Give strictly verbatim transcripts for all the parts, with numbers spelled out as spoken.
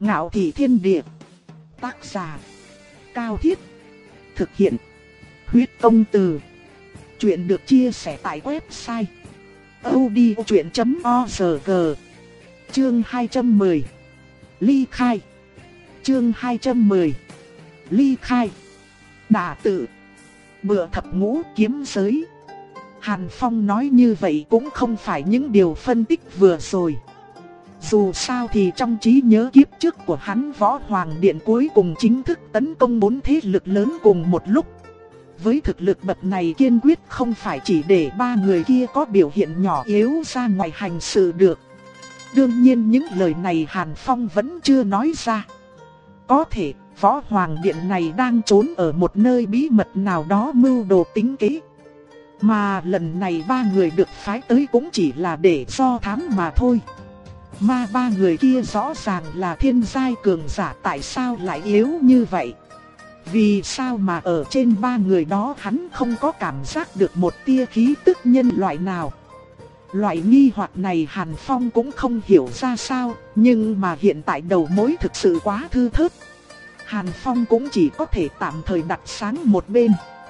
Ngạo Thị Thiên Địa. Tác giả Cao Thiết. Thực hiện Huyết Công Từ. Chuyện được chia sẻ tại website audiochuyện chấm org. Chương hai trăm mười. Ly khai. Chương hai trăm mười. Ly khai. Đả tự. Bựa thập ngũ kiếm giới. Hàn Phong nói như vậy cũng không phải những điều phân tích vừa rồi. Dù sao thì trong trí nhớ kiếp trước của hắn, Võ Hoàng Điện cuối cùng chính thức tấn công bốn thế lực lớn cùng một lúc. Với thực lực bậc này kiên quyết không phải chỉ để ba người kia có biểu hiện nhỏ yếu ra ngoài hành sự được. Đương nhiên những lời này Hàn Phong vẫn chưa nói ra. Có thể Võ Hoàng Điện này đang trốn ở một nơi bí mật nào đó mưu đồ tính kế. Mà lần này ba người được phái tới cũng chỉ là để do thám mà thôi. Mà ba người kia rõ ràng là thiên giai cường giả, tại sao lại yếu như vậy? Vì sao mà ở trên ba người đó hắn không có cảm giác được một tia khí tức nhân loại nào? Loại nghi hoặc này Hàn Phong cũng không hiểu ra sao, nhưng mà hiện tại đầu mối thực sự quá thư thớt. Hàn Phong cũng chỉ có thể tạm thời đặt sáng một bên.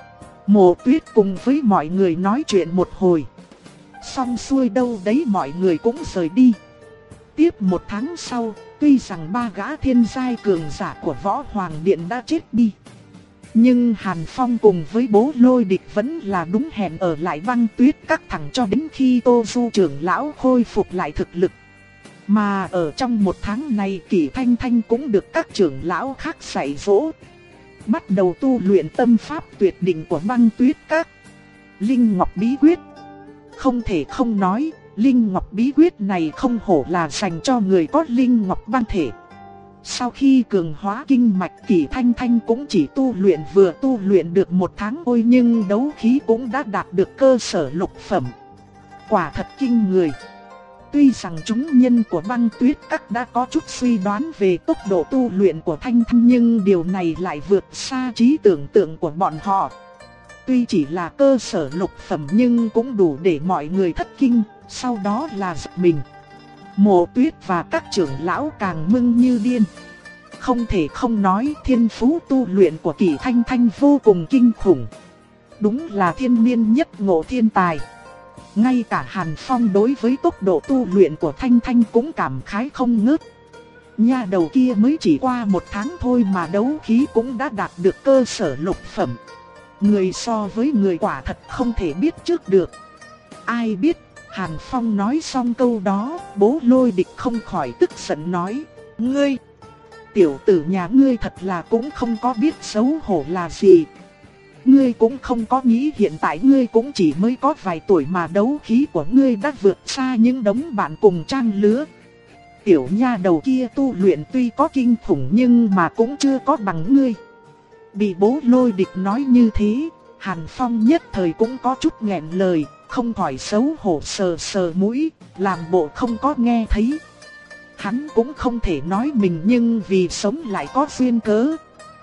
Mộ Tuyết cùng với mọi người nói chuyện một hồi. Xong xuôi đâu đấy mọi người cũng rời đi. Tiếp một tháng sau, tuy rằng ba gã thiên giai cường giả của Võ Hoàng Điện đã chết đi, nhưng Hàn Phong cùng với Bố Lôi Địch vẫn là đúng hẹn ở lại Băng Tuyết Các thẳng cho đến khi Tô Du trưởng lão khôi phục lại thực lực. Mà ở trong một tháng này, Kỷ Thanh Thanh cũng được các trưởng lão khác dạy dỗ, bắt đầu tu luyện tâm pháp tuyệt đỉnh của Băng Tuyết Các, Linh Ngọc Bí Quyết. Không thể không nói, Linh Ngọc Bí Quyết này không hổ là dành cho người có Linh Ngọc băng thể. Sau khi cường hóa kinh mạch, Kỷ Thanh Thanh cũng chỉ tu luyện vừa tu luyện được một tháng thôi, nhưng đấu khí cũng đã đạt được cơ sở lục phẩm. Quả thật kinh người. Tuy rằng chúng nhân của Băng Tuyết Các đã có chút suy đoán về tốc độ tu luyện của Thanh Thanh, nhưng điều này lại vượt xa trí tưởng tượng của bọn họ. Tuy chỉ là cơ sở lục phẩm nhưng cũng đủ để mọi người thất kinh, sau đó là giật mình. Mộ Tuyết và các trưởng lão càng mừng như điên. Không thể không nói thiên phú tu luyện của Kỷ Thanh Thanh vô cùng kinh khủng. Đúng là thiên niên nhất ngộ thiên tài. Ngay cả Hàn Phong đối với tốc độ tu luyện của Thanh Thanh cũng cảm khái không ngớt. Nha đầu kia mới chỉ qua một tháng thôi mà đấu khí cũng đã đạt được cơ sở lục phẩm. Người so với người quả thật không thể biết trước được. Ai biết, Hàn Phong nói xong câu đó, Bố Lôi Địch không khỏi tức giận nói: Ngươi, tiểu tử nhà ngươi thật là cũng không có biết xấu hổ là gì. Ngươi cũng không có nghĩ hiện tại ngươi cũng chỉ mới có vài tuổi mà đấu khí của ngươi đã vượt xa những đống bạn cùng trang lứa. Tiểu nha đầu kia tu luyện tuy có kinh khủng nhưng mà cũng chưa có bằng ngươi. Bị Bố Lôi Địch nói như thế, Hàn Phong nhất thời cũng có chút nghẹn lời, không khỏi xấu hổ sờ sờ mũi, làm bộ không có nghe thấy. Hắn cũng không thể nói mình nhưng vì sống lại có duyên cớ.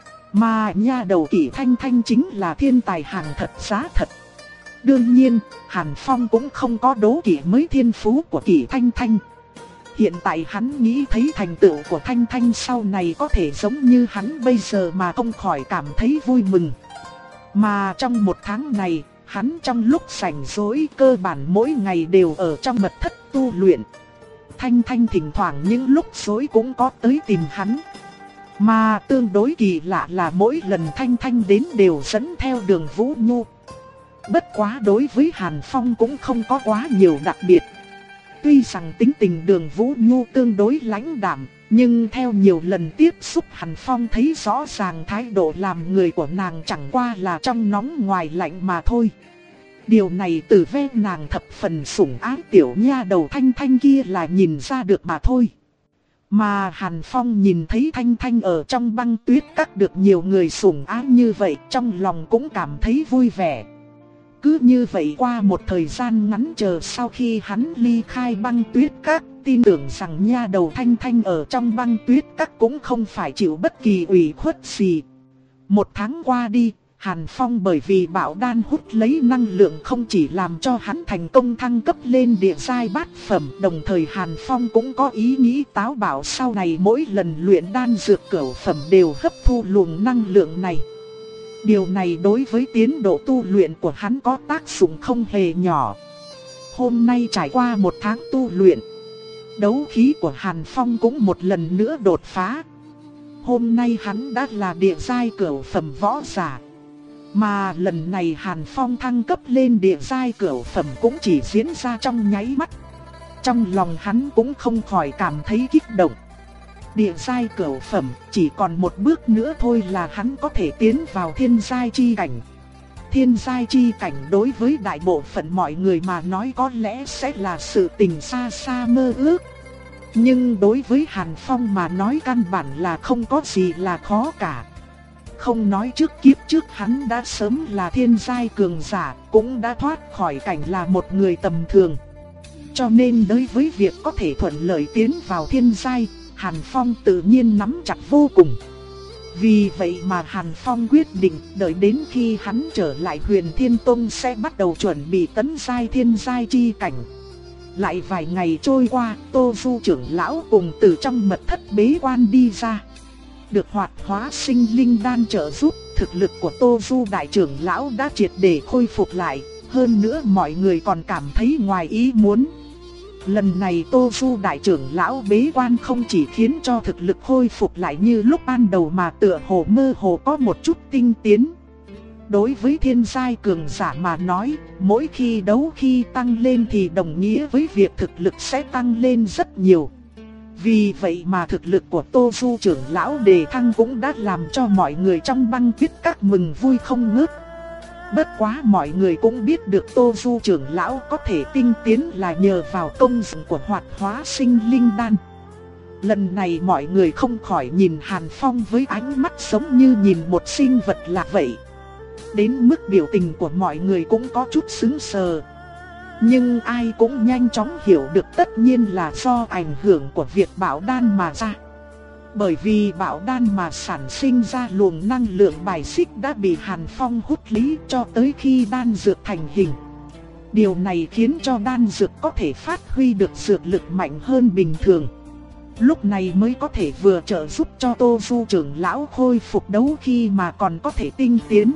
Mà nha đầu Kỷ Thanh Thanh chính là thiên tài hàng thật giá thật. Đương nhiên, Hàn Phong cũng không có đố kỵ mới thiên phú của Kỷ Thanh Thanh. Hiện tại hắn nghĩ thấy thành tựu của Thanh Thanh sau này có thể giống như hắn bây giờ mà không khỏi cảm thấy vui mừng. Mà trong một tháng này, hắn trong lúc rảnh rỗi cơ bản mỗi ngày đều ở trong mật thất tu luyện. Thanh Thanh thỉnh thoảng những lúc rỗi cũng có tới tìm hắn. Mà tương đối kỳ lạ là mỗi lần Thanh Thanh đến đều dẫn theo Đường Vũ Nhu. Bất quá đối với Hàn Phong cũng không có quá nhiều đặc biệt. Tuy rằng tính tình Đường Vũ Nhu tương đối lãnh đạm, nhưng theo nhiều lần tiếp xúc Hàn Phong thấy rõ ràng thái độ làm người của nàng chẳng qua là trong nóng ngoài lạnh mà thôi. Điều này từ vẻ nàng thập phần sủng ái tiểu nha đầu Thanh Thanh kia là nhìn ra được mà thôi. Mà Hàn Phong nhìn thấy Thanh Thanh ở trong Băng Tuyết Các được nhiều người sủng ái như vậy, trong lòng cũng cảm thấy vui vẻ. Cứ như vậy qua một thời gian ngắn, chờ sau khi hắn ly khai Băng Tuyết Các, tin tưởng rằng nha đầu Thanh Thanh ở trong Băng Tuyết Các cũng không phải chịu bất kỳ ủy khuất gì. Một tháng qua đi, Hàn Phong bởi vì bảo đan hút lấy năng lượng không chỉ làm cho hắn thành công thăng cấp lên địa giai bát phẩm, đồng thời Hàn Phong cũng có ý nghĩ táo bạo sau này mỗi lần luyện đan dược cửu phẩm đều hấp thu luồng năng lượng này. Điều này đối với tiến độ tu luyện của hắn có tác dụng không hề nhỏ. Hôm nay trải qua một tháng tu luyện, đấu khí của Hàn Phong cũng một lần nữa đột phá. Hôm nay hắn đã là địa giai cửu phẩm võ giả. Mà lần này Hàn Phong thăng cấp lên địa giai cửu phẩm cũng chỉ diễn ra trong nháy mắt. Trong lòng hắn cũng không khỏi cảm thấy kích động. Địa giai cửu phẩm chỉ còn một bước nữa thôi là hắn có thể tiến vào thiên giai chi cảnh. Thiên giai chi cảnh đối với đại bộ phận mọi người mà nói có lẽ sẽ là sự tình xa xa mơ ước. Nhưng đối với Hàn Phong mà nói căn bản là không có gì là khó cả. Không nói trước kiếp trước hắn đã sớm là thiên giai cường giả, cũng đã thoát khỏi cảnh là một người tầm thường. Cho nên đối với việc có thể thuận lợi tiến vào thiên giai, Hàn Phong tự nhiên nắm chặt vô cùng. Vì vậy mà Hàn Phong quyết định đợi đến khi hắn trở lại Huyền Thiên Tông sẽ bắt đầu chuẩn bị tấn giai thiên giai chi cảnh. Lại vài ngày trôi qua, Tô Du trưởng lão cùng từ trong mật thất bế quan đi ra. Được hoạt hóa sinh linh đan trợ giúp, thực lực của Tô Du đại trưởng lão đã triệt để khôi phục lại, hơn nữa mọi người còn cảm thấy ngoài ý muốn. Lần này Tô Du đại trưởng lão bế quan không chỉ khiến cho thực lực khôi phục lại như lúc ban đầu mà tựa hồ mơ hồ có một chút tinh tiến. Đối với thiên giai cường giả mà nói, mỗi khi đấu khi tăng lên thì đồng nghĩa với việc thực lực sẽ tăng lên rất nhiều. Vì vậy mà thực lực của Tô Du trưởng lão đề thăng cũng đã làm cho mọi người trong băng tuyết các mừng vui không ngớt. Bất quá mọi người cũng biết được Tô Du trưởng lão có thể tinh tiến là nhờ vào công dụng của hoạt hóa sinh linh đan. Lần này mọi người không khỏi nhìn Hàn Phong với ánh mắt giống như nhìn một sinh vật lạ vậy. Đến mức biểu tình của mọi người cũng có chút sững sờ. Nhưng ai cũng nhanh chóng hiểu được tất nhiên là do ảnh hưởng của việc bảo đan mà ra. Bởi vì bảo đan mà sản sinh ra luồng năng lượng bài xích đã bị Hàn Phong hút lý cho tới khi đan dược thành hình. Điều này khiến cho đan dược có thể phát huy được dược lực mạnh hơn bình thường. Lúc này mới có thể vừa trợ giúp cho Tô Du trưởng lão khôi phục đấu khi mà còn có thể tinh tiến.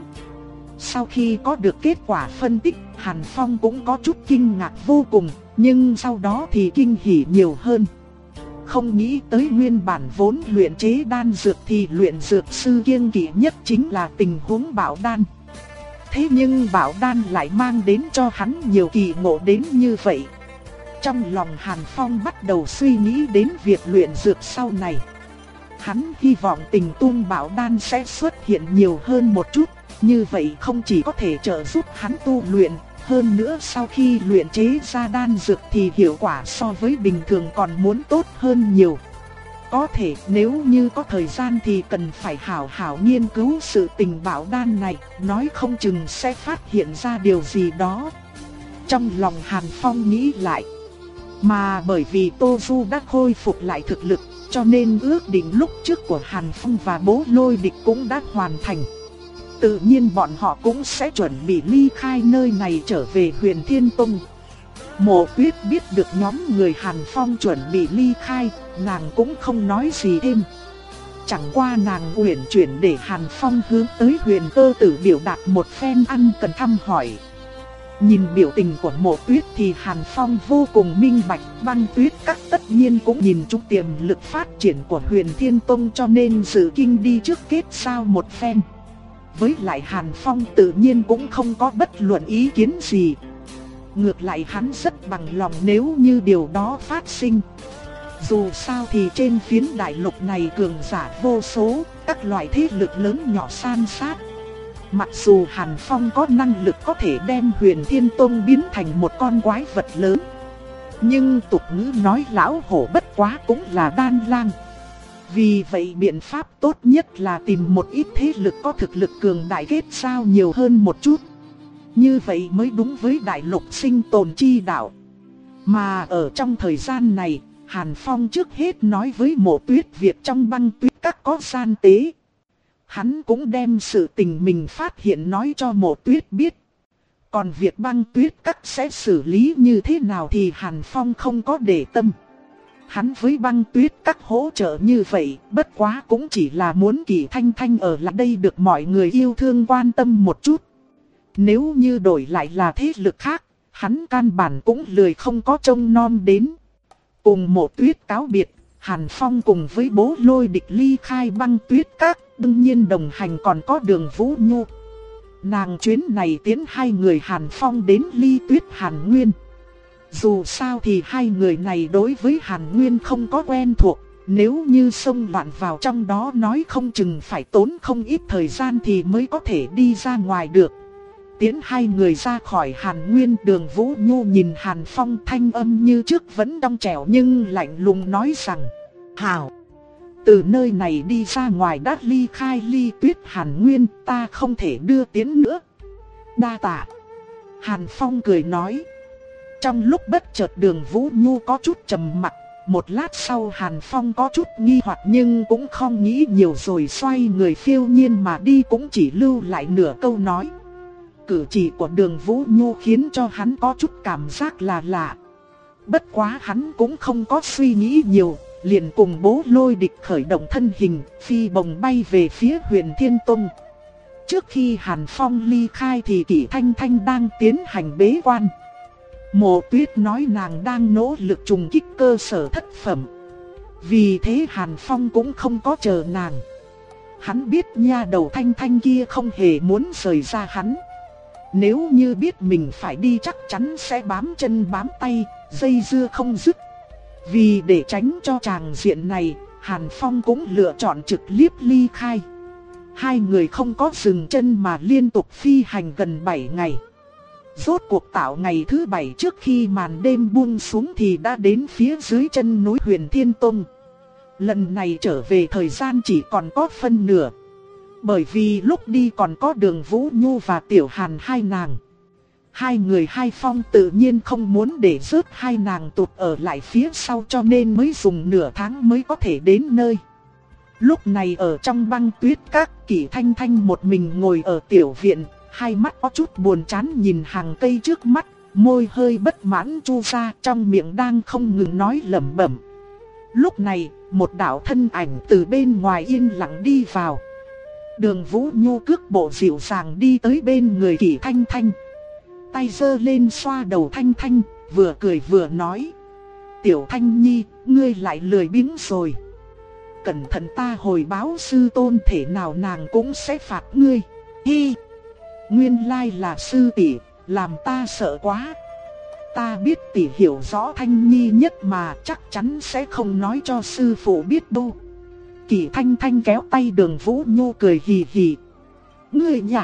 Sau khi có được kết quả phân tích, Hàn Phong cũng có chút kinh ngạc vô cùng, nhưng sau đó thì kinh hỉ nhiều hơn. Không nghĩ tới nguyên bản vốn luyện chế đan dược thì luyện dược sư kiêng kỵ nhất chính là tình huống bảo đan. Thế nhưng bảo đan lại mang đến cho hắn nhiều kỳ ngộ đến như vậy. Trong lòng Hàn Phong bắt đầu suy nghĩ đến việc luyện dược sau này. Hắn hy vọng tình tung bảo đan sẽ xuất hiện nhiều hơn một chút. Như vậy không chỉ có thể trợ giúp hắn tu luyện, hơn nữa sau khi luyện chế ra đan dược thì hiệu quả so với bình thường còn muốn tốt hơn nhiều. Có thể nếu như có thời gian thì cần phải hảo hảo nghiên cứu sự tình bảo đan này, nói không chừng sẽ phát hiện ra điều gì đó. Trong lòng Hàn Phong nghĩ lại, mà bởi vì Tô Du đã khôi phục lại thực lực, cho nên ước định lúc trước của Hàn Phong và Bố Lôi Địch cũng đã hoàn thành. Tự nhiên bọn họ cũng sẽ chuẩn bị ly khai nơi này trở về Huyền Thiên Tông. Mộ Tuyết biết được nhóm người Hàn Phong chuẩn bị ly khai, nàng cũng không nói gì thêm. Chẳng qua nàng uyển chuyển để Hàn Phong hướng tới Huyền Cơ Tử biểu đạt một phen ăn cần thăm hỏi. Nhìn biểu tình của Mộ Tuyết thì Hàn Phong vô cùng minh bạch, Băng Tuyết Các tất nhiên cũng nhìn trúng tiềm lực phát triển của Huyền Thiên Tông cho nên dự kinh đi trước kết giao một phen. Với lại Hàn Phong tự nhiên cũng không có bất luận ý kiến gì. Ngược lại hắn rất bằng lòng nếu như điều đó phát sinh. Dù sao thì trên phiến đại lục này cường giả vô số, các loại thế lực lớn nhỏ san sát. Mặc dù Hàn Phong có năng lực có thể đem Huyền Thiên Tông biến thành một con quái vật lớn, nhưng tục ngữ nói lão hổ bất quá cũng là đan lang. Vì vậy biện pháp tốt nhất là tìm một ít thế lực có thực lực cường đại kết giao nhiều hơn một chút. Như vậy mới đúng với đại lục sinh tồn chi đạo. Mà ở trong thời gian này, Hàn Phong trước hết nói với Mộ Tuyết việc trong Băng Tuyết Các có gian tế. Hắn cũng đem sự tình mình phát hiện nói cho Mộ Tuyết biết. Còn việc Băng Tuyết Các sẽ xử lý như thế nào thì Hàn Phong không có để tâm. Hắn với Băng Tuyết Các hỗ trợ như vậy, bất quá cũng chỉ là muốn Kỳ Thanh Thanh ở lại đây được mọi người yêu thương quan tâm một chút. Nếu như đổi lại là thế lực khác, hắn căn bản cũng lười không có trông nom đến. Cùng Mộ Tuyết cáo biệt, Hàn Phong cùng với Bố Lôi Địch ly khai Băng Tuyết Các, đương nhiên đồng hành còn có Đường Vũ Nhu. Nàng chuyến này tiến hai người Hàn Phong đến Ly Tuyết Hàn Nguyên. Dù sao thì hai người này đối với Hàn Nguyên không có quen thuộc, nếu như xông loạn vào trong đó nói không chừng phải tốn không ít thời gian thì mới có thể đi ra ngoài được. Tiến hai người ra khỏi Hàn Nguyên, Đường Vũ Nhu nhìn Hàn Phong thanh âm như trước vẫn trong trẻo nhưng lạnh lùng nói rằng: Hảo, từ nơi này đi ra ngoài đã ly khai Ly Tuyết Hàn Nguyên, ta không thể đưa tiến nữa. Đa tạ. Hàn Phong cười nói. Trong lúc bất chợt Đường Vũ Nhu có chút trầm mặc, một lát sau Hàn Phong có chút nghi hoặc nhưng cũng không nghĩ nhiều rồi xoay người phiêu nhiên mà đi, cũng chỉ lưu lại nửa câu nói. Cử chỉ của Đường Vũ Nhu khiến cho hắn có chút cảm giác là lạ. Bất quá hắn cũng không có suy nghĩ nhiều, liền cùng Bố Lôi Địch khởi động thân hình, phi bồng bay về phía Huyền Thiên Tông. Trước khi Hàn Phong ly khai thì Kỷ Thanh Thanh đang tiến hành bế quan. Mộ Tuyết nói nàng đang nỗ lực trùng kích cơ sở thất phẩm. Vì thế Hàn Phong cũng không có chờ nàng. Hắn biết nha đầu Thanh Thanh kia không hề muốn rời ra hắn. Nếu như biết mình phải đi chắc chắn sẽ bám chân bám tay, dây dưa không dứt. Vì để tránh cho tràng diện này, Hàn Phong cũng lựa chọn trực tiếp ly khai. Hai người không có dừng chân mà liên tục phi hành gần bảy ngày. Rốt cuộc tạo ngày thứ bảy trước khi màn đêm buông xuống thì đã đến phía dưới chân núi Huyền Thiên Tông. Lần này trở về thời gian chỉ còn có phân nửa. Bởi vì lúc đi còn có Đường Vũ Nhu và Tiểu Hàn hai nàng. Hai người hai phong tự nhiên không muốn để rớt hai nàng tụt ở lại phía sau, cho nên mới dùng nửa tháng mới có thể đến nơi. Lúc này ở trong Băng Tuyết Các, Kỷ Thanh Thanh một mình ngồi ở tiểu viện, hai mắt có chút buồn chán nhìn hàng cây trước mắt, môi hơi bất mãn chu ra, trong miệng đang không ngừng nói lẩm bẩm. Lúc này, một đạo thân ảnh từ bên ngoài yên lặng đi vào. Đường Vũ Nhu cước bộ dịu dàng đi tới bên người Kỷ Thanh Thanh. Tay giơ lên xoa đầu Thanh Thanh, vừa cười vừa nói: Tiểu Thanh Nhi, ngươi lại lười biếng rồi. Cẩn thận ta hồi báo sư tôn, thể nào nàng cũng sẽ phạt ngươi. Hi, nguyên lai là sư tỷ, làm ta sợ quá. Ta biết tỷ hiểu rõ Thanh Nhi nhất mà, chắc chắn sẽ không nói cho sư phụ biết đâu. Kỷ Thanh Thanh kéo tay Đường Vũ Nhu cười hì hì. Ngươi nhỉ,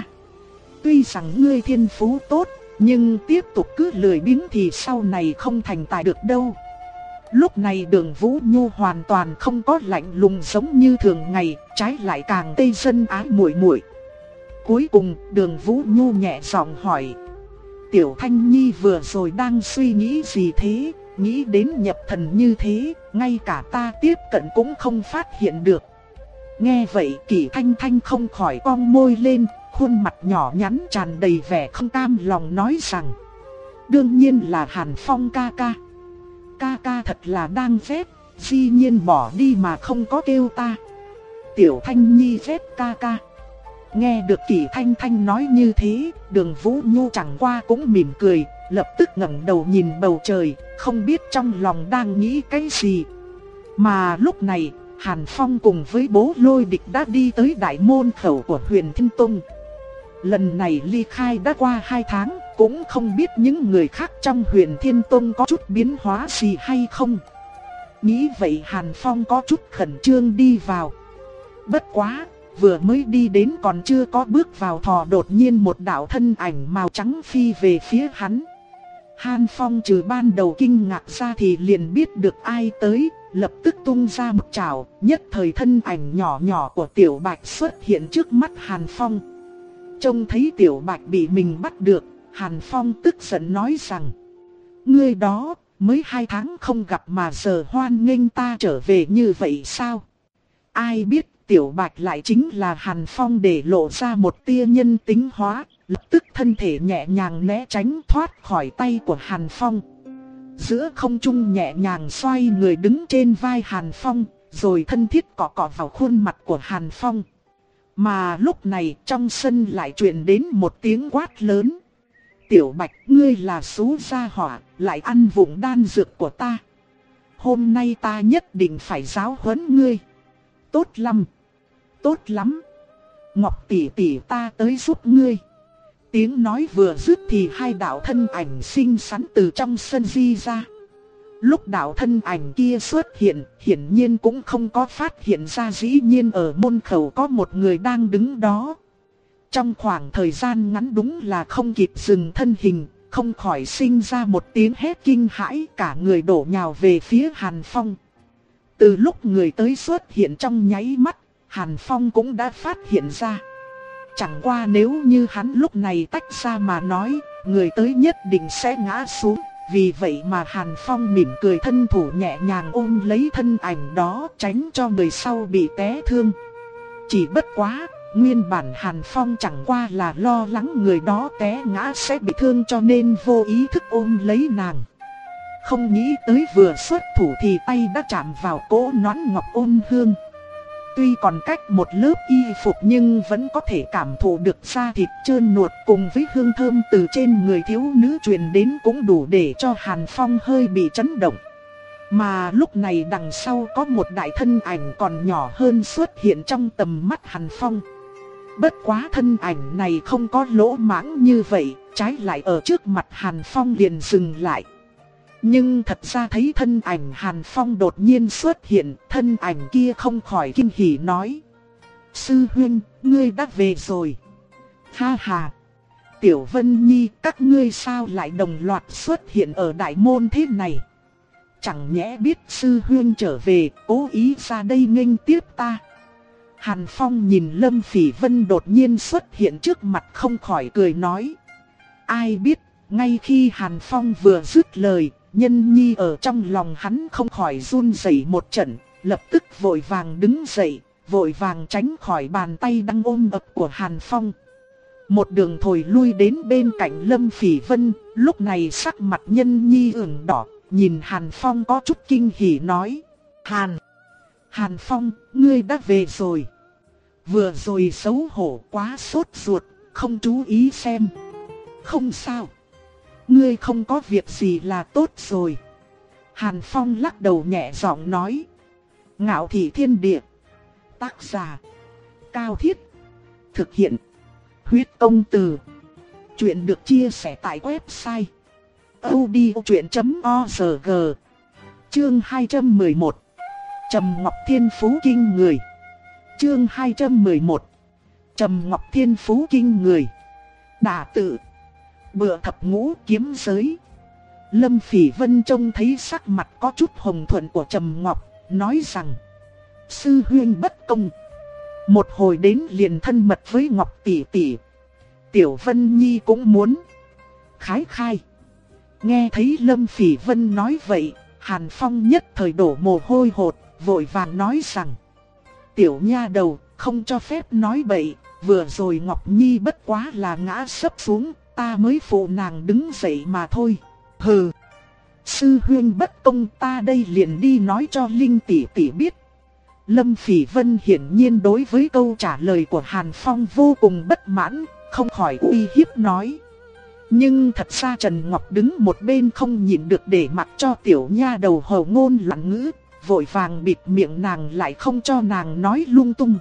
tuy rằng ngươi thiên phú tốt, nhưng tiếp tục cứ lười biếng thì sau này không thành tài được đâu. Lúc này Đường Vũ Nhu hoàn toàn không có lạnh lùng giống như thường ngày, trái lại càng tây dân ái muội muội. Cuối cùng Đường Vũ Nhu nhẹ giọng hỏi: Tiểu Thanh Nhi vừa rồi đang suy nghĩ gì thế? Nghĩ đến nhập thần như thế, ngay cả ta tiếp cận cũng không phát hiện được. Nghe vậy Kỷ Thanh Thanh không khỏi cong môi lên, khuôn mặt nhỏ nhắn tràn đầy vẻ không cam lòng nói rằng: Đương nhiên là Hàn Phong ca ca. Ca ca thật là đang ghét, dĩ nhiên bỏ đi mà không có kêu ta. Tiểu Thanh Nhi ghét ca ca. Nghe được Kỷ Thanh Thanh nói như thế, Đường Vũ Nhu chẳng qua cũng mỉm cười, lập tức ngẩng đầu nhìn bầu trời, không biết trong lòng đang nghĩ cái gì. Mà lúc này, Hàn Phong cùng với Bố Lôi Địch đã đi tới đại môn khẩu của Huyền Thiên Tông. Lần này ly khai đã qua hai tháng, cũng không biết những người khác trong Huyền Thiên Tông có chút biến hóa gì hay không. Nghĩ vậy Hàn Phong có chút khẩn trương đi vào. Bất quá, vừa mới đi đến còn chưa có bước vào thò đột nhiên một đạo thân ảnh màu trắng phi về phía hắn. Hàn Phong trừ ban đầu kinh ngạc ra thì liền biết được ai tới, lập tức tung ra một chảo, nhất thời thân ảnh nhỏ nhỏ của Tiểu Bạch xuất hiện trước mắt Hàn Phong. Trông thấy Tiểu Bạch bị mình bắt được, Hàn Phong tức giận nói rằng: Ngươi đó, mới hai tháng không gặp mà giờ hoan nghênh ta trở về như vậy sao? Ai biết Tiểu Bạch lại chính là Hàn Phong để lộ ra một tia nhân tính hóa, lập tức thân thể nhẹ nhàng né tránh thoát khỏi tay của Hàn Phong. Giữa không trung nhẹ nhàng xoay người đứng trên vai Hàn Phong, rồi thân thiết cọ cọ vào khuôn mặt của Hàn Phong. Mà lúc này trong sân lại truyền đến một tiếng quát lớn. Tiểu Bạch, ngươi là xú gia hỏa, lại ăn vụng đan dược của ta. Hôm nay ta nhất định phải giáo huấn ngươi. Tốt lắm, tốt lắm. Ngọc tỷ tỷ ta tới giúp ngươi. Tiếng nói vừa dứt thì hai đạo thân ảnh xinh xắn từ trong sân di ra. Lúc đạo thân ảnh kia xuất hiện, hiển nhiên cũng không có phát hiện ra dĩ nhiên ở môn khẩu có một người đang đứng đó. Trong khoảng thời gian ngắn đúng là không kịp dừng thân hình, không khỏi sinh ra một tiếng hét kinh hãi, cả người đổ nhào về phía Hàn Phong. Từ lúc người tới xuất hiện trong nháy mắt, Hàn Phong cũng đã phát hiện ra. Chẳng qua nếu như hắn lúc này tách ra mà nói, người tới nhất định sẽ ngã xuống. Vì vậy mà Hàn Phong mỉm cười thân thủ nhẹ nhàng ôm lấy thân ảnh đó, tránh cho người sau bị té thương. Chỉ bất quá, nguyên bản Hàn Phong chẳng qua là lo lắng người đó té ngã sẽ bị thương cho nên vô ý thức ôm lấy nàng. Không nghĩ tới vừa xuất thủ thì tay đã chạm vào cỗ nón ngọc ôn hương. Tuy còn cách một lớp y phục nhưng vẫn có thể cảm thụ được da thịt trơn nuột cùng với hương thơm từ trên người thiếu nữ truyền đến cũng đủ để cho Hàn Phong hơi bị chấn động. Mà lúc này đằng sau có một đại thân ảnh còn nhỏ hơn xuất hiện trong tầm mắt Hàn Phong. Bất quá thân ảnh này không có lỗ mãng như vậy, trái lại ở trước mặt Hàn Phong liền dừng lại. Nhưng thật ra thấy thân ảnh Hàn Phong đột nhiên xuất hiện, thân ảnh kia không khỏi kinh hỉ nói. Sư huynh, ngươi đã về rồi. Ha ha, Tiểu Vân Nhi, các ngươi sao lại đồng loạt xuất hiện ở đại môn thế này? Chẳng nhẽ biết sư huynh trở về, cố ý ra đây nghênh tiếp ta. Hàn Phong nhìn Lâm Phỉ Vân đột nhiên xuất hiện trước mặt không khỏi cười nói. Ai biết, ngay khi Hàn Phong vừa dứt lời, Nhân Nhi ở trong lòng hắn không khỏi run rẩy một trận, lập tức vội vàng đứng dậy, vội vàng tránh khỏi bàn tay đang ôm ập của Hàn Phong. Một đường thổi lui đến bên cạnh Lâm Phỉ Vân, lúc này sắc mặt Nhân Nhi ửng đỏ, nhìn Hàn Phong có chút kinh hỉ nói. Hàn, Hàn Phong, ngươi đã về rồi. Vừa rồi xấu hổ quá sốt ruột, không chú ý xem. Không sao. Ngươi không có việc gì là tốt rồi. Hàn Phong lắc đầu nhẹ giọng nói. Ngạo Thị Thiên Địa. Tác giả Cao Thiết. Thực hiện Huyết Công Từ. Chuyện được chia sẻ tại website audiochuyện chấm org. Chương hai trăm mười một. Trầm Ngọc Thiên Phú kinh người. Chương hai trăm mười một. Trầm Ngọc Thiên Phú kinh người. Đả tự. Bựa thập ngũ kiếm giới. Lâm Phỉ Vân trông thấy sắc mặt có chút hồng thuận của Trầm Ngọc, nói rằng: Sư huynh bất công. Một hồi đến liền thân mật với Ngọc tỷ tỷ. Tiểu Vân Nhi cũng muốn. Khái khai. Nghe thấy Lâm Phỉ Vân nói vậy, Hàn Phong nhất thời đổ mồ hôi hột, vội vàng nói rằng: Tiểu nha đầu, không cho phép nói bậy, vừa rồi Ngọc Nhi bất quá là ngã sấp xuống, ta mới phụ nàng đứng dậy mà thôi. Hừ, sư huynh bất công, ta đây liền đi nói cho Linh tỷ tỷ biết. Lâm Phỉ Vân hiển nhiên đối với câu trả lời của Hàn Phong vô cùng bất mãn, không khỏi uy hiếp nói. Nhưng thật ra Trần Ngọc đứng một bên không nhịn được để mặc cho tiểu nha đầu hồ ngôn loạn ngữ, vội vàng bịt miệng nàng lại không cho nàng nói lung tung.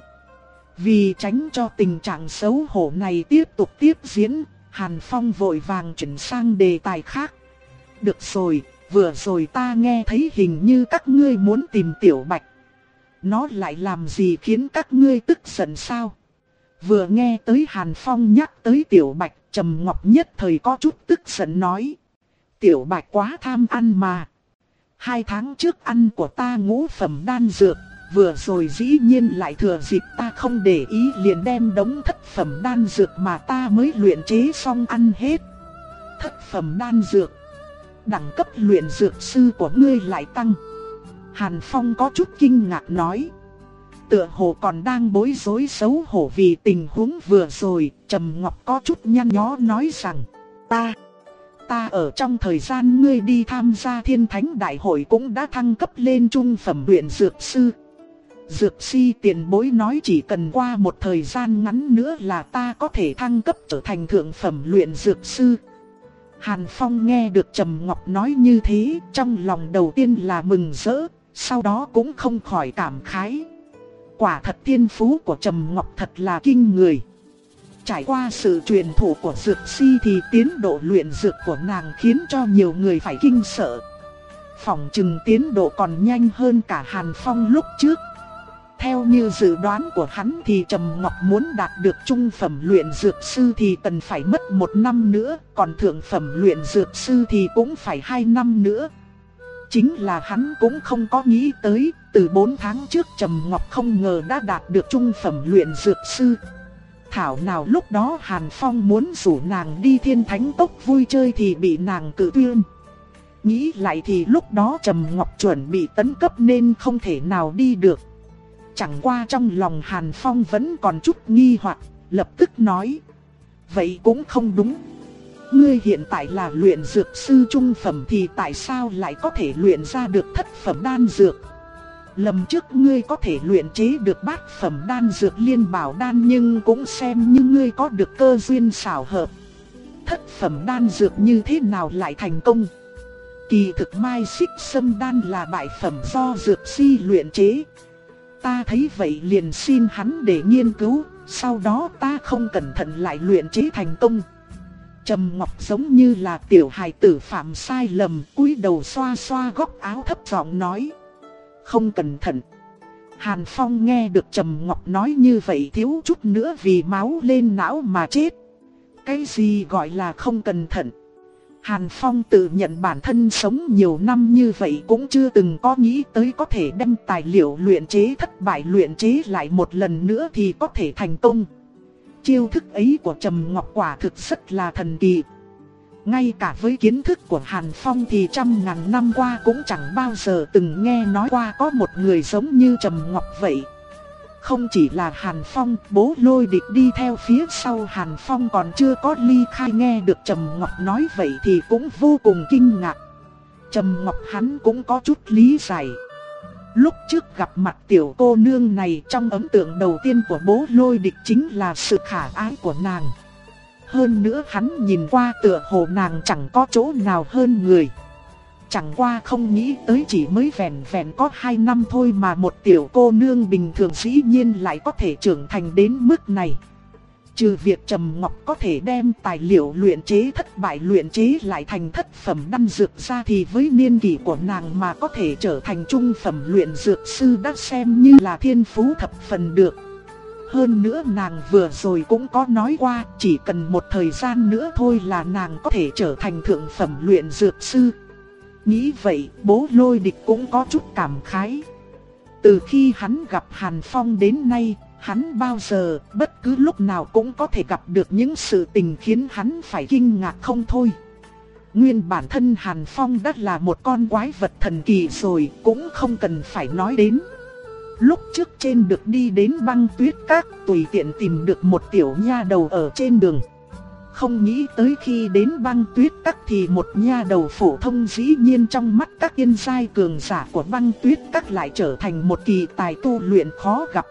Vì tránh cho tình trạng xấu hổ này tiếp tục tiếp diễn, Hàn Phong vội vàng chuyển sang đề tài khác. Được rồi, vừa rồi ta nghe thấy hình như các ngươi muốn tìm Tiểu Bạch. Nó lại làm gì khiến các ngươi tức giận sao? Vừa nghe tới Hàn Phong nhắc tới Tiểu Bạch, Trầm Ngọc nhất thời có chút tức giận nói. Tiểu Bạch quá tham ăn mà. Hai tháng trước ăn của ta ngũ phẩm đan dược, vừa rồi dĩ nhiên lại thừa dịp ta không để ý liền đem đống thất phẩm đan dược mà ta mới luyện chế xong ăn hết. Thất phẩm đan dược, đẳng cấp luyện dược sư của ngươi lại tăng. Hàn Phong có chút kinh ngạc nói. tựa hồ còn đang bối rối xấu hổ vì tình huống vừa rồi. Trầm Ngọc có chút nhăn nhó nói rằng, ta, ta ở trong thời gian ngươi đi tham gia Thiên Thánh Đại hội cũng đã thăng cấp lên trung phẩm luyện dược sư. Dược si tiền bối nói chỉ cần qua một thời gian ngắn nữa là ta có thể thăng cấp trở thành thượng phẩm luyện dược sư. Hàn Phong nghe được Trầm Ngọc nói như thế, trong lòng đầu tiên là mừng rỡ, sau đó cũng không khỏi cảm khái. Quả thật thiên phú của Trầm Ngọc thật là kinh người. Trải qua sự truyền thụ của dược si thì tiến độ luyện dược của nàng khiến cho nhiều người phải kinh sợ. Phỏng chừng tiến độ còn nhanh hơn cả Hàn Phong lúc trước. Theo như dự đoán của hắn thì Trầm Ngọc muốn đạt được trung phẩm luyện dược sư thì cần phải mất một năm nữa, còn thượng phẩm luyện dược sư thì cũng phải hai năm nữa. Chính là hắn cũng không có nghĩ tới, từ bốn tháng trước Trầm Ngọc không ngờ đã đạt được trung phẩm luyện dược sư. Thảo nào lúc đó Hàn Phong muốn rủ nàng đi Thiên Thánh Tốc vui chơi thì bị nàng cự tuyên. Nghĩ lại thì lúc đó Trầm Ngọc chuẩn bị tấn cấp nên không thể nào đi được. Chẳng qua trong lòng Hàn Phong vẫn còn chút nghi hoặc, lập tức nói, vậy cũng không đúng. Ngươi hiện tại là luyện dược sư trung phẩm thì tại sao lại có thể luyện ra được thất phẩm đan dược? Lần trước ngươi có thể luyện chế được bát phẩm đan dược liên bảo đan nhưng cũng xem như ngươi có được cơ duyên xảo hợp. Thất phẩm đan dược như thế nào lại thành công? Kỳ thực Mai Xích Sâm đan là bại phẩm do dược si luyện chế. Ta thấy vậy liền xin hắn để nghiên cứu, sau đó ta không cẩn thận lại luyện chế thành công. Trầm Ngọc giống như là tiểu hài tử phạm sai lầm, cúi đầu xoa xoa góc áo thấp giọng nói, không cẩn thận. Hàn Phong nghe được Trầm Ngọc nói như vậy thiếu chút nữa vì máu lên não mà chết. Cái gì gọi là không cẩn thận? Hàn Phong tự nhận bản thân sống nhiều năm như vậy cũng chưa từng có nghĩ tới có thể đem tài liệu luyện chế thất bại luyện chế lại một lần nữa thì có thể thành công. Chiêu thức ấy của Trầm Ngọc quả thực rất là thần kỳ. Ngay cả với kiến thức của Hàn Phong thì trăm ngàn năm qua cũng chẳng bao giờ từng nghe nói qua có một người giống như Trầm Ngọc vậy. Không chỉ là Hàn Phong, Bố Lôi Địch đi theo phía sau Hàn Phong còn chưa có ly khai nghe được Trầm Ngọc nói vậy thì cũng vô cùng kinh ngạc. Trầm Ngọc hắn cũng có chút lý giải. Lúc trước gặp mặt tiểu cô nương này, trong ấn tượng đầu tiên của Bố Lôi Địch chính là sự khả ái của nàng. Hơn nữa hắn nhìn qua tựa hồ nàng chẳng có chỗ nào hơn người. Chẳng qua không nghĩ tới chỉ mới vẹn vẹn có hai năm thôi mà một tiểu cô nương bình thường dĩ nhiên lại có thể trưởng thành đến mức này. Trừ việc Trầm Ngọc có thể đem tài liệu luyện chế thất bại luyện chế lại thành thất phẩm đan dược ra thì với niên kỷ của nàng mà có thể trở thành trung phẩm luyện dược sư đã xem như là thiên phú thập phần được. Hơn nữa nàng vừa rồi cũng có nói qua chỉ cần một thời gian nữa thôi là nàng có thể trở thành thượng phẩm luyện dược sư. Nghĩ vậy, Bố Lôi Địch cũng có chút cảm khái. Từ khi hắn gặp Hàn Phong đến nay, hắn bao giờ, bất cứ lúc nào cũng có thể gặp được những sự tình khiến hắn phải kinh ngạc không thôi. Nguyên bản thân Hàn Phong đã là một con quái vật thần kỳ rồi, cũng không cần phải nói đến. Lúc trước trên được đi đến Băng Tuyết Các, tùy tiện tìm được một tiểu nha đầu ở trên đường. Không nghĩ tới khi đến Băng Tuyết Các thì một nha đầu phổ thông dĩ nhiên trong mắt các tiên giai cường giả của Băng Tuyết Các lại trở thành một kỳ tài tu luyện khó gặp.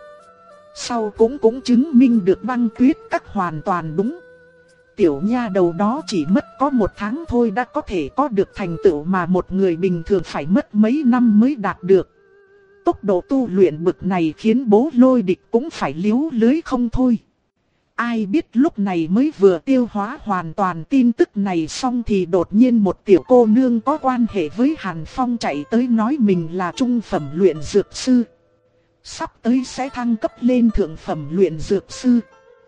Sau cũng cũng chứng minh được Băng Tuyết Các hoàn toàn đúng. Tiểu nha đầu đó chỉ mất có một tháng thôi đã có thể có được thành tựu mà một người bình thường phải mất mấy năm mới đạt được. Tốc độ tu luyện bực này khiến Bố Lôi Địch cũng phải liếu lưới không thôi. Ai biết lúc này mới vừa tiêu hóa hoàn toàn tin tức này xong thì đột nhiên một tiểu cô nương có quan hệ với Hàn Phong chạy tới nói mình là trung phẩm luyện dược sư. Sắp tới sẽ thăng cấp lên thượng phẩm luyện dược sư.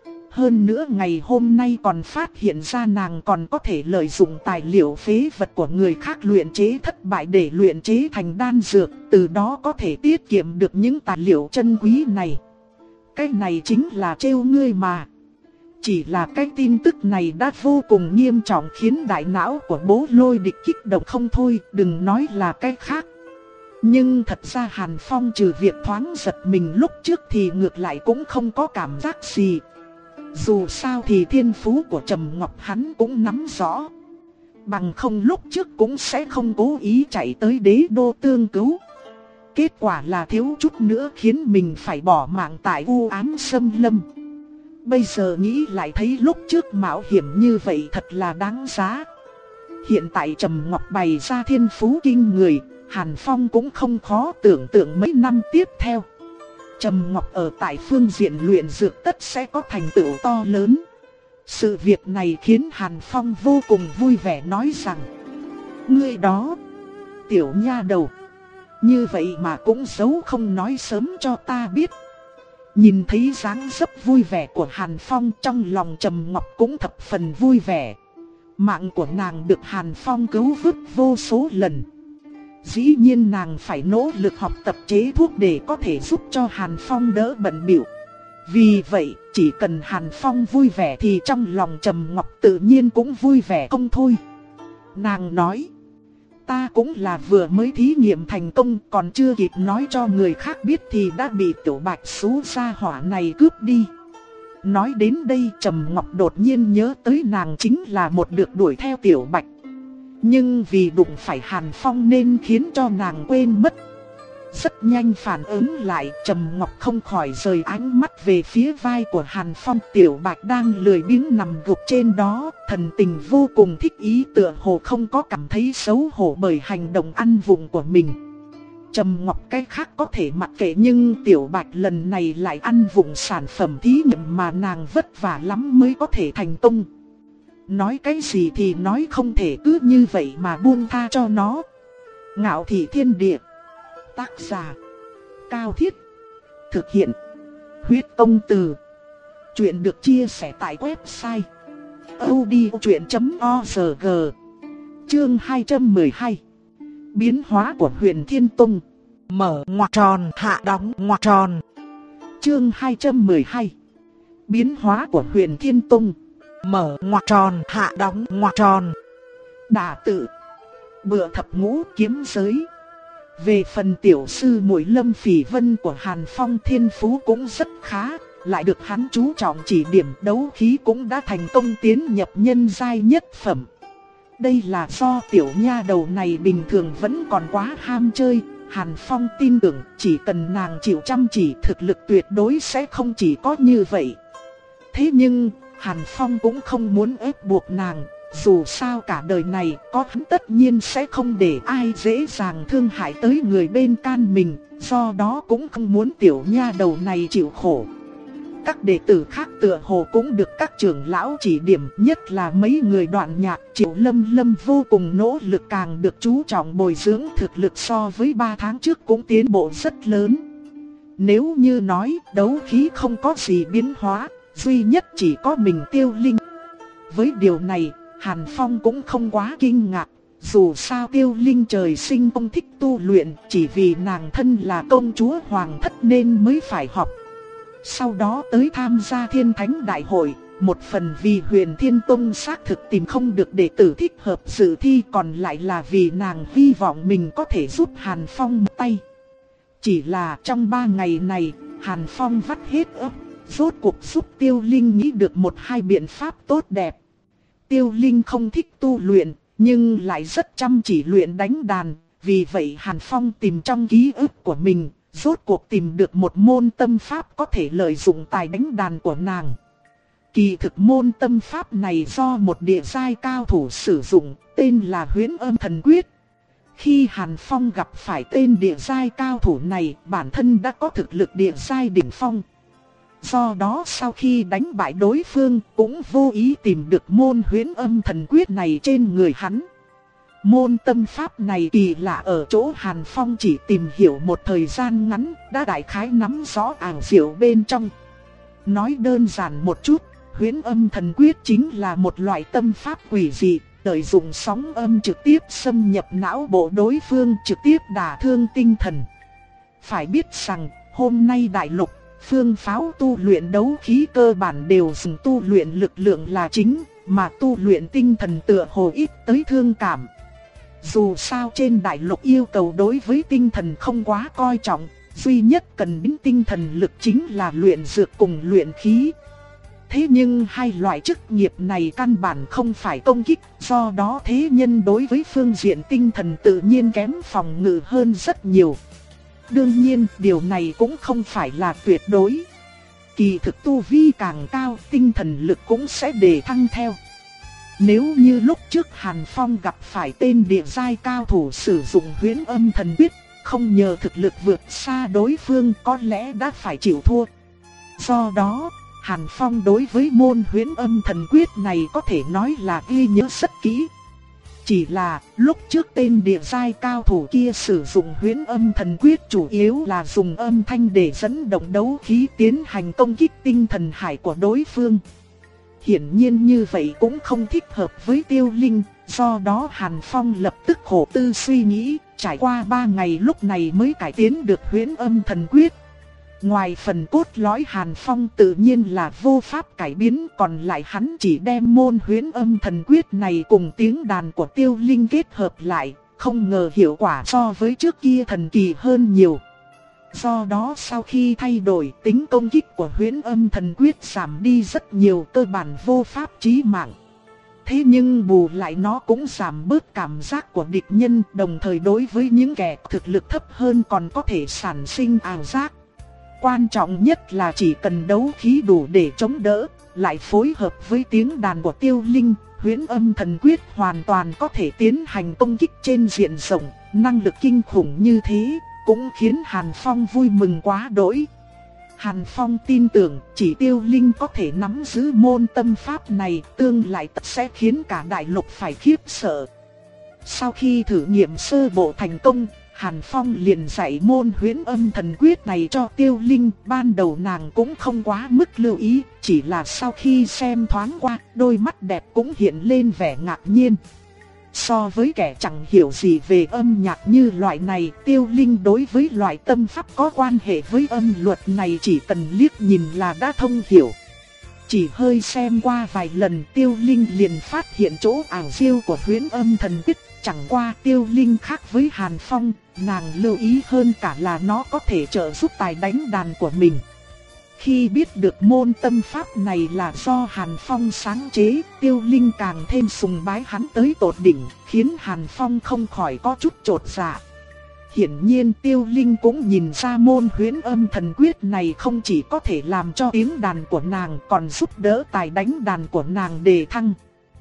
Hơn nữa ngày hôm nay còn phát hiện ra nàng còn có thể lợi dụng tài liệu phế vật của người khác luyện chế thất bại để luyện chế thành đan dược. Từ đó có thể tiết kiệm được những tài liệu chân quý này. Cái này chính là trêu ngươi mà. Chỉ là cái tin tức này đã vô cùng nghiêm trọng khiến đại não của Bố Lôi Địch kích động không thôi, đừng nói là cái khác. Nhưng thật ra Hàn Phong trừ việc thoáng giật mình lúc trước thì ngược lại cũng không có cảm giác gì. Dù sao thì thiên phú của Trầm Ngọc hắn cũng nắm rõ. Bằng không lúc trước cũng sẽ không cố ý chạy tới đế đô tương cứu. Kết quả là thiếu chút nữa khiến mình phải bỏ mạng tại u ám xâm lâm. Bây giờ nghĩ lại thấy lúc trước mạo hiểm như vậy thật là đáng giá. Hiện tại Trầm Ngọc bày ra thiên phú kinh người, Hàn Phong cũng không khó tưởng tượng mấy năm tiếp theo Trầm Ngọc ở tại phương diện luyện dược tất sẽ có thành tựu to lớn. Sự việc này khiến Hàn Phong vô cùng vui vẻ nói rằng: ngươi đó, tiểu nha đầu, như vậy mà cũng giấu không nói sớm cho ta biết. Nhìn thấy dáng dấp vui vẻ của Hàn Phong, trong lòng Trầm Ngọc cũng thập phần vui vẻ. Mạng của nàng được Hàn Phong cứu vớt vô số lần. Dĩ nhiên nàng phải nỗ lực học tập chế thuốc để có thể giúp cho Hàn Phong đỡ bận bịu. Vì vậy, chỉ cần Hàn Phong vui vẻ thì trong lòng Trầm Ngọc tự nhiên cũng vui vẻ không thôi. Nàng nói: ta cũng là vừa mới thí nghiệm thành công, còn chưa kịp nói cho người khác biết thì đã bị Tiểu Bạch xú gia hỏa này cướp đi. Nói đến đây Trầm Ngọc đột nhiên nhớ tới nàng chính là một được đuổi theo Tiểu Bạch. Nhưng vì đụng phải Hàn Phong nên khiến cho nàng quên mất. Rất nhanh phản ứng lại, Trầm Ngọc không khỏi rời ánh mắt về phía vai của Hàn Phong. Tiểu Bạch đang lười biếng nằm gục trên đó, thần tình vô cùng thích ý, tựa hồ không có cảm thấy xấu hổ bởi hành động ăn vụng của mình. Trầm Ngọc cái khác có thể mặc kệ, nhưng Tiểu Bạch lần này lại ăn vụng sản phẩm thí nghiệm mà nàng vất vả lắm mới có thể thành công. Nói cái gì thì nói, không thể cứ như vậy mà buông tha cho nó. Ngạo Thị Thiên Địa. Tác giả Cao Thiết. Thực hiện Huyết Công Từ. Chuyện được chia sẻ tại website audiochuyện chấm org. Chương hai trăm mười hai. Biến hóa của Huyền Thiên Tông. Mở ngoặc tròn, hạ đóng ngoặc tròn. Chương hai trăm mười hai. Biến hóa của Huyền Thiên Tông. Mở ngoặc tròn, hạ đóng ngoặc tròn. Đả tự. Bựa thập ngũ kiếm giới. Về phần tiểu sư muội Lâm Phỉ Vân của Hàn Phong, thiên phú cũng rất khá, lại được hắn chú trọng chỉ điểm, đấu khí cũng đã thành công tiến nhập nhân giai nhất phẩm. Đây là do tiểu nha đầu này bình thường vẫn còn quá ham chơi. Hàn Phong tin tưởng chỉ cần nàng chịu chăm chỉ, thực lực tuyệt đối sẽ không chỉ có như vậy. Thế nhưng Hàn Phong cũng không muốn ép buộc nàng. Dù sao cả đời này có hắn tất nhiên sẽ không để ai dễ dàng thương hại tới người bên can mình, do đó cũng không muốn tiểu nha đầu này chịu khổ. Các đệ tử khác tựa hồ cũng được các trưởng lão chỉ điểm, nhất là mấy người Đoạn Nhạc, Triệu Lâm Lâm vô cùng nỗ lực, càng được chú trọng bồi dưỡng, thực lực so với ba tháng trước cũng tiến bộ rất lớn. Nếu như nói đấu khí không có gì biến hóa, duy nhất chỉ có mình Tiêu Linh. Với điều này Hàn Phong cũng không quá kinh ngạc, dù sao Tiêu Linh trời sinh không thích tu luyện, chỉ vì nàng thân là công chúa hoàng thất nên mới phải học. Sau đó tới tham gia Thiên Thánh Đại hội, một phần vì Huyền Thiên Tông xác thực tìm không được đệ tử thích hợp dự thi, còn lại là vì nàng hy vọng mình có thể giúp Hàn Phong một tay. Chỉ là trong ba ngày này, Hàn Phong vắt hết óc, rốt cuộc giúp Tiêu Linh nghĩ được một hai biện pháp tốt đẹp. Tiêu Linh không thích tu luyện, nhưng lại rất chăm chỉ luyện đánh đàn. Vì vậy Hàn Phong tìm trong ký ức của mình, rốt cuộc tìm được một môn tâm pháp có thể lợi dụng tài đánh đàn của nàng. Kỳ thực môn tâm pháp này do một địa giai cao thủ sử dụng, tên là Huyễn Âm Thần Quyết. Khi Hàn Phong gặp phải tên địa giai cao thủ này, bản thân đã có thực lực địa giai đỉnh phong. Do đó sau khi đánh bại đối phương cũng vô ý tìm được môn Huyễn Âm Thần Quyết này trên người hắn. Môn tâm pháp này kỳ lạ ở chỗ Hàn Phong chỉ tìm hiểu một thời gian ngắn đã đại khái nắm rõ ảo diệu bên trong. Nói đơn giản một chút, Huyễn Âm Thần Quyết chính là một loại tâm pháp quỷ dị, lợi dụng sóng âm trực tiếp xâm nhập não bộ đối phương, trực tiếp đả thương tinh thần. Phải biết rằng hôm nay đại lục, phương pháo tu luyện đấu khí cơ bản đều dùng tu luyện lực lượng là chính, mà tu luyện tinh thần tựa hồ ít tới thương cảm. Dù sao trên đại lục yêu cầu đối với tinh thần không quá coi trọng, duy nhất cần đến tinh thần lực chính là luyện dược cùng luyện khí. Thế nhưng hai loại chức nghiệp này căn bản không phải công kích, do đó thế nhân đối với phương diện tinh thần tự nhiên kém phòng ngự hơn rất nhiều. Đương nhiên, điều này cũng không phải là tuyệt đối. Kỳ thực tu vi càng cao, tinh thần lực cũng sẽ đề thăng theo. Nếu như lúc trước Hàn Phong gặp phải tên địa giai cao thủ sử dụng huyễn âm thần quyết, không nhờ thực lực vượt xa đối phương có lẽ đã phải chịu thua. Do đó, Hàn Phong đối với môn huyễn âm thần quyết này có thể nói là ghi nhớ rất kỹ. Chỉ là lúc trước tên địa giai cao thủ kia sử dụng huyễn âm thần quyết chủ yếu là dùng âm thanh để dẫn động đấu khí tiến hành công kích tinh thần hải của đối phương. Hiển nhiên như vậy cũng không thích hợp với Tiêu Linh, do đó Hàn Phong lập tức khổ tư suy nghĩ, trải qua ba ngày lúc này mới cải tiến được huyễn âm thần quyết. Ngoài phần cốt lõi Hàn Phong tự nhiên là vô pháp cải biến, còn lại hắn chỉ đem môn huyễn âm thần quyết này cùng tiếng đàn của Tiêu Linh kết hợp lại, không ngờ hiệu quả so với trước kia thần kỳ hơn nhiều. Do đó sau khi thay đổi, tính công kích của huyễn âm thần quyết giảm đi rất nhiều, cơ bản vô pháp chí mạng. Thế nhưng bù lại nó cũng giảm bớt cảm giác của địch nhân, đồng thời đối với những kẻ thực lực thấp hơn còn có thể sản sinh ảo giác. Quan trọng nhất là chỉ cần đấu khí đủ để chống đỡ, lại phối hợp với tiếng đàn của Tiêu Linh, huyễn âm thần quyết hoàn toàn có thể tiến hành công kích trên diện rộng. Năng lực kinh khủng như thế cũng khiến Hàn Phong vui mừng quá đỗi. Hàn Phong tin tưởng chỉ Tiêu Linh có thể nắm giữ môn tâm pháp này, tương lai tất sẽ khiến cả đại lục phải khiếp sợ. Sau khi thử nghiệm sơ bộ thành công, Hàn Phong liền dạy môn huyễn âm thần quyết này cho Tiêu Linh. Ban đầu nàng cũng không quá mức lưu ý, chỉ là sau khi xem thoáng qua, đôi mắt đẹp cũng hiện lên vẻ ngạc nhiên. So với kẻ chẳng hiểu gì về âm nhạc như loại này, Tiêu Linh đối với loại tâm pháp có quan hệ với âm luật này chỉ cần liếc nhìn là đã thông hiểu. Chỉ hơi xem qua vài lần, Tiêu Linh liền phát hiện chỗ ảo diệu của huyễn âm thần quyết. Chẳng qua Tiêu Linh khác với Hàn Phong, nàng lưu ý hơn cả là nó có thể trợ giúp tài đánh đàn của mình. Khi biết được môn tâm pháp này là do Hàn Phong sáng chế, Tiêu Linh càng thêm sùng bái hắn tới tột đỉnh, khiến Hàn Phong không khỏi có chút chột dạ. Hiển nhiên Tiêu Linh cũng nhìn ra môn huyễn âm thần quyết này không chỉ có thể làm cho tiếng đàn của nàng, còn giúp đỡ tài đánh đàn của nàng đề thăng.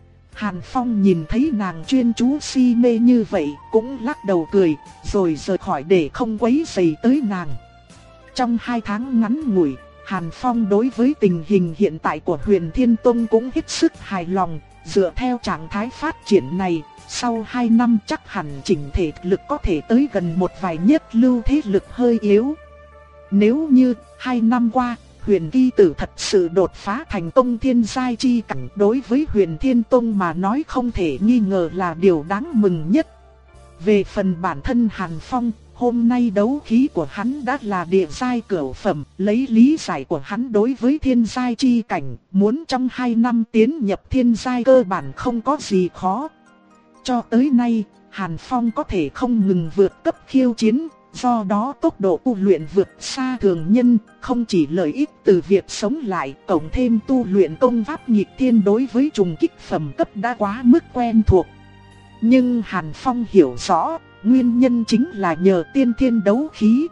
Hàn Phong nhìn thấy nàng chuyên chú si mê như vậy, cũng lắc đầu cười, rồi rời khỏi để không quấy rầy tới nàng. Trong hai tháng ngắn ngủi, Hàn Phong đối với tình hình hiện tại của Huyền Thiên Tông cũng hết sức hài lòng. Dựa theo trạng thái phát triển này, sau hai năm chắc hẳn chỉnh thể lực có thể tới gần một vài nhất lưu thế lực hơi yếu. Nếu như hai năm qua, Huyền Kỳ Tử thật sự đột phá thành công thiên giai chi cảnh, đối với Huyền Thiên Tông mà nói không thể nghi ngờ là điều đáng mừng nhất. Về phần bản thân Hàn Phong, hôm nay đấu khí của hắn đã là địa giai cửu phẩm, lấy lý giải của hắn đối với thiên giai chi cảnh, muốn trong hai năm tiến nhập thiên giai cơ bản không có gì khó. Cho tới nay, Hàn Phong có thể không ngừng vượt cấp khiêu chiến, do đó tốc độ tu luyện vượt xa thường nhân, không chỉ lợi ích từ việc sống lại, cộng thêm tu luyện công pháp nghịch thiên đối với trùng kích phẩm cấp đã quá mức quen thuộc. Nhưng Hàn Phong hiểu rõ, nguyên nhân chính là nhờ tiên thiên đấu khí.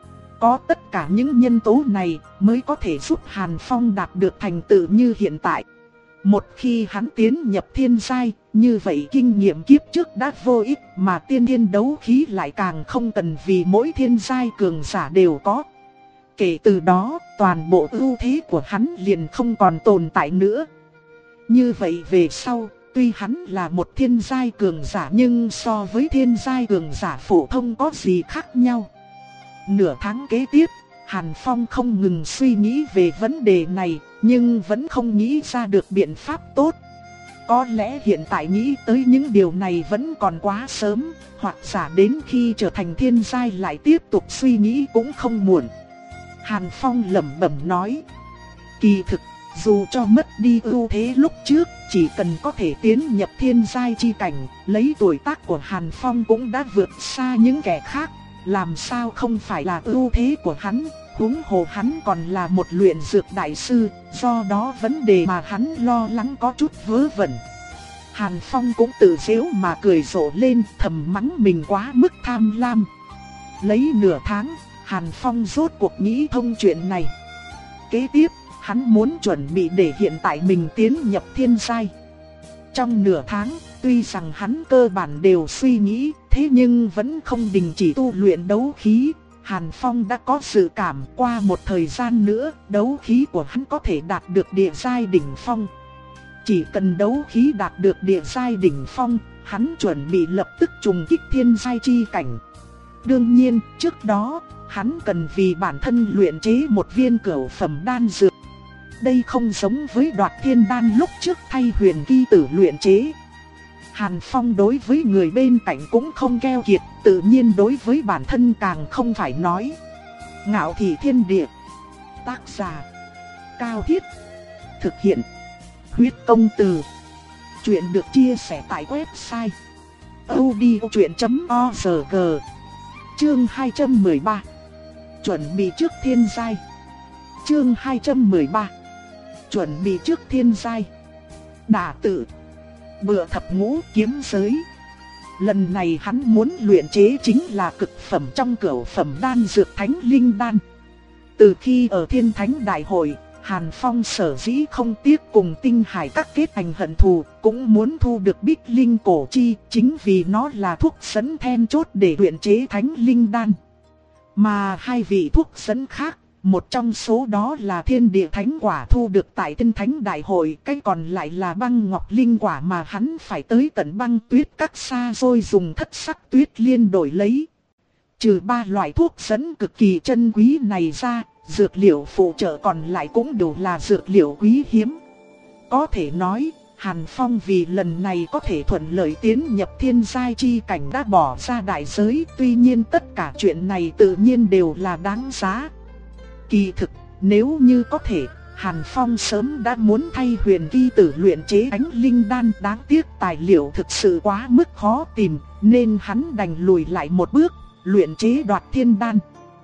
Có tất cả những nhân tố này mới có thể giúp Hàn Phong đạt được thành tựu như hiện tại. Một khi hắn tiến nhập thiên giai, như vậy kinh nghiệm kiếp trước đã vô ích, mà tiên thiên đấu khí lại càng không cần, vì mỗi thiên giai cường giả đều có. Kể từ đó, toàn bộ ưu thế của hắn liền không còn tồn tại nữa. Như vậy về sau, tuy hắn là một thiên giai cường giả nhưng so với thiên giai cường giả phổ thông có gì khác nhau. Nửa tháng kế tiếp, Hàn Phong không ngừng suy nghĩ về vấn đề này, nhưng vẫn không nghĩ ra được biện pháp tốt. Có lẽ hiện tại nghĩ tới những điều này vẫn còn quá sớm, hoặc giả đến khi trở thành thiên giai lại tiếp tục suy nghĩ cũng không muộn. Hàn Phong lẩm bẩm nói. Kỳ thực, Dù cho mất đi ưu thế lúc trước, chỉ cần có thể tiến nhập thiên giai chi cảnh, lấy tuổi tác của Hàn Phong cũng đã vượt xa những kẻ khác. Làm sao không phải là ưu thế của hắn, huống hồ hắn còn là một luyện dược đại sư, do đó vấn đề mà hắn lo lắng có chút vớ vẩn. Hàn Phong cũng tự giễu mà cười rộ lên, thầm mắng mình quá mức tham lam. Lấy nửa tháng, Hàn Phong rốt cuộc nghĩ thông chuyện này. Kế tiếp, hắn muốn chuẩn bị để hiện tại mình tiến nhập thiên giai. Trong nửa tháng, tuy rằng hắn cơ bản đều suy nghĩ, thế nhưng vẫn không đình chỉ tu luyện đấu khí. Hàn Phong đã có dự cảm qua một thời gian nữa, đấu khí của hắn có thể đạt được địa giai đỉnh phong. Chỉ cần đấu khí đạt được địa giai đỉnh phong, hắn chuẩn bị lập tức trùng kích thiên giai chi cảnh. Đương nhiên, trước đó, hắn cần vì bản thân luyện chế một viên cửu phẩm đan dược. Đây không giống với Đoạt Thiên Đan lúc trước thay Huyền Kỳ Tử luyện chế. Hàn Phong đối với người bên cạnh cũng không keo kiệt, tự nhiên đối với bản thân càng không phải nói. Ngạo Thị Thiên Địa. Tác giả: Cao Thiết. Thực hiện: Huyết Công Từ. Chuyện được chia sẻ tại website audiochuyện chấm org. Chương hai trăm mười ba. Chuẩn bị trước thiên giai. Chương hai trăm mười ba. Chuẩn bị trước thiên giai. Đả tự. Bựa thập ngũ kiếm giới. Lần này hắn muốn luyện chế chính là cực phẩm trong cửu phẩm đan dược Thánh Linh Đan. Từ khi ở Thiên Thánh Đại Hội, Hàn Phong sở dĩ không tiếc cùng Tinh Hải các kết thành hận thù, cũng muốn thu được Bích Linh Cổ Chi, chính vì nó là thuốc dẫn then chốt để luyện chế Thánh Linh Đan. Mà hai vị thuốc dẫn khác, một trong số đó là Thiên Địa Thánh Quả thu được tại Thiên Thánh Đại Hội, cái còn lại là Băng Ngọc Linh Quả mà hắn phải tới tận Băng Tuyết Các xa rồi dùng thất sắc tuyết liên đổi lấy. Trừ ba loại thuốc dẫn cực kỳ chân quý này ra, dược liệu phụ trợ còn lại cũng đều là dược liệu quý hiếm. Có thể nói, Hàn Phong vì lần này có thể thuận lợi tiến nhập thiên giai chi cảnh đã bỏ ra đại giới, tuy nhiên tất cả chuyện này tự nhiên đều là đáng giá. Kỳ thực, nếu như có thể, Hàn Phong sớm đã muốn thay Huyền Kỳ Tử luyện chế Thánh Linh Đan, đáng tiếc tài liệu thực sự quá mức khó tìm, nên hắn đành lùi lại một bước, luyện chế Đoạt Thiên Đan.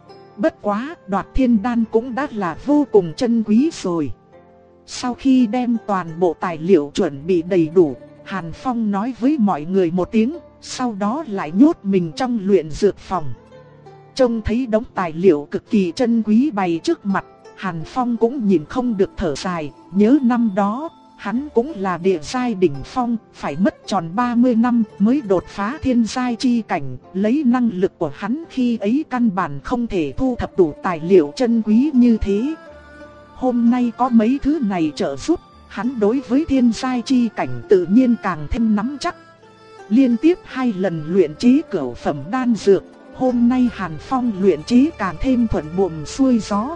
Bất quá, Đoạt Thiên Đan cũng đã là vô cùng chân quý rồi. Sau khi đem toàn bộ tài liệu chuẩn bị đầy đủ, Hàn Phong nói với mọi người một tiếng, sau đó lại nhốt mình trong luyện dược phòng. Trông thấy đống tài liệu cực kỳ chân quý bày trước mặt, Hàn Phong cũng nhìn không được thở dài, nhớ năm đó, hắn cũng là địa giai đỉnh phong, phải mất tròn ba mươi năm mới đột phá thiên giai chi cảnh, lấy năng lực của hắn khi ấy căn bản không thể thu thập đủ tài liệu chân quý như thế. Hôm nay có mấy thứ này trợ giúp, hắn đối với thiên giai chi cảnh tự nhiên càng thêm nắm chắc. Liên tiếp hai lần luyện chế cửu phẩm đan dược, hôm nay Hàn Phong luyện chế càng thêm thuận buồm xuôi gió.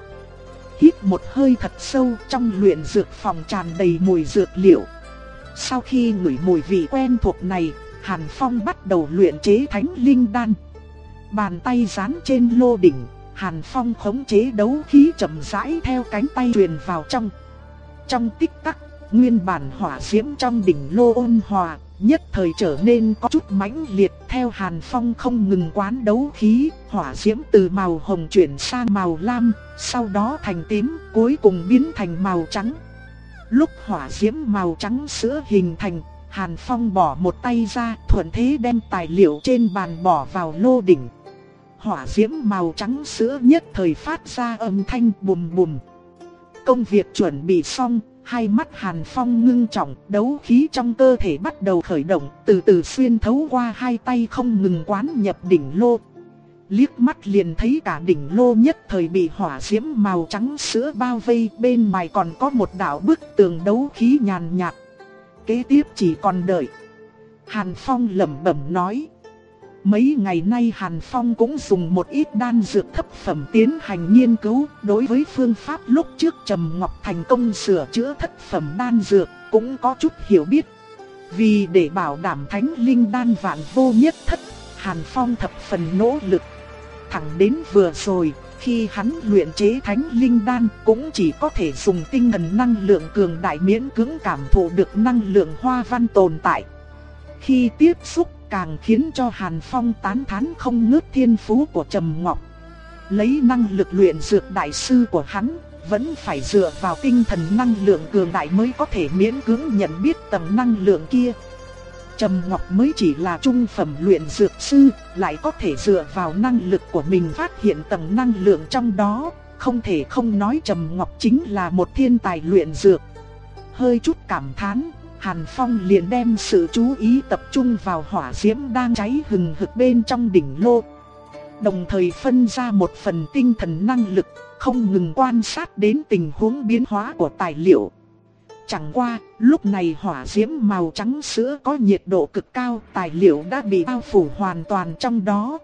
Hít một hơi thật sâu, trong luyện dược phòng tràn đầy mùi dược liệu. Sau khi ngửi mùi vị quen thuộc này, Hàn Phong bắt đầu luyện chế Thánh Linh Đan. Bàn tay dán trên lô đỉnh, Hàn Phong khống chế đấu khí chậm rãi theo cánh tay truyền vào trong. Trong tích tắc, nguyên bản hỏa diễm trong đỉnh lô ôn hòa, nhất thời trở nên có chút mãnh liệt. Theo Hàn Phong không ngừng quán đấu khí, hỏa diễm từ màu hồng chuyển sang màu lam, sau đó thành tím, cuối cùng biến thành màu trắng. Lúc hỏa diễm màu trắng sữa hình thành, Hàn Phong bỏ một tay ra, thuận thế đem tài liệu trên bàn bỏ vào lô đỉnh. Hỏa diễm màu trắng sữa nhất thời phát ra âm thanh bùm bùm. Công việc chuẩn bị xong, hai mắt Hàn Phong ngưng trọng, đấu khí trong cơ thể bắt đầu khởi động, từ từ xuyên thấu qua hai tay không ngừng quán nhập đỉnh lô. Liếc mắt liền thấy cả đỉnh lô nhất thời bị hỏa diễm màu trắng sữa bao vây, bên ngoài còn có một đạo bức tường đấu khí nhàn nhạt. Kế tiếp chỉ còn đợi. Hàn Phong lẩm bẩm nói. Mấy ngày nay Hàn Phong cũng dùng một ít đan dược thấp phẩm tiến hành nghiên cứu, đối với phương pháp lúc trước Trầm Ngọc thành công sửa chữa thất phẩm đan dược cũng có chút hiểu biết. Vì để bảo đảm Thánh Linh Đan vạn vô nhất thất, Hàn Phong thập phần nỗ lực. Thẳng đến vừa rồi, khi hắn luyện chế thánh linh đan cũng chỉ có thể dùng tinh thần năng lượng cường đại miễn cưỡng cảm thụ được năng lượng hoa văn tồn tại. Khi tiếp xúc càng khiến cho Hàn Phong tán thán không ngớt thiên phú của Trầm Ngọc. Lấy năng lực luyện dược đại sư của hắn, vẫn phải dựa vào tinh thần năng lượng cường đại mới có thể miễn cưỡng nhận biết tầng năng lượng kia. Trầm Ngọc mới chỉ là trung phẩm luyện dược sư, lại có thể dựa vào năng lực của mình phát hiện tầng năng lượng trong đó, không thể không nói Trầm Ngọc chính là một thiên tài luyện dược. Hơi chút cảm thán, Hàn Phong liền đem sự chú ý tập trung vào hỏa diễm đang cháy hừng hực bên trong đỉnh lô. Đồng thời phân ra một phần tinh thần năng lực, không ngừng quan sát đến tình huống biến hóa của tài liệu. Chẳng qua, lúc này hỏa diễm màu trắng sữa có nhiệt độ cực cao, tài liệu đã bị bao phủ hoàn toàn trong đó.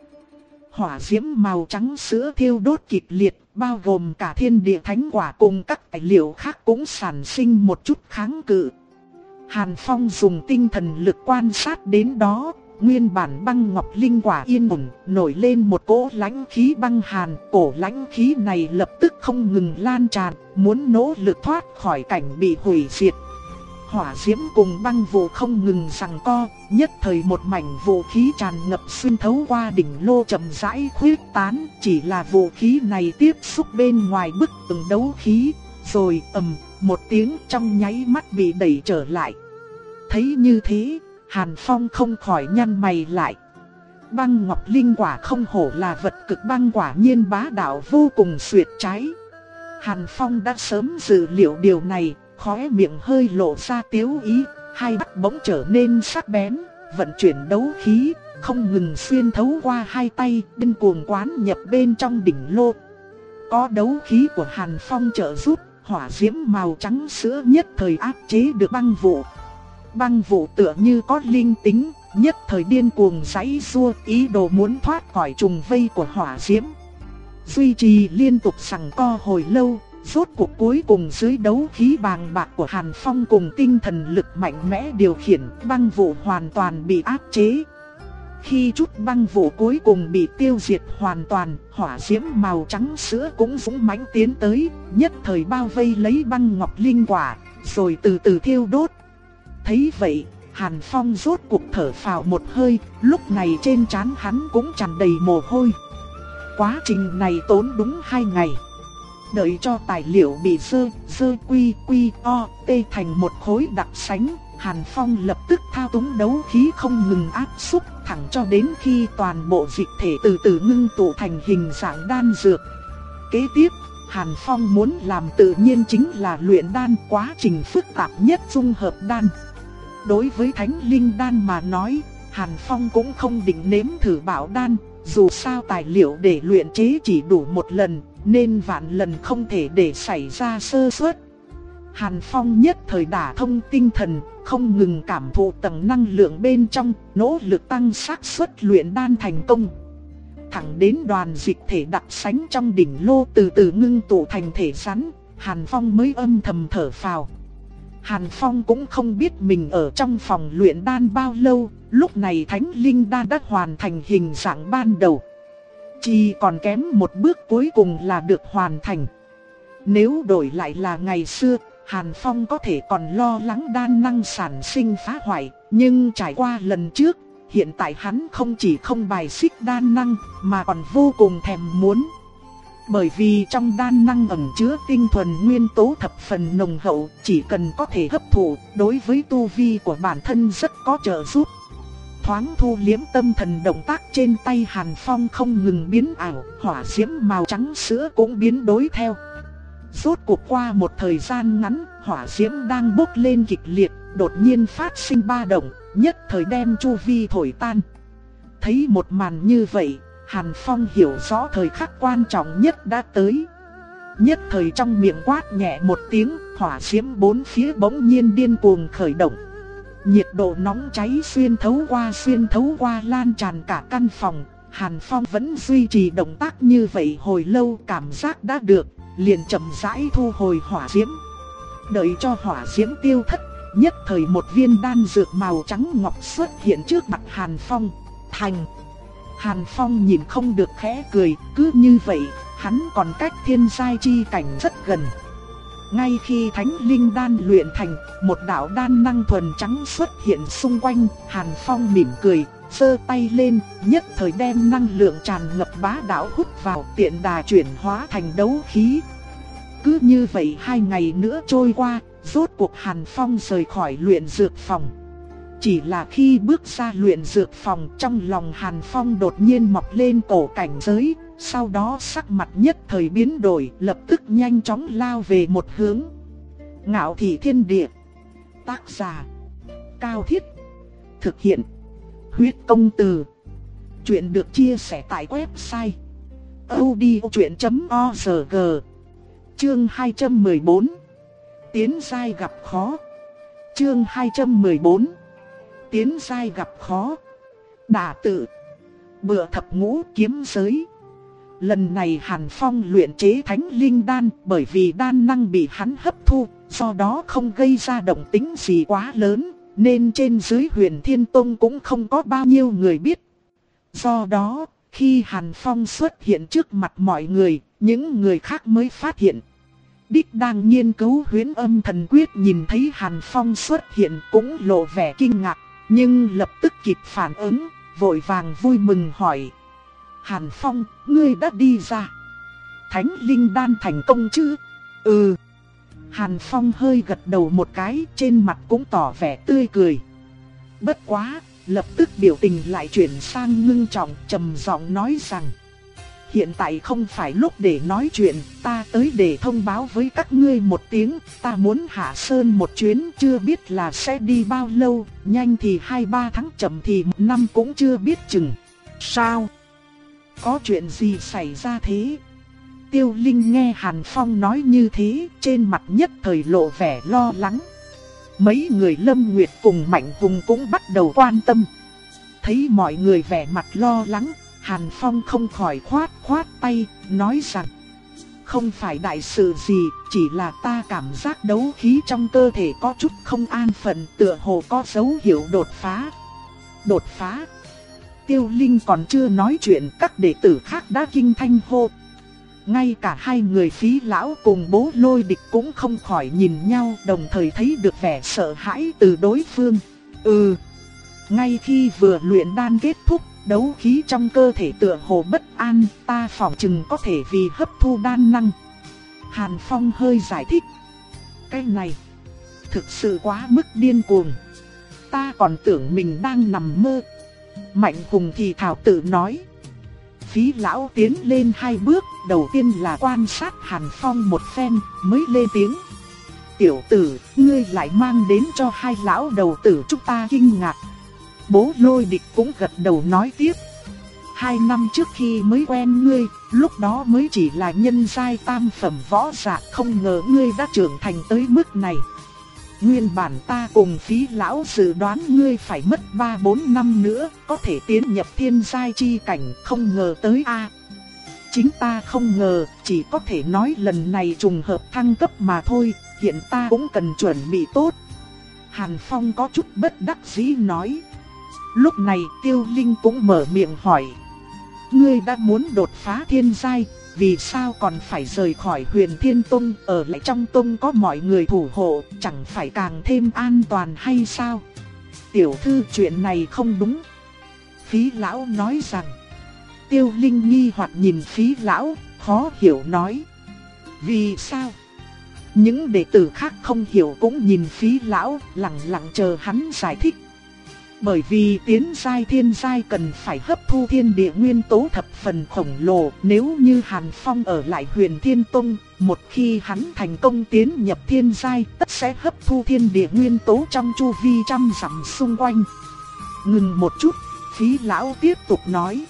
Hỏa diễm màu trắng sữa thiêu đốt kịch liệt, bao gồm cả thiên địa thánh quả cùng các tài liệu khác cũng sản sinh một chút kháng cự. Hàn Phong dùng tinh thần lực quan sát đến đó, nguyên bản băng ngọc linh quả yên ổn, nổi lên một cỗ lãnh khí băng hàn, cổ lãnh khí này lập tức không ngừng lan tràn, muốn nỗ lực thoát khỏi cảnh bị hủy diệt. Hỏa diễm cùng băng vụ không ngừng giằng co, nhất thời một mảnh vũ khí tràn ngập xuyên thấu qua đỉnh lô chậm rãi khuyết tán, chỉ là vũ khí này tiếp xúc bên ngoài bức tường đấu khí, rồi ầm một tiếng trong nháy mắt bị đẩy trở lại. Thấy như thế, Hàn Phong không khỏi nhăn mày lại. Băng ngọc linh quả không hổ là vật cực băng, quả nhiên bá đạo vô cùng xuyệt trái. Hàn Phong đã sớm dự liệu điều này, khóe miệng hơi lộ ra tiếu ý, hai mắt bỗng trở nên sắc bén, vận chuyển đấu khí, không ngừng xuyên thấu qua hai tay, điên cuồng quán nhập bên trong đỉnh lô. Có đấu khí của Hàn Phong trợ giúp, hỏa diễm màu trắng sữa nhất thời áp chế được băng vụ. Băng vụ tựa như có linh tính, nhất thời điên cuồng giãy giụa, ý đồ muốn thoát khỏi trùng vây của hỏa diễm. Duy trì liên tục giằng co hồi lâu, rốt cuộc cuối cùng dưới đấu khí bàng bạc của Hàn Phong cùng tinh thần lực mạnh mẽ điều khiển, băng vụ hoàn toàn bị áp chế. Khi chút băng vụ cuối cùng bị tiêu diệt hoàn toàn, hỏa diễm màu trắng sữa cũng dũng mãnh tiến tới, nhất thời bao vây lấy băng ngọc linh quả, rồi từ từ thiêu đốt. Thấy vậy, Hàn Phong rốt cuộc thở phào một hơi, lúc này trên trán hắn cũng tràn đầy mồ hôi. Quá trình này tốn đúng hai ngày. Đợi cho tài liệu bị dơ, dơ quy quy o tê thành một khối đặc sánh, Hàn Phong lập tức thao túng đấu khí không ngừng áp xúc, thẳng cho đến khi toàn bộ dịch thể từ từ ngưng tụ thành hình dạng đan dược. Kế tiếp, Hàn Phong muốn làm tự nhiên chính là luyện đan, quá trình phức tạp nhất dung hợp đan. Đối với thánh linh đan mà nói, Hàn Phong cũng không định nếm thử bảo đan, dù sao tài liệu để luyện chế chỉ đủ một lần, nên vạn lần không thể để xảy ra sơ suất. Hàn Phong nhất thời đả thông tinh thần, không ngừng cảm thụ tầng năng lượng bên trong, nỗ lực tăng xác suất luyện đan thành công. Thẳng đến đoàn dịch thể đặc sánh trong đỉnh lô từ từ ngưng tụ thành thể rắn, Hàn Phong mới âm thầm thở phào. Hàn Phong cũng không biết mình ở trong phòng luyện đan bao lâu, lúc này thánh linh đan đã hoàn thành hình dạng ban đầu. Chỉ còn kém một bước cuối cùng là được hoàn thành. Nếu đổi lại là ngày xưa, Hàn Phong có thể còn lo lắng đan năng sản sinh phá hoại, nhưng trải qua lần trước, hiện tại hắn không chỉ không bài xích đan năng, mà còn vô cùng thèm muốn. Bởi vì trong đan năng ẩn chứa tinh thuần nguyên tố thập phần nồng hậu, chỉ cần có thể hấp thụ, đối với tu vi của bản thân rất có trợ giúp. Thoáng thu liếm tâm thần, động tác trên tay Hàn Phong không ngừng biến ảo, hỏa diễm màu trắng sữa cũng biến đổi theo. Rốt cuộc qua một thời gian ngắn, hỏa diễm đang bốc lên kịch liệt, đột nhiên phát sinh ba động, nhất thời đem chu vi thổi tan. Thấy một màn như vậy, Hàn Phong hiểu rõ thời khắc quan trọng nhất đã tới. Nhất thời trong miệng quát nhẹ một tiếng, hỏa diễm bốn phía bỗng nhiên điên cuồng khởi động. Nhiệt độ nóng cháy xuyên thấu qua xuyên thấu qua lan tràn cả căn phòng. Hàn Phong vẫn duy trì động tác như vậy hồi lâu, cảm giác đã được, liền chậm rãi thu hồi hỏa diễm. Đợi cho hỏa diễm tiêu thất, nhất thời một viên đan dược màu trắng ngọc xuất hiện trước mặt Hàn Phong. Thành! Hàn Phong nhìn không được khẽ cười, cứ như vậy, hắn còn cách thiên giai chi cảnh rất gần. Ngay khi thánh linh đan luyện thành, một đạo đan năng thuần trắng xuất hiện xung quanh, Hàn Phong mỉm cười, giơ tay lên, nhất thời đem năng lượng tràn ngập bá đạo hút vào, tiện đà chuyển hóa thành đấu khí. Cứ như vậy hai ngày nữa trôi qua, rốt cuộc Hàn Phong rời khỏi luyện dược phòng. Chỉ là khi bước ra luyện dược phòng, trong lòng Hàn Phong đột nhiên mọc lên cổ cảnh giới, sau đó sắc mặt nhất thời biến đổi, lập tức nhanh chóng lao về một hướng. Ngạo Thị Thiên Địa. Tác giả: Cao Thiết. Thực hiện: Huyết Công Từ. Chuyện được chia sẻ tại website audiochuyện chấm org. Chương hai trăm mười bốn. Tiến giai gặp khó. Chương hai trăm mười bốn. Tiến giai gặp khó. Đả tự. Bựa thập ngũ kiếm giới. Lần này Hàn Phong luyện chế thánh linh đan, bởi vì đan năng bị hắn hấp thu, do đó không gây ra động tĩnh gì quá lớn, nên trên dưới Huyền Thiên Tông cũng không có bao nhiêu người biết. Do đó, khi Hàn Phong xuất hiện trước mặt mọi người, những người khác mới phát hiện. Đích đang nghiên cứu Huyễn Âm Thần Quyết nhìn thấy Hàn Phong xuất hiện cũng lộ vẻ kinh ngạc, nhưng lập tức kịp phản ứng, vội vàng vui mừng hỏi: Hàn Phong, ngươi đã đi ra. Thánh linh đan thành công chứ? Ừ. Hàn Phong hơi gật đầu một cái, trên mặt cũng tỏ vẻ tươi cười. Bất quá, lập tức biểu tình lại chuyển sang ngưng trọng, trầm giọng nói rằng: hiện tại không phải lúc để nói chuyện, ta tới để thông báo với các ngươi một tiếng, ta muốn hạ sơn một chuyến, chưa biết là sẽ đi bao lâu, nhanh thì hai ba tháng, chậm thì một năm cũng chưa biết chừng. Sao? Có chuyện gì xảy ra thế? Tiêu Linh nghe Hàn Phong nói như thế, trên mặt nhất thời lộ vẻ lo lắng. Mấy người Lâm Nguyệt cùng Mạnh Hùng cũng bắt đầu quan tâm. Thấy mọi người vẻ mặt lo lắng, Hàn Phong không khỏi khoát khoát tay, nói rằng: không phải đại sự gì, chỉ là ta cảm giác đấu khí trong cơ thể có chút không an phận, tựa hồ có dấu hiệu đột phá. Đột phá? Tiêu Linh còn chưa nói chuyện, các đệ tử khác đã kinh thanh hô. Ngay cả hai người Phí Lão cùng Bố Lôi Địch cũng không khỏi nhìn nhau, đồng thời thấy được vẻ sợ hãi từ đối phương. Ừ. Ngay khi vừa luyện đan kết thúc, đấu khí trong cơ thể tựa hồ bất an, ta phỏng chừng có thể vì hấp thu đan năng. Hàn Phong hơi giải thích. Cái này thực sự quá mức điên cuồng. Ta còn tưởng mình đang nằm mơ. Mạnh Hùng thì thào tự nói. Phí Lão tiến lên hai bước, đầu tiên là quan sát Hàn Phong một phen, mới lên tiếng. Tiểu tử, ngươi lại mang đến cho hai lão đầu tử chúng ta kinh ngạc. Bố Lôi Địch cũng gật đầu nói tiếp. Hai năm trước khi mới quen ngươi, lúc đó mới chỉ là nhân giai tam phẩm võ giả, không ngờ ngươi đã trưởng thành tới mức này. Nguyên bản ta cùng Phí Lão dự đoán ngươi phải mất ba bốn năm nữa, có thể tiến nhập thiên giai chi cảnh, không ngờ tới a. Chính ta không ngờ, chỉ có thể nói lần này trùng hợp thăng cấp mà thôi, hiện ta cũng cần chuẩn bị tốt. Hàn Phong có chút bất đắc dĩ nói. Lúc này Tiêu Linh cũng mở miệng hỏi. Ngươi đã muốn đột phá thiên giai, vì sao còn phải rời khỏi Huyền Thiên Tông, ở lại trong tông có mọi người thủ hộ, chẳng phải càng thêm an toàn hay sao? Tiểu thư, chuyện này không đúng. Phí Lão nói rằng. Tiêu Linh nghi hoặc nhìn Phí Lão, khó hiểu nói. Vì sao? Những đệ tử khác không hiểu cũng nhìn Phí Lão, lặng lặng chờ hắn giải thích. Bởi vì tiến giai thiên giai cần phải hấp thu thiên địa nguyên tố thập phần khổng lồ, nếu như Hàn Phong ở lại Huyền Thiên Tông, một khi hắn thành công tiến nhập thiên giai, tất sẽ hấp thu thiên địa nguyên tố trong chu vi trăm dặm xung quanh. Ngừng một chút, Phí Lão tiếp tục nói.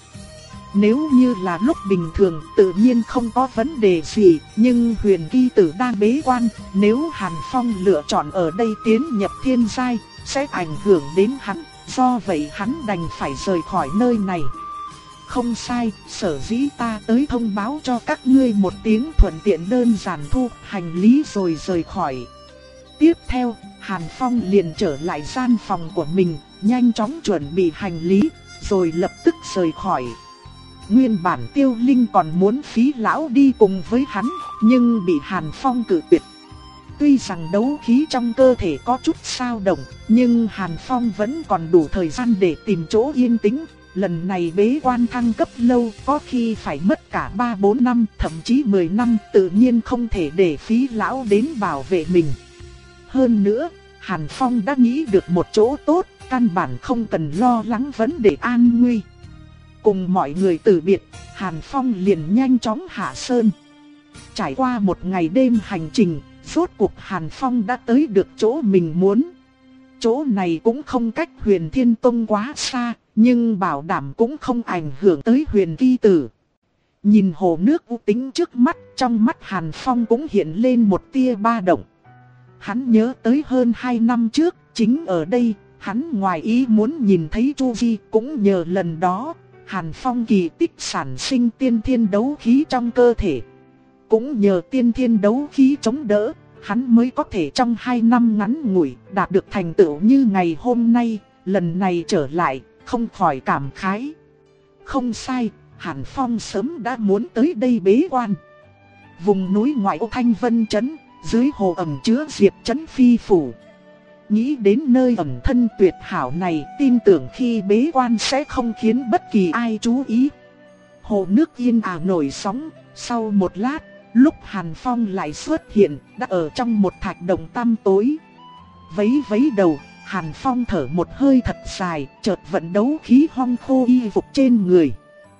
Nếu như là lúc bình thường tự nhiên không có vấn đề gì, nhưng Huyền Kỳ Tử đang bế quan, nếu Hàn Phong lựa chọn ở đây tiến nhập thiên giai, sẽ ảnh hưởng đến hắn. Do vậy hắn đành phải rời khỏi nơi này. Không sai, sở dĩ ta tới thông báo cho các ngươi một tiếng, thuận tiện đơn giản thu hành lý rồi rời khỏi. Tiếp theo, Hàn Phong liền trở lại gian phòng của mình, nhanh chóng chuẩn bị hành lý, rồi lập tức rời khỏi. Nguyên bản Tiêu Linh còn muốn phí lão đi cùng với hắn, nhưng bị Hàn Phong cự tuyệt. Tuy rằng đấu khí trong cơ thể có chút dao động, nhưng Hàn Phong vẫn còn đủ thời gian để tìm chỗ yên tĩnh. Lần này bế quan thăng cấp lâu, có khi phải mất cả ba bốn năm, thậm chí mười năm, tự nhiên không thể để phí lão đến bảo vệ mình. Hơn nữa, Hàn Phong đã nghĩ được một chỗ tốt, căn bản không cần lo lắng vấn đề an nguy. Cùng mọi người từ biệt, Hàn Phong liền nhanh chóng hạ sơn. Trải qua một ngày đêm hành trình, rốt cuộc Hàn Phong đã tới được chỗ mình muốn. Chỗ này cũng không cách Huyền Thiên Tông quá xa, nhưng bảo đảm cũng không ảnh hưởng tới Huyền Kỳ Tử. Nhìn hồ nước u tĩnh trước mắt, trong mắt Hàn Phong cũng hiện lên một tia ba động. Hắn nhớ tới hơn hai năm trước, chính ở đây, hắn ngoài ý muốn nhìn thấy Chu Di, cũng nhờ lần đó, Hàn Phong kỳ tích sản sinh tiên thiên đấu khí trong cơ thể. Cũng nhờ tiên thiên đấu khí chống đỡ, hắn mới có thể trong hai năm ngắn ngủi đạt được thành tựu như ngày hôm nay. Lần này trở lại, không khỏi cảm khái. Không sai, Hàn Phong sớm đã muốn tới đây bế quan. Vùng núi ngoại ô Thanh Vân Trấn, dưới hồ ẩn chứa Diệp Trấn Phi Phủ. Nghĩ đến nơi ẩn thân tuyệt hảo này, tin tưởng khi bế quan sẽ không khiến bất kỳ ai chú ý. Hồ nước yên ả nổi sóng, sau một lát, lúc Hàn Phong lại xuất hiện, đã ở trong một thạch động tăm tối. Vấy vấy đầu, Hàn Phong thở một hơi thật dài, chợt vận đấu khí hong khô y phục trên người.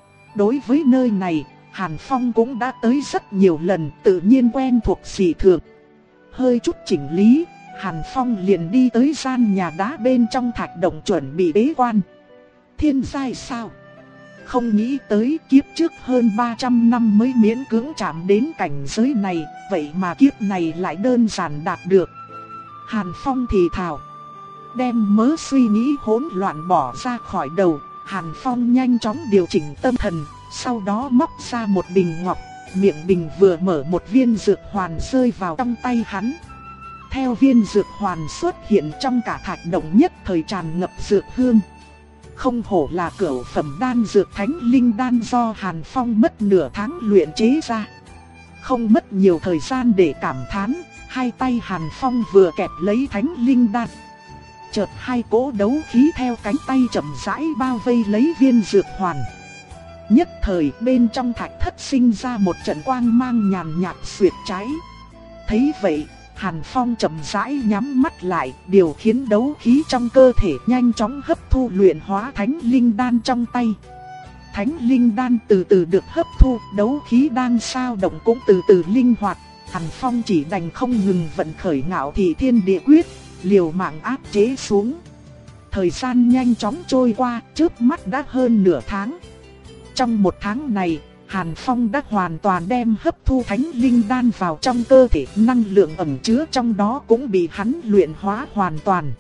Đối với nơi này, Hàn Phong cũng đã tới rất nhiều lần, tự nhiên quen thuộc dị thường. Hơi chút chỉnh lý, Hàn Phong liền đi tới gian nhà đá bên trong thạch động chuẩn bị bế quan. Thiên giai sao? Không nghĩ tới kiếp trước hơn ba trăm năm mới miễn cưỡng chạm đến cảnh giới này, vậy mà kiếp này lại đơn giản đạt được. Hàn Phong thì thào. Đem mớ suy nghĩ hỗn loạn bỏ ra khỏi đầu, Hàn Phong nhanh chóng điều chỉnh tâm thần, sau đó móc ra một bình ngọc, miệng bình vừa mở một viên dược hoàn rơi vào trong tay hắn. Theo viên dược hoàn xuất hiện trong cả thạch động nhất thời tràn ngập dược hương. Không hổ là cửu phẩm đan dược thánh linh đan do Hàn Phong mất nửa tháng luyện chế ra. Không mất nhiều thời gian để cảm thán, hai tay Hàn Phong vừa kẹp lấy thánh linh đan. Chợt hai cỗ đấu khí theo cánh tay chậm rãi bao vây lấy viên dược hoàn. Nhất thời bên trong thạch thất sinh ra một trận quang mang nhàn nhạt xuyệt cháy. Thấy vậy, Hàn Phong chậm rãi nhắm mắt lại, điều khiến đấu khí trong cơ thể nhanh chóng hấp thu luyện hóa thánh linh đan trong tay. Thánh linh đan từ từ được hấp thu, đấu khí đang sao động cũng từ từ linh hoạt. Hàn Phong chỉ đành không ngừng vận khởi Ngạo Thị Thiên Địa Quyết, liều mạng áp chế xuống. Thời gian nhanh chóng trôi qua, chớp mắt đã hơn nửa tháng. Trong một tháng này, Hàn Phong đã hoàn toàn đem hấp thu thánh linh đan vào trong cơ thể, năng lượng ẩn chứa trong đó cũng bị hắn luyện hóa hoàn toàn.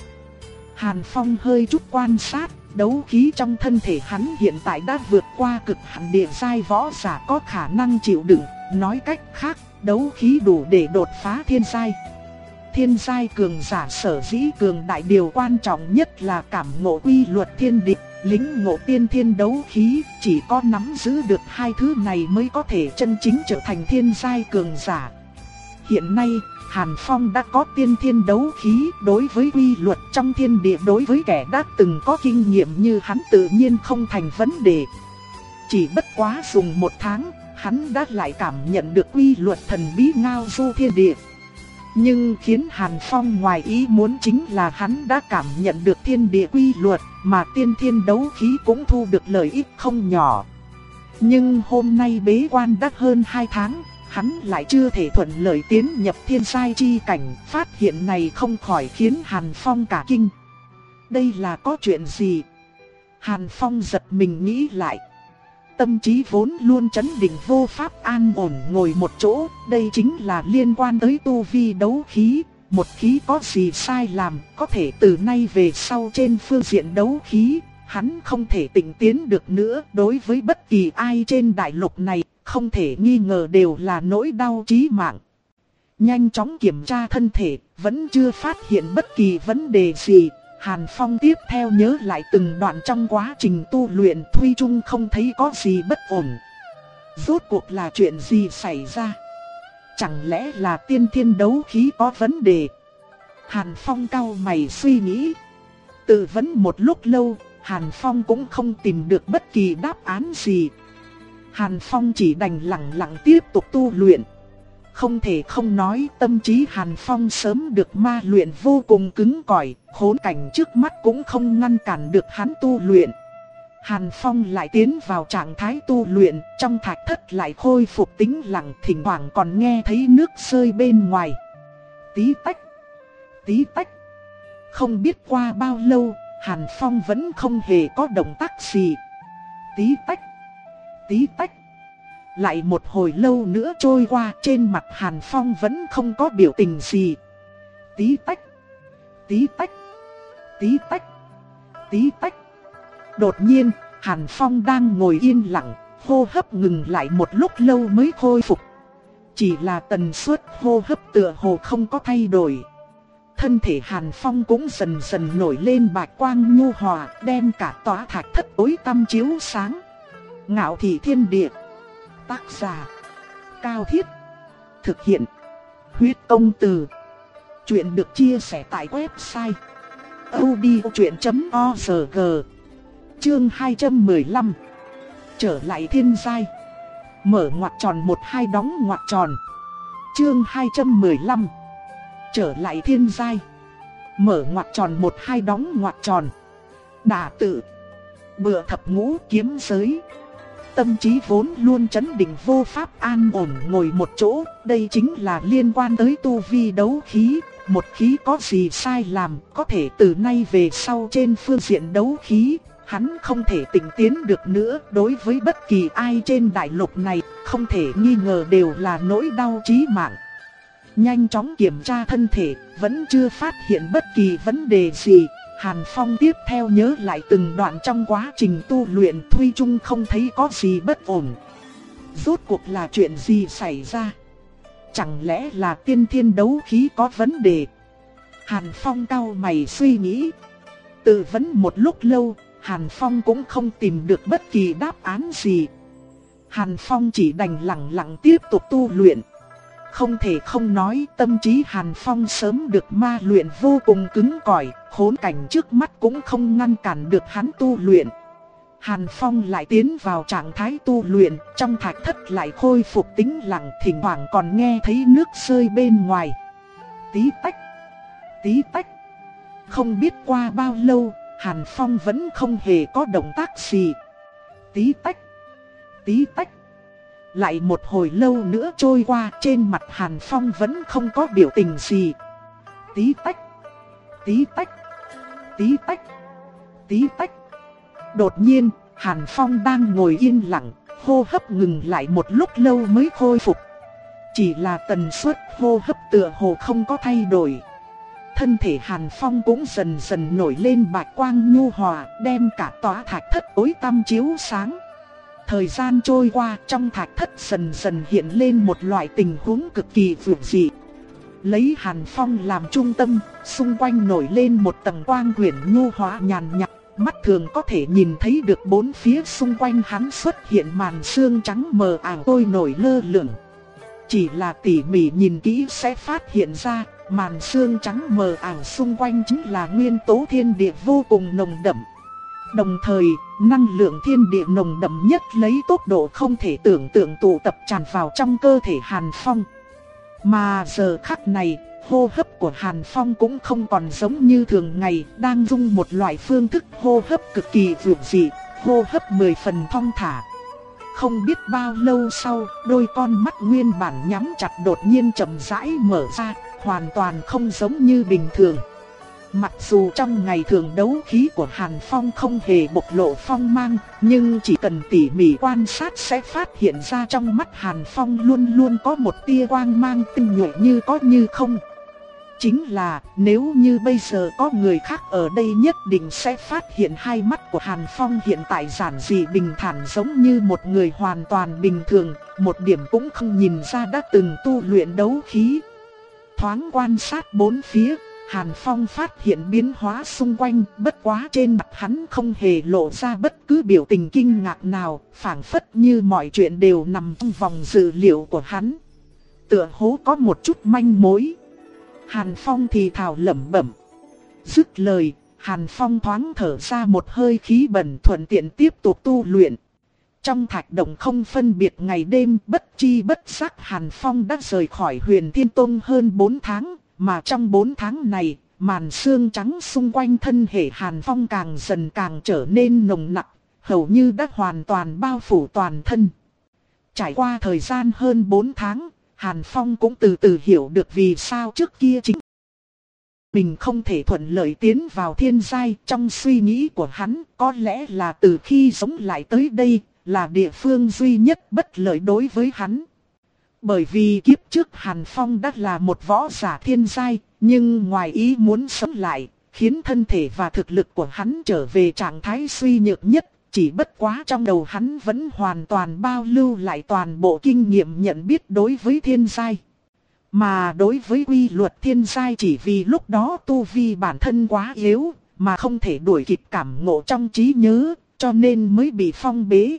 Hàn Phong hơi chút quan sát, đấu khí trong thân thể hắn hiện tại đã vượt qua cực hạn địa giai võ giả có khả năng chịu đựng, nói cách khác, đấu khí đủ để đột phá thiên giai. Thiên giai cường giả sở dĩ cường đại, điều quan trọng nhất là cảm ngộ quy luật thiên địa, lĩnh ngộ tiên thiên đấu khí, chỉ có nắm giữ được hai thứ này mới có thể chân chính trở thành thiên giai cường giả. Hiện nay, Hàn Phong đã có tiên thiên đấu khí, đối với quy luật trong thiên địa, đối với kẻ đã từng có kinh nghiệm như hắn tự nhiên không thành vấn đề. Chỉ bất quá dùng một tháng, hắn đã lại cảm nhận được quy luật thần bí ngao du thiên địa. Nhưng khiến Hàn Phong ngoài ý muốn chính là hắn đã cảm nhận được thiên địa quy luật, mà tiên thiên đấu khí cũng thu được lợi ích không nhỏ. Nhưng hôm nay bế quan đã hơn hai tháng, hắn lại chưa thể thuận lợi tiến nhập thiên giai chi cảnh, phát hiện này không khỏi khiến Hàn Phong cả kinh. Đây là có chuyện gì? Hàn Phong giật mình nghĩ lại. Tâm trí vốn luôn trấn định vô pháp an ổn ngồi một chỗ, đây chính là liên quan tới tu vi đấu khí. Một khí có gì sai làm, có thể từ nay về sau trên phương diện đấu khí, hắn không thể tịnh tiến được nữa. Đối với bất kỳ ai trên đại lục này, không thể nghi ngờ đều là nỗi đau chí mạng. Nhanh chóng kiểm tra thân thể, vẫn chưa phát hiện bất kỳ vấn đề gì. Hàn Phong tiếp theo nhớ lại từng đoạn trong quá trình tu luyện, Thủy chung không thấy có gì bất ổn. Rốt cuộc là chuyện gì xảy ra? Chẳng lẽ là tiên thiên đấu khí có vấn đề? Hàn Phong cau mày suy nghĩ. Tự vấn một lúc lâu, Hàn Phong cũng không tìm được bất kỳ đáp án gì. Hàn Phong chỉ đành lặng lặng tiếp tục tu luyện. Không thể không nói, tâm trí Hàn Phong sớm được ma luyện vô cùng cứng cỏi, khốn cảnh trước mắt cũng không ngăn cản được hắn tu luyện. Hàn Phong lại tiến vào trạng thái tu luyện, trong thạch thất lại khôi phục tĩnh lặng, thỉnh thoảng còn nghe thấy nước rơi bên ngoài. Tí tách, tí tách. Không biết qua bao lâu, Hàn Phong vẫn không hề có động tác gì. Tí tách, tí tách. Lại một hồi lâu nữa trôi qua, trên mặt Hàn Phong vẫn không có biểu tình gì. Tí tách, tí tách, tí tách, tí tách. Đột nhiên, Hàn Phong đang ngồi yên lặng, hô hấp ngừng lại một lúc lâu mới khôi phục. Chỉ là tần suất hô hấp tựa hồ không có thay đổi. Thân thể Hàn Phong cũng dần dần nổi lên bạch quang nhu hòa, đem cả tòa thạch thất tối tăm chiếu sáng. Ngạo Thị Thiên Địa. Tác giả Cao Thiết. Thực hiện Huyết Công Từ. Chuyện được chia sẻ tại website audiochuyện chấm org. Chương hai trăm mười lăm. Trở lại thiên giai. Mở ngoặc tròn một hai đóng ngoặc tròn. Chương hai trăm mười lăm. Trở lại thiên giai. Mở ngoặc tròn một hai đóng ngoặc tròn. Đả tự. Bựa thập ngũ kiếm giới. Tâm trí vốn luôn chấn định vô pháp an ổn ngồi một chỗ, đây chính là liên quan tới tu vi đấu khí. Một khí có gì sai làm, có thể từ nay về sau trên phương diện đấu khí, hắn không thể tỉnh tiến được nữa. Đối với bất kỳ ai trên đại lục này, không thể nghi ngờ đều là nỗi đau chí mạng. Nhanh chóng kiểm tra thân thể, vẫn chưa phát hiện bất kỳ vấn đề gì. Hàn Phong tiếp theo nhớ lại từng đoạn trong quá trình tu luyện, Thủy chung không thấy có gì bất ổn. Rốt cuộc là chuyện gì xảy ra? Chẳng lẽ là tiên thiên đấu khí có vấn đề? Hàn Phong cau mày suy nghĩ. Tự vấn một lúc lâu, Hàn Phong cũng không tìm được bất kỳ đáp án gì. Hàn Phong chỉ đành lặng lặng tiếp tục tu luyện. Không thể không nói, tâm trí Hàn Phong sớm được ma luyện vô cùng cứng cỏi, khốn cảnh trước mắt cũng không ngăn cản được hắn tu luyện. Hàn Phong lại tiến vào trạng thái tu luyện, trong thạch thất lại khôi phục tĩnh lặng, thỉnh thoảng còn nghe thấy nước rơi bên ngoài. Tí tách, tí tách. Không biết qua bao lâu, Hàn Phong vẫn không hề có động tác gì. Tí tách, tí tách. Lại một hồi lâu nữa trôi qua, trên mặt Hàn Phong vẫn không có biểu tình gì. Tí tách, tí tách, tí tách, tí tách. Đột nhiên, Hàn Phong đang ngồi yên lặng, hô hấp ngừng lại một lúc lâu mới khôi phục. Chỉ là tần suất hô hấp tựa hồ không có thay đổi. Thân thể Hàn Phong cũng dần dần nổi lên bạch quang nhu hòa, đem cả tòa thạch thất tối tăm chiếu sáng. Thời gian trôi qua, trong thạch thất dần dần hiện lên một loại tình huống cực kỳ vượt dị. Lấy Hàn Phong làm trung tâm, xung quanh nổi lên một tầng quang quyển nhu hóa nhàn nhạt, mắt thường có thể nhìn thấy được bốn phía xung quanh hắn xuất hiện màn sương trắng mờ ảo trôi nổi lơ lửng. Chỉ là tỉ mỉ nhìn kỹ sẽ phát hiện ra, màn sương trắng mờ ảo xung quanh chính là nguyên tố thiên địa vô cùng nồng đậm. Đồng thời, năng lượng thiên địa nồng đậm nhất lấy tốc độ không thể tưởng tượng tụ tập tràn vào trong cơ thể Hàn Phong. Mà giờ khắc này, hô hấp của Hàn Phong cũng không còn giống như thường ngày, đang dùng một loại phương thức hô hấp cực kỳ vượt dị, hô hấp mười phần thong thả. Không biết bao lâu sau, đôi con mắt nguyên bản nhắm chặt đột nhiên chậm rãi mở ra, hoàn toàn không giống như bình thường. Mặc dù trong ngày thường đấu khí của Hàn Phong không hề bộc lộ phong mang, nhưng chỉ cần tỉ mỉ quan sát sẽ phát hiện ra trong mắt Hàn Phong luôn luôn có một tia quang mang tinh nhuệ như có như không. Chính là nếu như bây giờ có người khác ở đây nhất định sẽ phát hiện hai mắt của Hàn Phong hiện tại giản dị bình thản giống như một người hoàn toàn bình thường, một điểm cũng không nhìn ra đã từng tu luyện đấu khí. Thoáng quan sát bốn phía, Hàn Phong phát hiện biến hóa xung quanh, bất quá trên mặt hắn không hề lộ ra bất cứ biểu tình kinh ngạc nào, phảng phất như mọi chuyện đều nằm trong vòng dự liệu của hắn. Tựa hồ có một chút manh mối. Hàn Phong thì thào lẩm bẩm. Dứt lời, Hàn Phong thoáng thở ra một hơi khí bẩn, thuận tiện tiếp tục tu luyện. Trong thạch động không phân biệt ngày đêm, bất chi bất giác Hàn Phong đã rời khỏi Huyền Thiên Tông hơn bốn tháng. Mà trong bốn tháng này, màn sương trắng xung quanh thân thể Hàn Phong càng dần càng trở nên nồng nặc, hầu như đã hoàn toàn bao phủ toàn thân. Trải qua thời gian hơn bốn tháng, Hàn Phong cũng từ từ hiểu được vì sao trước kia chính mình không thể thuận lợi tiến vào thiên giai. Trong suy nghĩ của hắn, có lẽ là từ khi sống lại tới đây, là địa phương duy nhất bất lợi đối với hắn. Bởi vì kiếp trước Hàn Phong đã là một võ giả thiên giai, nhưng ngoài ý muốn sống lại, khiến thân thể và thực lực của hắn trở về trạng thái suy nhược nhất. Chỉ bất quá trong đầu hắn vẫn hoàn toàn bao lưu lại toàn bộ kinh nghiệm nhận biết đối với thiên giai. Mà đối với quy luật thiên giai, chỉ vì lúc đó tu vi bản thân quá yếu, mà không thể đuổi kịp cảm ngộ trong trí nhớ, cho nên mới bị phong bế.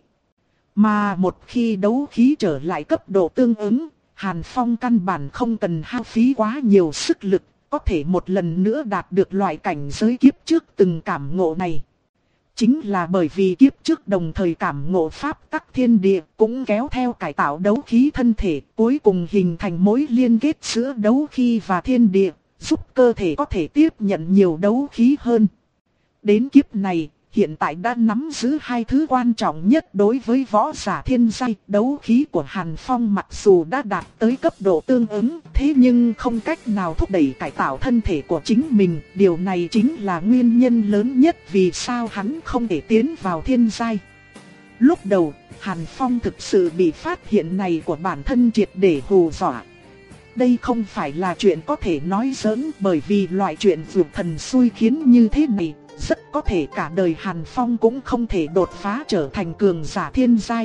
Mà một khi đấu khí trở lại cấp độ tương ứng, Hàn Phong căn bản không cần hao phí quá nhiều sức lực, có thể một lần nữa đạt được loại cảnh giới kiếp trước từng cảm ngộ này. Chính là bởi vì kiếp trước đồng thời cảm ngộ pháp tắc thiên địa, cũng kéo theo cải tạo đấu khí thân thể, cuối cùng hình thành mối liên kết giữa đấu khí và thiên địa, giúp cơ thể có thể tiếp nhận nhiều đấu khí hơn. Đến kiếp này, hiện tại đã nắm giữ hai thứ quan trọng nhất đối với võ giả thiên giai. Đấu khí của Hàn Phong mặc dù đã đạt tới cấp độ tương ứng, thế nhưng không cách nào thúc đẩy cải tạo thân thể của chính mình. Điều này chính là nguyên nhân lớn nhất vì sao hắn không thể tiến vào thiên giai. Lúc đầu, Hàn Phong thực sự bị phát hiện này của bản thân triệt để hù dọa. Đây không phải là chuyện có thể nói giỡn, bởi vì loại chuyện vượt thần xui khiến như thế này, rất có thể cả đời Hàn Phong cũng không thể đột phá trở thành cường giả thiên giai.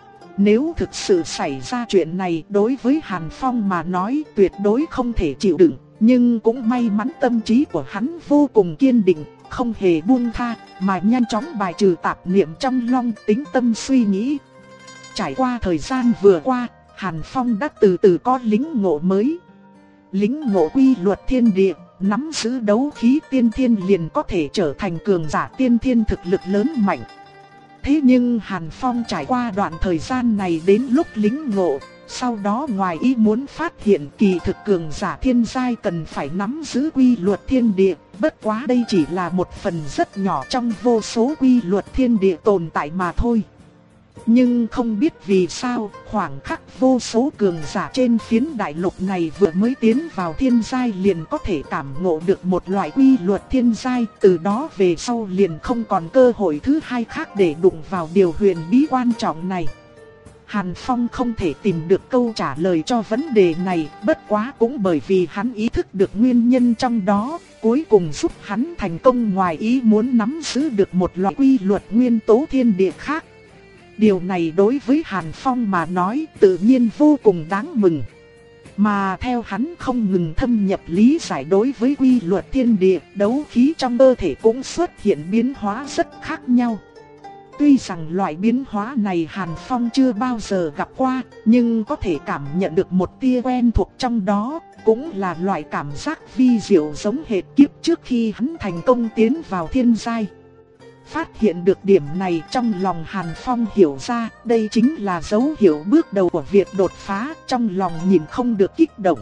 Nếu thực sự xảy ra chuyện này, đối với Hàn Phong mà nói tuyệt đối không thể chịu đựng. Nhưng cũng may mắn tâm trí của hắn vô cùng kiên định, không hề buông tha, mà nhanh chóng bài trừ tạp niệm trong lòng, tính tâm suy nghĩ. Trải qua thời gian vừa qua, Hàn Phong đã từ từ có lĩnh ngộ mới. Lĩnh ngộ quy luật thiên địa, nắm giữ đấu khí tiên thiên liền có thể trở thành cường giả tiên thiên thực lực lớn mạnh. Thế nhưng Hàn Phong trải qua đoạn thời gian này đến lúc lĩnh ngộ, sau đó ngoài ý muốn phát hiện kỳ thực cường giả thiên giai cần phải nắm giữ quy luật thiên địa. Bất quá đây chỉ là một phần rất nhỏ trong vô số quy luật thiên địa tồn tại mà thôi. Nhưng không biết vì sao, khoảng khắc vô số cường giả trên phiến đại lục này vừa mới tiến vào thiên giai liền có thể cảm ngộ được một loại quy luật thiên giai, từ đó về sau liền không còn cơ hội thứ hai khác để đụng vào điều huyền bí quan trọng này. Hàn Phong không thể tìm được câu trả lời cho vấn đề này, bất quá cũng bởi vì hắn ý thức được nguyên nhân trong đó, cuối cùng giúp hắn thành công ngoài ý muốn nắm giữ được một loại quy luật nguyên tố thiên địa khác. Điều này đối với Hàn Phong mà nói tự nhiên vô cùng đáng mừng. Mà theo hắn không ngừng thâm nhập lý giải đối với quy luật thiên địa, đấu khí trong cơ thể cũng xuất hiện biến hóa rất khác nhau. Tuy rằng loại biến hóa này Hàn Phong chưa bao giờ gặp qua, nhưng có thể cảm nhận được một tia quen thuộc trong đó, cũng là loại cảm giác vi diệu giống hệt kiếp trước khi hắn thành công tiến vào thiên giai. Phát hiện được điểm này trong lòng Hàn Phong hiểu ra, đây chính là dấu hiệu bước đầu của việc đột phá, trong lòng nhìn không được kích động.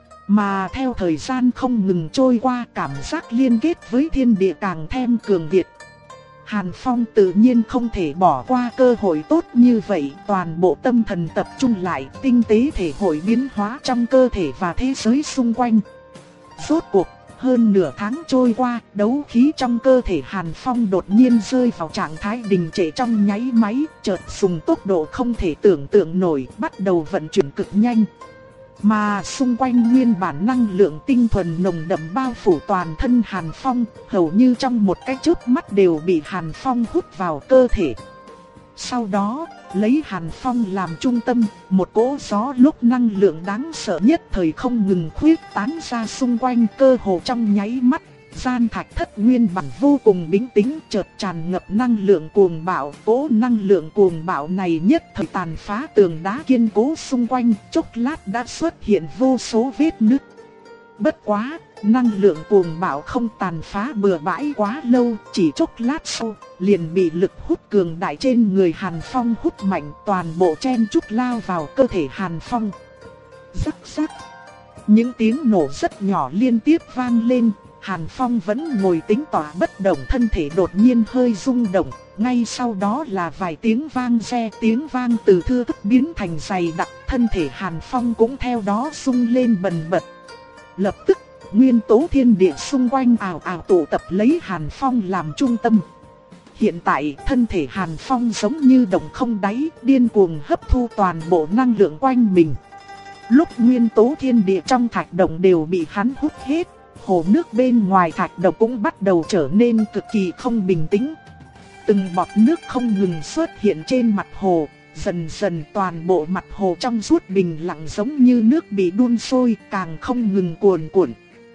Mà theo thời gian không ngừng trôi qua, cảm giác liên kết với thiên địa càng thêm cường liệt. Hàn Phong tự nhiên không thể bỏ qua cơ hội tốt như vậy, toàn bộ tâm thần tập trung lại, tinh tế thể hội biến hóa trong cơ thể và thế giới xung quanh. Rốt cuộc, hơn nửa tháng trôi qua, đấu khí trong cơ thể Hàn Phong đột nhiên rơi vào trạng thái đình trệ trong nháy máy, chợt dùng tốc độ không thể tưởng tượng nổi, bắt đầu vận chuyển cực nhanh. Mà xung quanh nguyên bản năng lượng tinh thuần nồng đậm bao phủ toàn thân Hàn Phong, hầu như trong một cái chớp mắt đều bị Hàn Phong hút vào cơ thể. Sau đó, lấy Hàn Phong làm trung tâm, một cỗ gió lúc năng lượng đáng sợ nhất thời không ngừng khuyết tán ra xung quanh, cơ hồ trong nháy mắt. Gian thạch thất nguyên bản vô cùng bình tĩnh chợt tràn ngập năng lượng cuồng bạo, cỗ năng lượng cuồng bạo này nhất thời tàn phá tường đá kiên cố xung quanh, chốc lát đã xuất hiện vô số vết nứt. Bất quá, năng lượng cuồng bạo không tàn phá bừa bãi quá lâu, chỉ chốc lát sau, liền bị lực hút cường đại trên người Hàn Phong hút mạnh, toàn bộ chen chúc lao vào cơ thể Hàn Phong. Rắc rắc, những tiếng nổ rất nhỏ liên tiếp vang lên. Hàn Phong vẫn ngồi tĩnh tọa bất động, thân thể đột nhiên hơi rung động, ngay sau đó là vài tiếng vang re, tiếng vang từ thưa thớt biến thành dày đặc, thân thể Hàn Phong cũng theo đó rung lên bần bật. Lập tức, nguyên tố thiên địa xung quanh ào ào tụ tập lấy Hàn Phong làm trung tâm. Hiện tại, thân thể Hàn Phong giống như đồng không đáy, điên cuồng hấp thu toàn bộ năng lượng quanh mình. Lúc nguyên tố thiên địa trong thạch động đều bị hắn hút hết, hồ nước bên ngoài thạch động cũng bắt đầu trở nên cực kỳ không bình tĩnh. Từng bọt nước không ngừng xuất hiện trên mặt hồ, dần dần toàn bộ mặt hồ trong suốt bình lặng giống như nước bị đun sôi, càng không ngừng cuồn cuộn.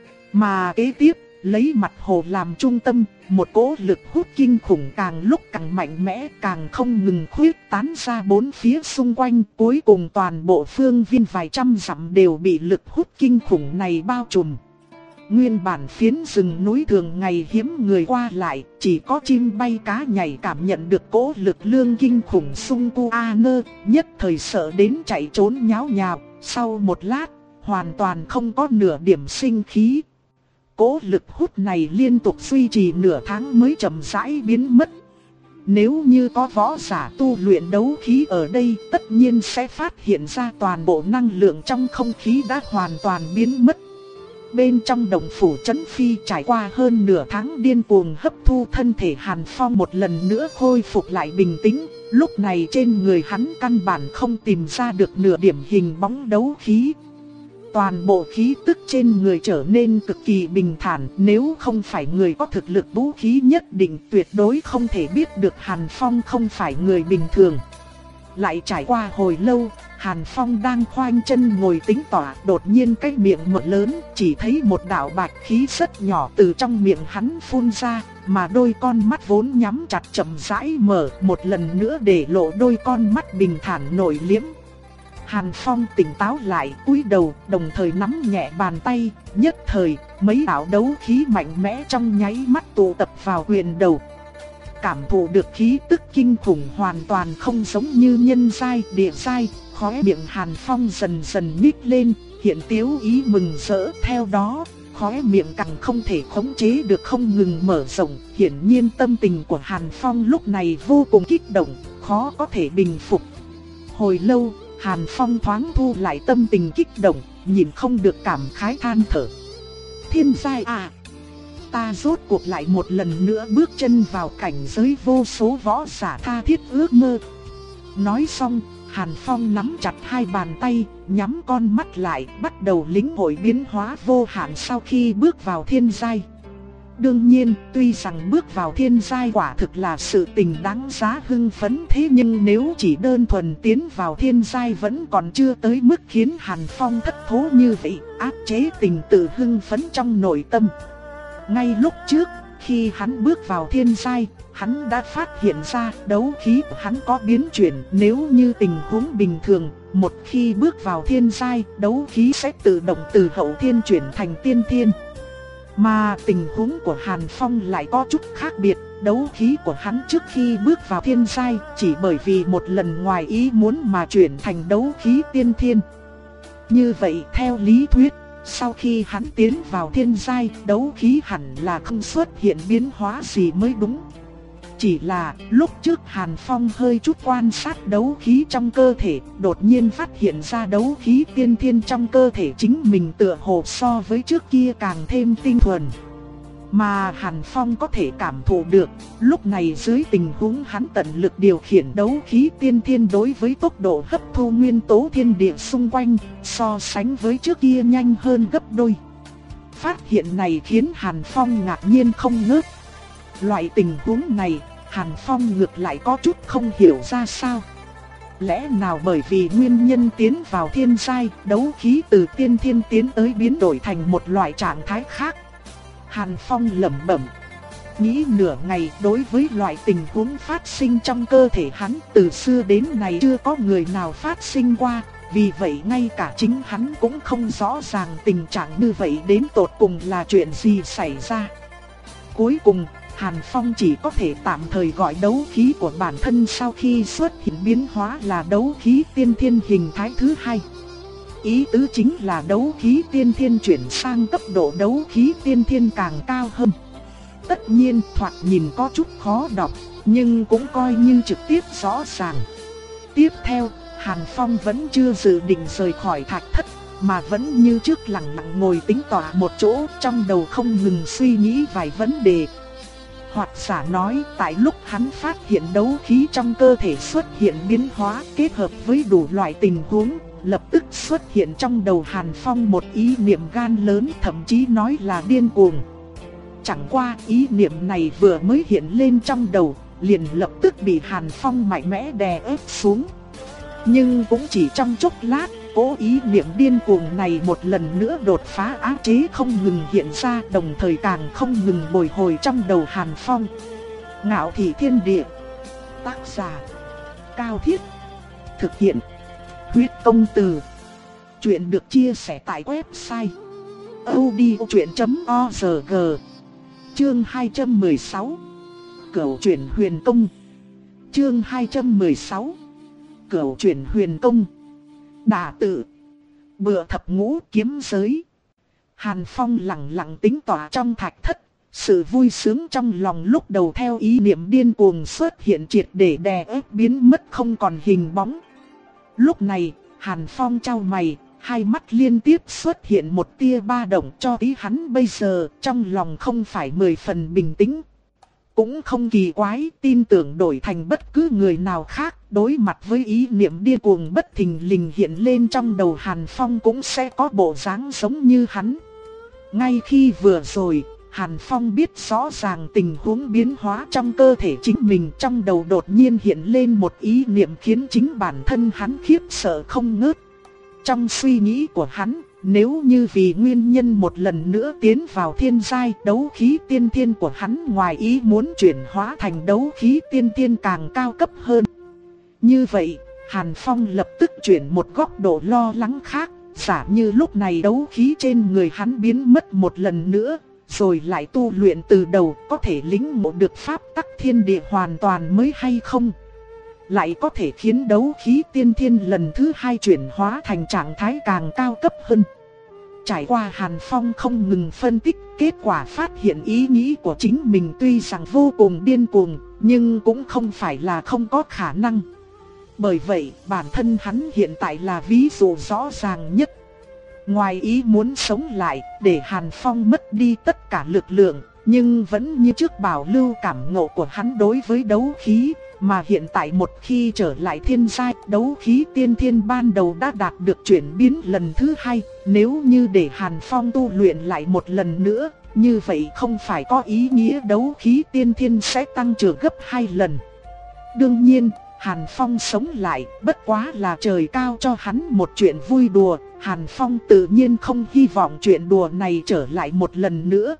Mà kế tiếp, lấy mặt hồ làm trung tâm, một cỗ lực hút kinh khủng càng lúc càng mạnh mẽ, càng không ngừng khuyết tán ra bốn phía xung quanh, cuối cùng toàn bộ phương viên vài trăm dặm đều bị lực hút kinh khủng này bao trùm. Nguyên bản phiến rừng núi thường ngày hiếm người qua lại, chỉ có chim bay cá nhảy cảm nhận được cỗ lực lượng kinh khủng xung quanh a nơ, nhất thời sợ đến chạy trốn nháo nhào, sau một lát, hoàn toàn không có nửa điểm sinh khí. Cỗ lực hút này liên tục duy trì nửa tháng mới chậm rãi biến mất. Nếu như có võ giả tu luyện đấu khí ở đây, tất nhiên sẽ phát hiện ra toàn bộ năng lượng trong không khí đã hoàn toàn biến mất. Bên trong đồng phủ Trấn Phi trải qua hơn nửa tháng điên cuồng hấp thu, thân thể Hàn Phong một lần nữa khôi phục lại bình tĩnh. Lúc này trên người hắn căn bản không tìm ra được nửa điểm hình bóng đấu khí. Toàn bộ khí tức trên người trở nên cực kỳ bình thản, nếu không phải người có thực lực vũ khí nhất định tuyệt đối không thể biết được Hàn Phong không phải người bình thường. Lại trải qua hồi lâu, Hàn Phong đang khoanh chân ngồi tĩnh tọa, đột nhiên cái miệng mở lớn, chỉ thấy một đạo bạch khí rất nhỏ từ trong miệng hắn phun ra, mà đôi con mắt vốn nhắm chặt chậm rãi mở, một lần nữa để lộ đôi con mắt bình thản nội liễm. Hàn Phong tỉnh táo lại, cúi đầu, đồng thời nắm nhẹ bàn tay, nhất thời, mấy đạo đấu khí mạnh mẽ trong nháy mắt tụ tập vào quyền đầu. Cảm thụ được khí tức kinh khủng hoàn toàn không giống như nhân giai, địa giai, khóe miệng Hàn Phong dần dần nhích lên, hiện tiếu ý mừng rỡ, theo đó, khóe miệng càng không thể khống chế được không ngừng mở rộng, hiển nhiên tâm tình của Hàn Phong lúc này vô cùng kích động, khó có thể bình phục. Hồi lâu, Hàn Phong thoáng thu lại tâm tình kích động, nhìn không được cảm khái than thở. Thiên giai à! Ta rốt cuộc lại một lần nữa bước chân vào cảnh giới vô số võ giả tha thiết ước mơ. Nói xong, Hàn Phong nắm chặt hai bàn tay, nhắm con mắt lại, bắt đầu lĩnh hội biến hóa vô hạn sau khi bước vào thiên giai. Đương nhiên, tuy rằng bước vào thiên giai quả thực là sự tình đáng giá hưng phấn, thế nhưng nếu chỉ đơn thuần tiến vào thiên giai vẫn còn chưa tới mức khiến Hàn Phong thất thố như vậy, áp chế tình tự hưng phấn trong nội tâm. Ngay lúc trước, khi hắn bước vào thiên giai, hắn đã phát hiện ra đấu khí của hắn có biến chuyển. Nếu như tình huống bình thường, một khi bước vào thiên giai, đấu khí sẽ tự động từ hậu thiên chuyển thành tiên thiên. Mà tình huống của Hàn Phong lại có chút khác biệt, đấu khí của hắn trước khi bước vào thiên giai chỉ bởi vì một lần ngoài ý muốn mà chuyển thành đấu khí tiên thiên. Như vậy theo lý thuyết, sau khi hắn tiến vào thiên giai, đấu khí hẳn là không xuất hiện biến hóa gì mới đúng. Chỉ là lúc trước Hàn Phong hơi chút quan sát đấu khí trong cơ thể, đột nhiên phát hiện ra đấu khí tiên thiên trong cơ thể chính mình tựa hồ so với trước kia càng thêm tinh thuần. Mà Hàn Phong có thể cảm thụ được, lúc này dưới tình huống hắn tận lực điều khiển đấu khí tiên thiên đối với tốc độ hấp thu nguyên tố thiên địa xung quanh, so sánh với trước kia nhanh hơn gấp đôi. Phát hiện này khiến Hàn Phong ngạc nhiên không ngớt. Loại tình huống này, Hàn Phong ngược lại có chút không hiểu ra sao. Lẽ nào bởi vì nguyên nhân tiến vào thiên giai, đấu khí từ tiên thiên tiến tới biến đổi thành một loại trạng thái khác? Hàn Phong lẩm bẩm. Nghĩ nửa ngày, đối với loại tình huống phát sinh trong cơ thể hắn từ xưa đến nay chưa có người nào phát sinh qua. Vì vậy ngay cả chính hắn cũng không rõ ràng tình trạng như vậy đến tột cùng là chuyện gì xảy ra. Cuối cùng, Hàn Phong chỉ có thể tạm thời gọi đấu khí của bản thân sau khi xuất hiện biến hóa là đấu khí tiên thiên hình thái thứ hai. Ý tứ chính là đấu khí tiên thiên chuyển sang cấp độ đấu khí tiên thiên càng cao hơn. Tất nhiên thoạt nhìn có chút khó đọc, nhưng cũng coi như trực tiếp rõ ràng. Tiếp theo, Hàn Phong vẫn chưa dự định rời khỏi thạch thất, mà vẫn như trước lặng lặng ngồi tĩnh tọa một chỗ, trong đầu không ngừng suy nghĩ vài vấn đề. Hoặc giả nói, tại lúc hắn phát hiện đấu khí trong cơ thể xuất hiện biến hóa kết hợp với đủ loại tình huống, lập tức xuất hiện trong đầu Hàn Phong một ý niệm gan lớn, thậm chí nói là điên cuồng. Chẳng qua ý niệm này vừa mới hiện lên trong đầu, liền lập tức bị Hàn Phong mạnh mẽ đè ép xuống. Nhưng cũng chỉ trong chốc lát, cố ý niệm điên cuồng này một lần nữa đột phá áp chế không ngừng hiện ra, đồng thời càng không ngừng bồi hồi trong đầu Hàn Phong. Ngạo Thị Thiên Địa. Tác giả: Cao Thiết. Thực hiện: Huyết Công Từ. Chuyện được chia sẻ tại website audiochuyện chấm org. Chương hai trăm mười sáu. Cửu chuyển huyền công. Chương hai trăm mười sáu. Cửu chuyển huyền công. Đả tự. Bựa thập ngũ kiếm giới. Hàn Phong lặng lặng tĩnh tọa trong thạch thất. Sự vui sướng trong lòng lúc đầu theo ý niệm điên cuồng xuất hiện triệt để đè ép biến mất không còn hình bóng. Lúc này, Hàn Phong chau mày, hai mắt liên tiếp xuất hiện một tia ba động, cho tí hắn bây giờ trong lòng không phải mười phần bình tĩnh. Cũng không kỳ quái, tin tưởng đổi thành bất cứ người nào khác, đối mặt với ý niệm điên cuồng bất thình lình hiện lên trong đầu Hàn Phong cũng sẽ có bộ dáng giống như hắn. Ngay khi vừa rồi, Hàn Phong biết rõ ràng tình huống biến hóa trong cơ thể chính mình, trong đầu đột nhiên hiện lên một ý niệm khiến chính bản thân hắn khiếp sợ không ngớt. Trong suy nghĩ của hắn, nếu như vì nguyên nhân một lần nữa tiến vào thiên giai, đấu khí tiên thiên của hắn ngoài ý muốn chuyển hóa thành đấu khí tiên thiên càng cao cấp hơn. Như vậy, Hàn Phong lập tức chuyển một góc độ lo lắng khác, giả như lúc này đấu khí trên người hắn biến mất một lần nữa, rồi lại tu luyện từ đầu, có thể lĩnh ngộ được pháp tắc thiên địa hoàn toàn mới hay không? Lại có thể khiến đấu khí tiên thiên lần thứ hai chuyển hóa thành trạng thái càng cao cấp hơn. Trải qua Hàn Phong không ngừng phân tích, kết quả phát hiện ý nghĩ của chính mình tuy rằng vô cùng điên cuồng, nhưng cũng không phải là không có khả năng. Bởi vậy, bản thân hắn hiện tại là ví dụ rõ ràng nhất. Ngoài ý muốn sống lại, để Hàn Phong mất đi tất cả lực lượng, nhưng vẫn như trước bảo lưu cảm ngộ của hắn đối với đấu khí. Mà hiện tại một khi trở lại thiên giai, đấu khí tiên thiên ban đầu đã đạt được chuyển biến lần thứ hai. Nếu như để Hàn Phong tu luyện lại một lần nữa, như vậy không phải có ý nghĩa đấu khí tiên thiên sẽ tăng trưởng gấp hai lần. Đương nhiên, Hàn Phong sống lại bất quá là trời cao cho hắn một chuyện vui đùa. Hàn Phong tự nhiên không hy vọng chuyện đùa này trở lại một lần nữa.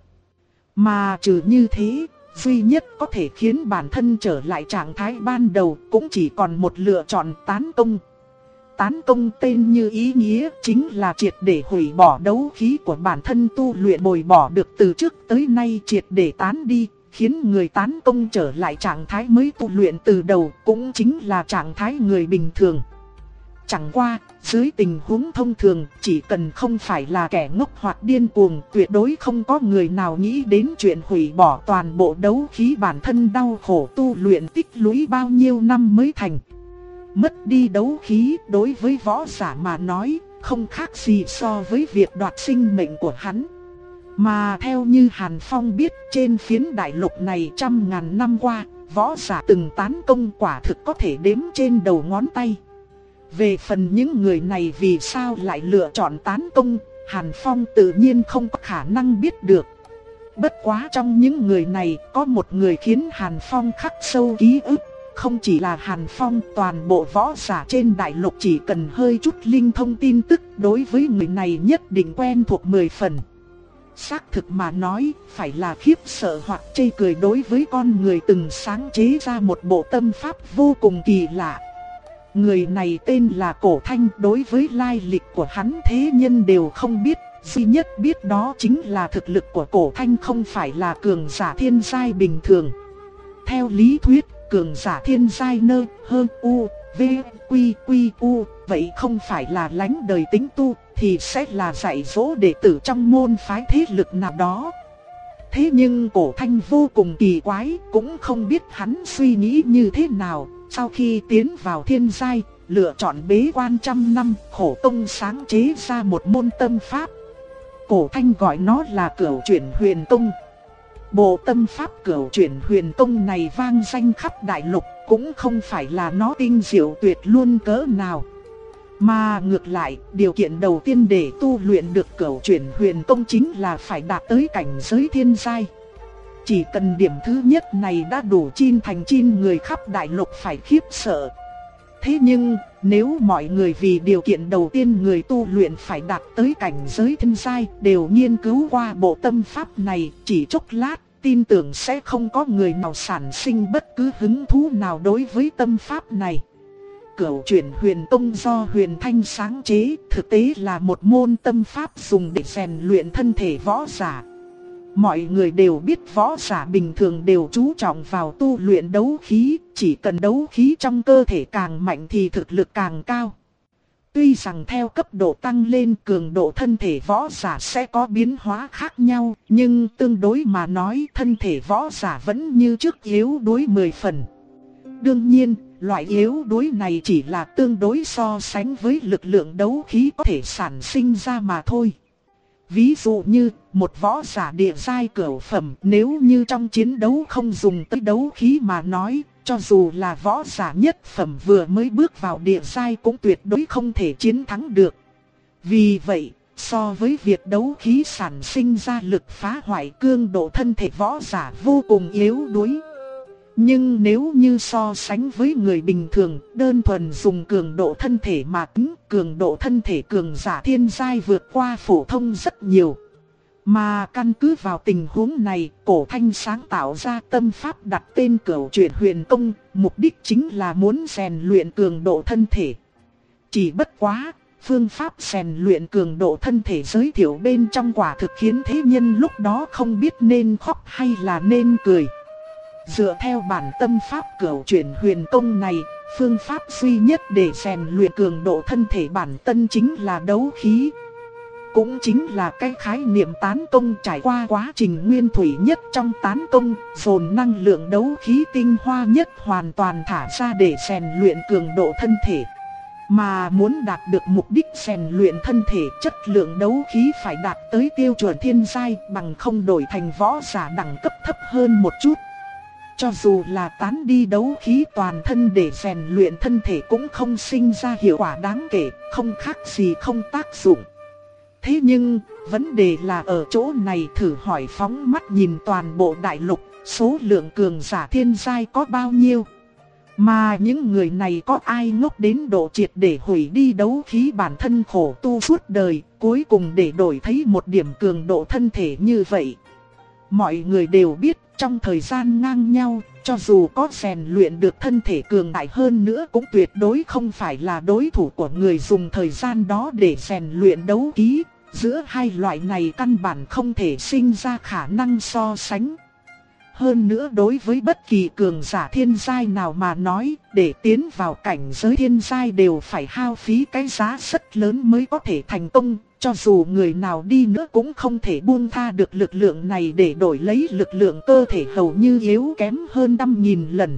Mà trừ như thế, duy nhất có thể khiến bản thân trở lại trạng thái ban đầu cũng chỉ còn một lựa chọn: tán công. Tán công tên như ý nghĩa, chính là triệt để hủy bỏ đấu khí của bản thân tu luyện bồi bỏ được từ trước tới nay, triệt để tán đi, khiến người tán công trở lại trạng thái mới tu luyện từ đầu, cũng chính là trạng thái người bình thường. Chẳng qua, dưới tình huống thông thường, chỉ cần không phải là kẻ ngốc hoặc điên cuồng, tuyệt đối không có người nào nghĩ đến chuyện hủy bỏ toàn bộ đấu khí bản thân đau khổ tu luyện tích lũy bao nhiêu năm mới thành. Mất đi đấu khí đối với võ giả mà nói, không khác gì so với việc đoạt sinh mệnh của hắn. Mà theo như Hàn Phong biết, trên phiến đại lục này trăm ngàn năm qua, võ giả từng tán công quả thực có thể đếm trên đầu ngón tay. Về phần những người này vì sao lại lựa chọn tán công, Hàn Phong tự nhiên không có khả năng biết được. Bất quá trong những người này có một người khiến Hàn Phong khắc sâu ký ức. Không chỉ là Hàn Phong, toàn bộ võ giả trên đại lục chỉ cần hơi chút linh thông tin tức đối với người này nhất định quen thuộc mười phần. Xác thực mà nói, phải là khiếp sợ hoặc chê cười đối với con người từng sáng chế ra một bộ tâm pháp vô cùng kỳ lạ. Người này tên là Cổ Thanh, đối với lai lịch của hắn thế nhân đều không biết. Duy nhất biết đó chính là thực lực của Cổ Thanh không phải là cường giả thiên giai bình thường. Theo lý thuyết, cường giả thiên giai nơ hơn u, v, quy quy u, vậy không phải là lánh đời tính tu, thì sẽ là dạy dỗ đệ tử trong môn phái thế lực nào đó. Thế nhưng Cổ Thanh vô cùng kỳ quái, cũng không biết hắn suy nghĩ như thế nào. Sau khi tiến vào thiên giai, lựa chọn bế quan trăm năm, khổ công sáng chế ra một môn tâm pháp. Cổ Thanh gọi nó là Cửu Chuyển Huyền Tông. Bộ tâm pháp Cửu Chuyển Huyền Tông này vang danh khắp đại lục, cũng không phải là nó tinh diệu tuyệt luôn cỡ nào. Mà ngược lại, điều kiện đầu tiên để tu luyện được Cửu Chuyển Huyền Tông chính là phải đạt tới cảnh giới thiên giai. Chỉ cần điểm thứ nhất này đã đủ chin thành chin người khắp đại lục phải khiếp sợ. Thế nhưng, nếu mọi người vì điều kiện đầu tiên người tu luyện phải đạt tới cảnh giới thiên giai đều nghiên cứu qua bộ tâm pháp này, chỉ chốc lát, tin tưởng sẽ không có người nào sản sinh bất cứ hứng thú nào đối với tâm pháp này. Cửu Chuyển Huyền Tông do Huyền Thanh sáng chế, thực tế là một môn tâm pháp dùng để rèn luyện thân thể võ giả. Mọi người đều biết võ giả bình thường đều chú trọng vào tu luyện đấu khí, chỉ cần đấu khí trong cơ thể càng mạnh thì thực lực càng cao. Tuy rằng theo cấp độ tăng lên cường độ thân thể võ giả sẽ có biến hóa khác nhau, nhưng tương đối mà nói thân thể võ giả vẫn như trước yếu đuối mười phần. Đương nhiên, loại yếu đuối này chỉ là tương đối so sánh với lực lượng đấu khí có thể sản sinh ra mà thôi. Ví dụ như, một võ giả địa giai cửu phẩm nếu như trong chiến đấu không dùng tới đấu khí mà nói, cho dù là võ giả nhất phẩm vừa mới bước vào địa giai cũng tuyệt đối không thể chiến thắng được. Vì vậy, so với việc đấu khí sản sinh ra lực phá hoại cường độ thân thể võ giả vô cùng yếu đuối. Nhưng nếu như so sánh với người bình thường, đơn thuần dùng cường độ thân thể mà tính, cường độ thân thể cường giả thiên giai vượt qua phổ thông rất nhiều. Mà căn cứ vào tình huống này, Cổ Thanh sáng tạo ra tâm pháp đặt tên Cửu Chuyển Huyền Tông, mục đích chính là muốn rèn luyện cường độ thân thể. Chỉ bất quá, phương pháp rèn luyện cường độ thân thể giới thiệu bên trong quả thực khiến thế nhân lúc đó không biết nên khóc hay là nên cười. Dựa theo bản tâm pháp Cửu Chuyển Huyền Tông này, phương pháp duy nhất để rèn luyện cường độ thân thể bản thân chính là đấu khí. Cũng chính là cái khái niệm tán công trải qua quá trình nguyên thủy nhất trong tán công, dồn năng lượng đấu khí tinh hoa nhất hoàn toàn thả ra để rèn luyện cường độ thân thể. Mà muốn đạt được mục đích rèn luyện thân thể, chất lượng đấu khí phải đạt tới tiêu chuẩn thiên giai, bằng không đổi thành võ giả đẳng cấp thấp hơn một chút. Cho dù là tán đi đấu khí toàn thân để rèn luyện thân thể cũng không sinh ra hiệu quả đáng kể, không khác gì không tác dụng. Thế nhưng, vấn đề là ở chỗ này, thử hỏi phóng mắt nhìn toàn bộ đại lục, số lượng cường giả thiên giai có bao nhiêu? Mà những người này có ai ngốc đến độ triệt để hủy đi đấu khí bản thân khổ tu suốt đời, cuối cùng để đổi thấy một điểm cường độ thân thể như vậy? Mọi người đều biết, trong thời gian ngang nhau, cho dù có rèn luyện được thân thể cường đại hơn nữa cũng tuyệt đối không phải là đối thủ của người dùng thời gian đó để rèn luyện đấu khí. Giữa hai loại này căn bản không thể sinh ra khả năng so sánh. Hơn nữa đối với bất kỳ cường giả thiên giai nào mà nói, để tiến vào cảnh giới thiên giai đều phải hao phí cái giá rất lớn mới có thể thành công. Cho dù người nào đi nữa cũng không thể buông tha được lực lượng này để đổi lấy lực lượng cơ thể hầu như yếu kém hơn trăm nghìn lần.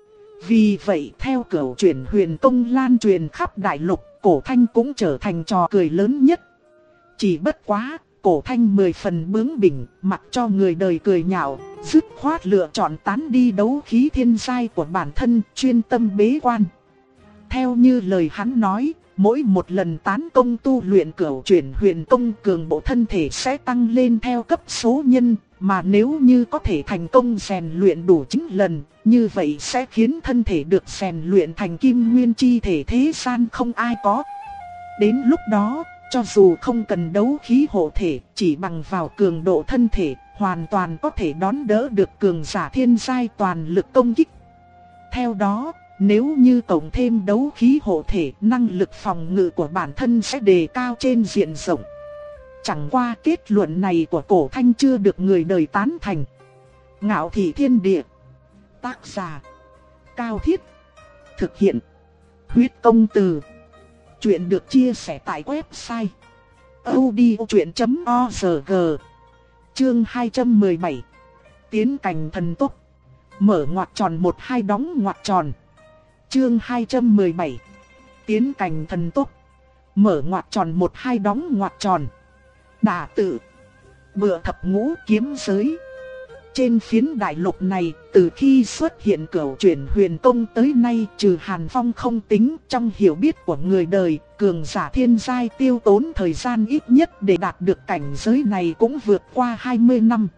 Vì vậy theo Cửu Chuyển Huyền Tông lan truyền khắp đại lục, Cổ Thanh cũng trở thành trò cười lớn nhất. Chỉ bất quá, Cổ Thanh mười phần bướng bỉnh, mặc cho người đời cười nhạo, dứt khoát lựa chọn tán đi đấu khí thiên giai của bản thân, chuyên tâm bế quan. Theo như lời hắn nói, mỗi một lần tán công tu luyện cửu chuyển huyền công cường bộ thân thể sẽ tăng lên theo cấp số nhân, mà nếu như có thể thành công rèn luyện đủ chín lần, như vậy sẽ khiến thân thể được rèn luyện thành kim nguyên chi thể thế gian không ai có. Đến lúc đó, cho dù không cần đấu khí hộ thể, chỉ bằng vào cường độ thân thể, hoàn toàn có thể đón đỡ được cường giả thiên giai toàn lực công kích. Theo đó, nếu như cộng thêm đấu khí hộ thể, năng lực phòng ngự của bản thân sẽ đề cao trên diện rộng. Chẳng qua kết luận này của Cổ Thanh chưa được người đời tán thành. Ngạo Thị Thiên Địa. Tác giả: Cao Thiết. Thực hiện: Huyết Công Từ. Chuyện được chia sẻ tại website audiochuyện chấm org. Chương hai trăm mười bảy. Tiến cảnh thần tốc. Mở ngoặc tròn một hai đóng ngoặc tròn. Chương hai trăm mười bảy. Tiến cảnh thần tốc. Mở ngoặc tròn một hai đóng ngoặc tròn. Đả tự. Bựa thập ngũ kiếm giới. Trên phiến đại lục này, từ khi xuất hiện cửu chuyển huyền công tới nay, trừ Hàn Phong không tính, trong hiểu biết của người đời, cường giả thiên giai tiêu tốn thời gian ít nhất để đạt được cảnh giới này cũng vượt qua hai mươi năm.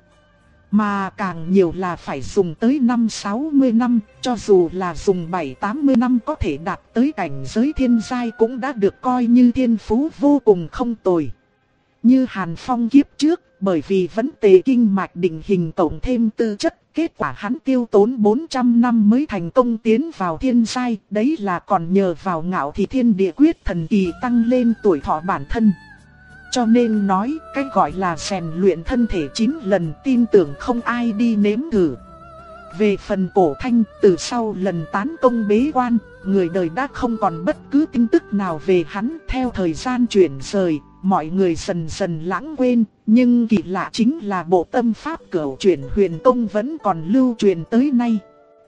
Mà càng nhiều là phải dùng tới năm sáu mươi năm, cho dù là dùng bảy tám mươi năm có thể đạt tới cảnh giới thiên giai cũng đã được coi như thiên phú vô cùng không tồi. Như Hàn Phong kiếp trước, bởi vì vấn đề kinh mạch định hình cộng thêm tư chất, kết quả hắn tiêu tốn bốn trăm năm mới thành công tiến vào thiên giai, đấy là còn nhờ vào Ngạo Thị Thiên Địa quyết thần kỳ tăng lên tuổi thọ bản thân. Cho nên nói, cái gọi là rèn luyện thân thể chín lần tin tưởng không ai đi nếm thử. Về phần Cổ Thanh, từ sau lần tán công bế quan, người đời đã không còn bất cứ tin tức nào về hắn. Theo thời gian chuyển rời, mọi người dần dần lãng quên, nhưng kỳ lạ chính là bộ tâm pháp cửu chuyển huyền công vẫn còn lưu truyền tới nay.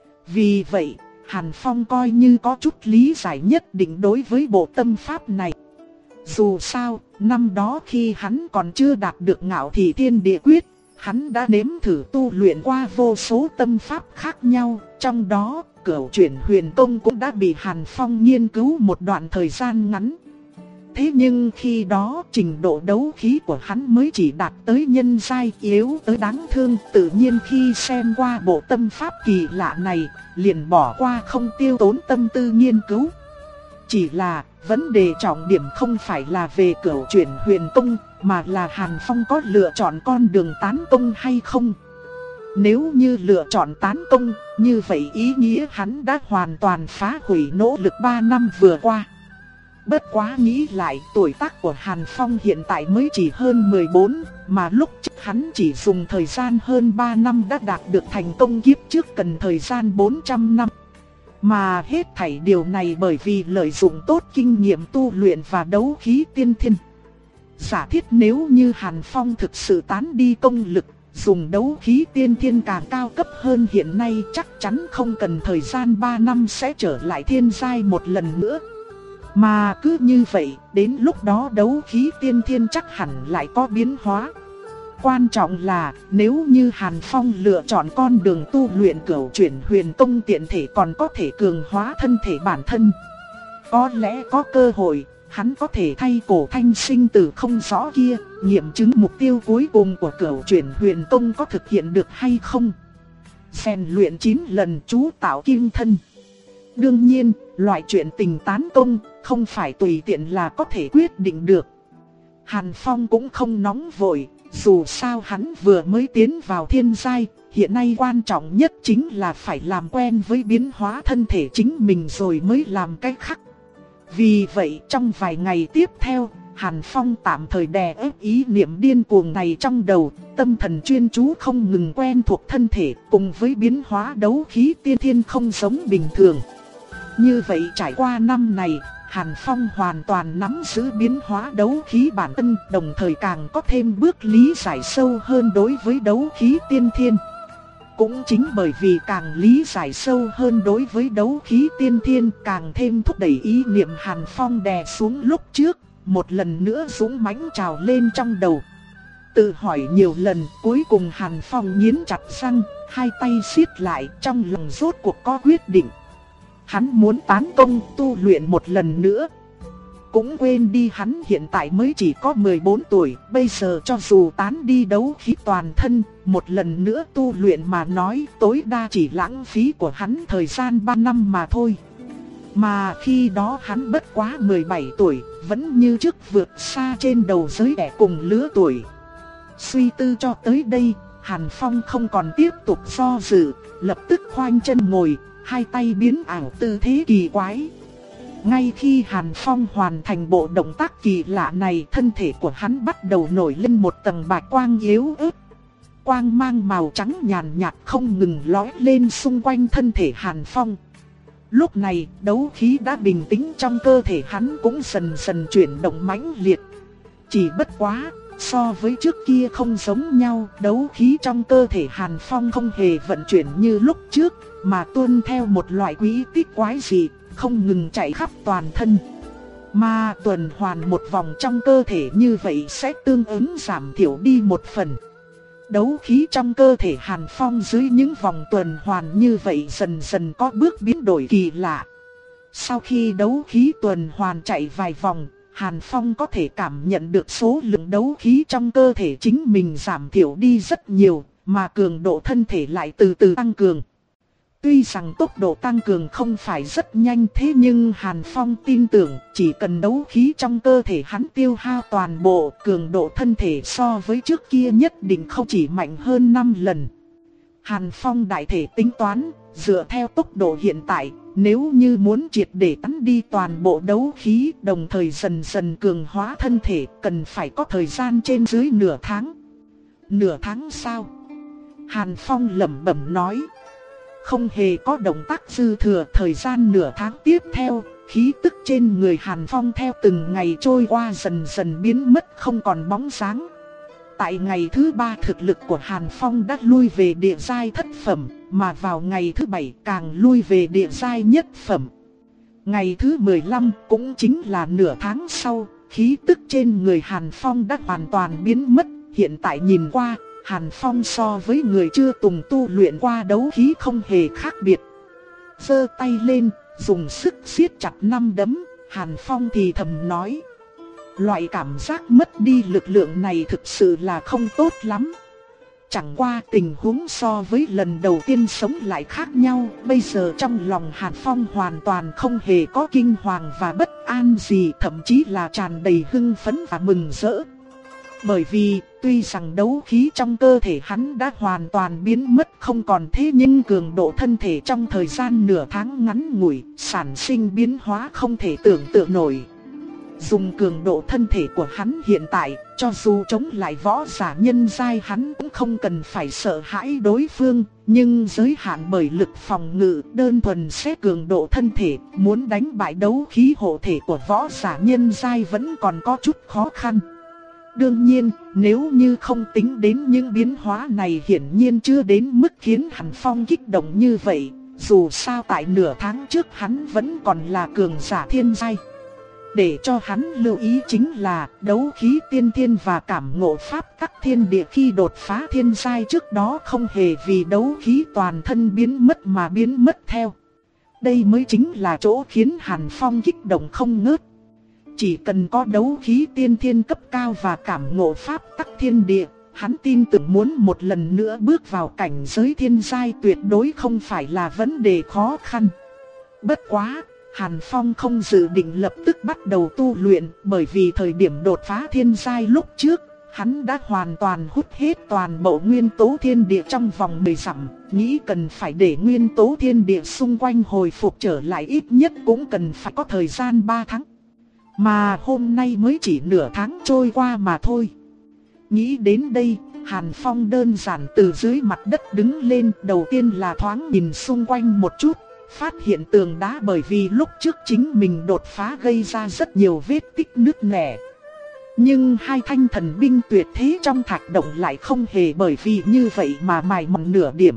Vì vậy, Hàn Phong coi như có chút lý giải nhất định đối với bộ tâm pháp này. Dù sao, năm đó khi hắn còn chưa đạt được Ngạo Thị Thiên Địa quyết, hắn đã nếm thử tu luyện qua vô số tâm pháp khác nhau, trong đó cửu chuyển huyền công cũng đã bị Hàn Phong nghiên cứu một đoạn thời gian ngắn. Thế nhưng khi đó trình độ đấu khí của hắn mới chỉ đạt tới nhân giai, yếu tới đáng thương. Tự nhiên khi xem qua bộ tâm pháp kỳ lạ này, liền bỏ qua không tiêu tốn tâm tư nghiên cứu. Chỉ là vấn đề trọng điểm không phải là về cửu chuyển huyền công, mà là Hàn Phong có lựa chọn con đường tán công hay không. Nếu như lựa chọn tán công, như vậy ý nghĩa hắn đã hoàn toàn phá hủy nỗ lực ba năm vừa qua. Bất quá nghĩ lại, tuổi tác của Hàn Phong hiện tại mới chỉ hơn mười bốn, mà lúc trước hắn chỉ dùng thời gian hơn ba năm đã đạt được thành công, kiếp trước cần thời gian bốn trăm năm. Mà hết thảy điều này bởi vì lợi dụng tốt kinh nghiệm tu luyện và đấu khí tiên thiên. Giả thiết nếu như Hàn Phong thực sự tán đi công lực, dùng đấu khí tiên thiên càng cao cấp hơn hiện nay, chắc chắn không cần thời gian ba năm sẽ trở lại thiên giai một lần nữa. Mà cứ như vậy, đến lúc đó đấu khí tiên thiên chắc hẳn lại có biến hóa. Quan trọng là, nếu như Hàn Phong lựa chọn con đường tu luyện cửu chuyển huyền công tiện thể còn có thể cường hóa thân thể bản thân, có lẽ có cơ hội, hắn có thể thay Cổ Thanh sinh tử không rõ kia, nghiệm chứng mục tiêu cuối cùng của cửu chuyển huyền công có thực hiện được hay không. Rèn luyện chín lần chú tạo kim thân. Đương nhiên, loại chuyện tình tán công không phải tùy tiện là có thể quyết định được. Hàn Phong cũng không nóng vội, dù sao hắn vừa mới tiến vào thiên giai, hiện nay quan trọng nhất chính là phải làm quen với biến hóa thân thể chính mình rồi mới làm cái khác. Vì vậy trong vài ngày tiếp theo, Hàn Phong tạm thời đè ép ý niệm điên cuồng này trong đầu, tâm thần chuyên chú không ngừng quen thuộc thân thể cùng với biến hóa đấu khí tiên thiên không giống bình thường. Như vậy trải qua năm này, Hàn Phong hoàn toàn nắm giữ biến hóa đấu khí bản thân, đồng thời càng có thêm bước lý giải sâu hơn đối với đấu khí tiên thiên. Cũng chính bởi vì càng lý giải sâu hơn đối với đấu khí tiên thiên, càng thêm thúc đẩy ý niệm Hàn Phong đè xuống lúc trước, một lần nữa dũng mãnh trào lên trong đầu. Tự hỏi nhiều lần, cuối cùng Hàn Phong nghiến chặt răng, hai tay siết lại, trong lòng rốt cuộc có quyết định. Hắn muốn tán công tu luyện một lần nữa. cũng quên đi hắn hiện tại mới chỉ có mười bốn tuổi, bây giờ cho dù tán đi đấu khí toàn thân, một lần nữa tu luyện mà nói tối đa chỉ lãng phí của hắn thời gian ba năm mà thôi. Mà khi đó hắn bất quá mười bảy tuổi, vẫn như trước vượt xa trên đầu giới trẻ cùng lứa tuổi. Suy tư cho tới đây, Hàn Phong không còn tiếp tục do dự, lập tức khoanh chân ngồi, hai tay biến ảo tư thế kỳ quái. Ngay khi Hàn Phong hoàn thành bộ động tác kỳ lạ này, thân thể của hắn bắt đầu nổi lên một tầng bạch quang yếu ớt. Quang mang màu trắng nhàn nhạt không ngừng lóe lên xung quanh thân thể Hàn Phong. Lúc này, đấu khí đã bình tĩnh trong cơ thể hắn cũng dần dần chuyển động mãnh liệt. Chỉ bất quá, so với trước kia không giống nhau, đấu khí trong cơ thể Hàn Phong không hề vận chuyển như lúc trước, mà tuân theo một loại quỹ tích quái dị, không ngừng chạy khắp toàn thân. Mà tuần hoàn một vòng trong cơ thể như vậy sẽ tương ứng giảm thiểu đi một phần. Đấu khí trong cơ thể Hàn Phong dưới những vòng tuần hoàn như vậy dần dần có bước biến đổi kỳ lạ. Sau khi đấu khí tuần hoàn chạy vài vòng, Hàn Phong có thể cảm nhận được số lượng đấu khí trong cơ thể chính mình giảm thiểu đi rất nhiều, mà cường độ thân thể lại từ từ tăng cường. Tuy rằng tốc độ tăng cường không phải rất nhanh, thế nhưng Hàn Phong tin tưởng chỉ cần đấu khí trong cơ thể hắn tiêu hao toàn bộ, cường độ thân thể so với trước kia nhất định không chỉ mạnh hơn năm lần. Hàn Phong đại thể tính toán, dựa theo tốc độ hiện tại, nếu như muốn triệt để tán đi toàn bộ đấu khí, đồng thời dần dần cường hóa thân thể, cần phải có thời gian trên dưới nửa tháng. Nửa tháng sao? Hàn Phong lẩm bẩm nói. Không hề có động tác dư thừa. Thời gian nửa tháng tiếp theo, khí tức trên người Hàn Phong theo từng ngày trôi qua dần dần biến mất không còn bóng dáng. Tại ngày thứ ba, thực lực của Hàn Phong đã lui về địa giai thất phẩm, mà vào ngày thứ bảy càng lui về địa giai nhất phẩm. Ngày thứ mười lăm, cũng chính là nửa tháng sau, khí tức trên người Hàn Phong đã hoàn toàn biến mất. Hiện tại nhìn qua, Hàn Phong so với người chưa từng tu luyện qua đấu khí không hề khác biệt. Giơ tay lên, dùng sức siết chặt năm đấm, Hàn Phong thì thầm nói. Loại cảm giác mất đi lực lượng này thực sự là không tốt lắm. Chẳng qua tình huống so với lần đầu tiên sống lại khác nhau. Bây giờ trong lòng Hàn Phong hoàn toàn không hề có kinh hoàng và bất an gì, thậm chí là tràn đầy hưng phấn và mừng rỡ. Bởi vì, tuy rằng đấu khí trong cơ thể hắn đã hoàn toàn biến mất không còn, thế nhưng cường độ thân thể trong thời gian nửa tháng ngắn ngủi, sản sinh biến hóa không thể tưởng tượng nổi. Dùng cường độ thân thể của hắn hiện tại, cho dù chống lại võ giả nhân giai hắn cũng không cần phải sợ hãi đối phương, nhưng giới hạn bởi lực phòng ngự, đơn thuần xét cường độ thân thể, muốn đánh bại đấu khí hộ thể của võ giả nhân giai vẫn còn có chút khó khăn. Đương nhiên, nếu như không tính đến những biến hóa này hiển nhiên chưa đến mức khiến Hàn Phong kích động như vậy, dù sao tại nửa tháng trước hắn vẫn còn là cường giả thiên giai. Để cho hắn lưu ý chính là đấu khí tiên thiên và cảm ngộ pháp tắc thiên địa khi đột phá thiên giai trước đó không hề vì đấu khí toàn thân biến mất mà biến mất theo. Đây mới chính là chỗ khiến Hàn Phong kích động không ngớt. Chỉ cần có đấu khí tiên thiên cấp cao và cảm ngộ pháp tắc thiên địa, hắn tin tưởng muốn một lần nữa bước vào cảnh giới thiên giai tuyệt đối không phải là vấn đề khó khăn. Bất quá, Hàn Phong không dự định lập tức bắt đầu tu luyện, bởi vì thời điểm đột phá thiên giai lúc trước, hắn đã hoàn toàn hút hết toàn bộ nguyên tố thiên địa trong vòng mười dặm, nghĩ cần phải để nguyên tố thiên địa xung quanh hồi phục trở lại ít nhất cũng cần phải có thời gian ba tháng. Mà hôm nay mới chỉ nửa tháng trôi qua mà thôi. Nghĩ đến đây, Hàn Phong đơn giản từ dưới mặt đất đứng lên, đầu tiên là thoáng nhìn xung quanh một chút, phát hiện tường đá bởi vì lúc trước chính mình đột phá gây ra rất nhiều vết tích nứt nẻ. Nhưng hai thanh thần binh tuyệt thế trong thạch động lại không hề bởi vì như vậy mà mài mòn nửa điểm.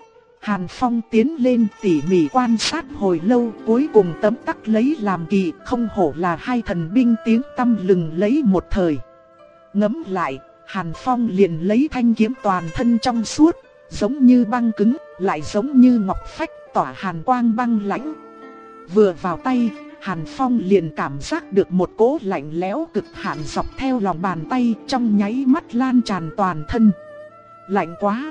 Hàn Phong tiến lên tỉ mỉ quan sát hồi lâu, cuối cùng tấm tắc lấy làm kỳ, không hổ là hai thần binh tiếng tăm lừng lấy một thời. Ngẫm lại, Hàn Phong liền lấy thanh kiếm toàn thân trong suốt, giống như băng cứng, lại giống như ngọc phách tỏa hàn quang băng lãnh. Vừa vào tay, Hàn Phong liền cảm giác được một cỗ lạnh lẽo cực hạn dọc theo lòng bàn tay, trong nháy mắt lan tràn toàn thân. Lạnh quá!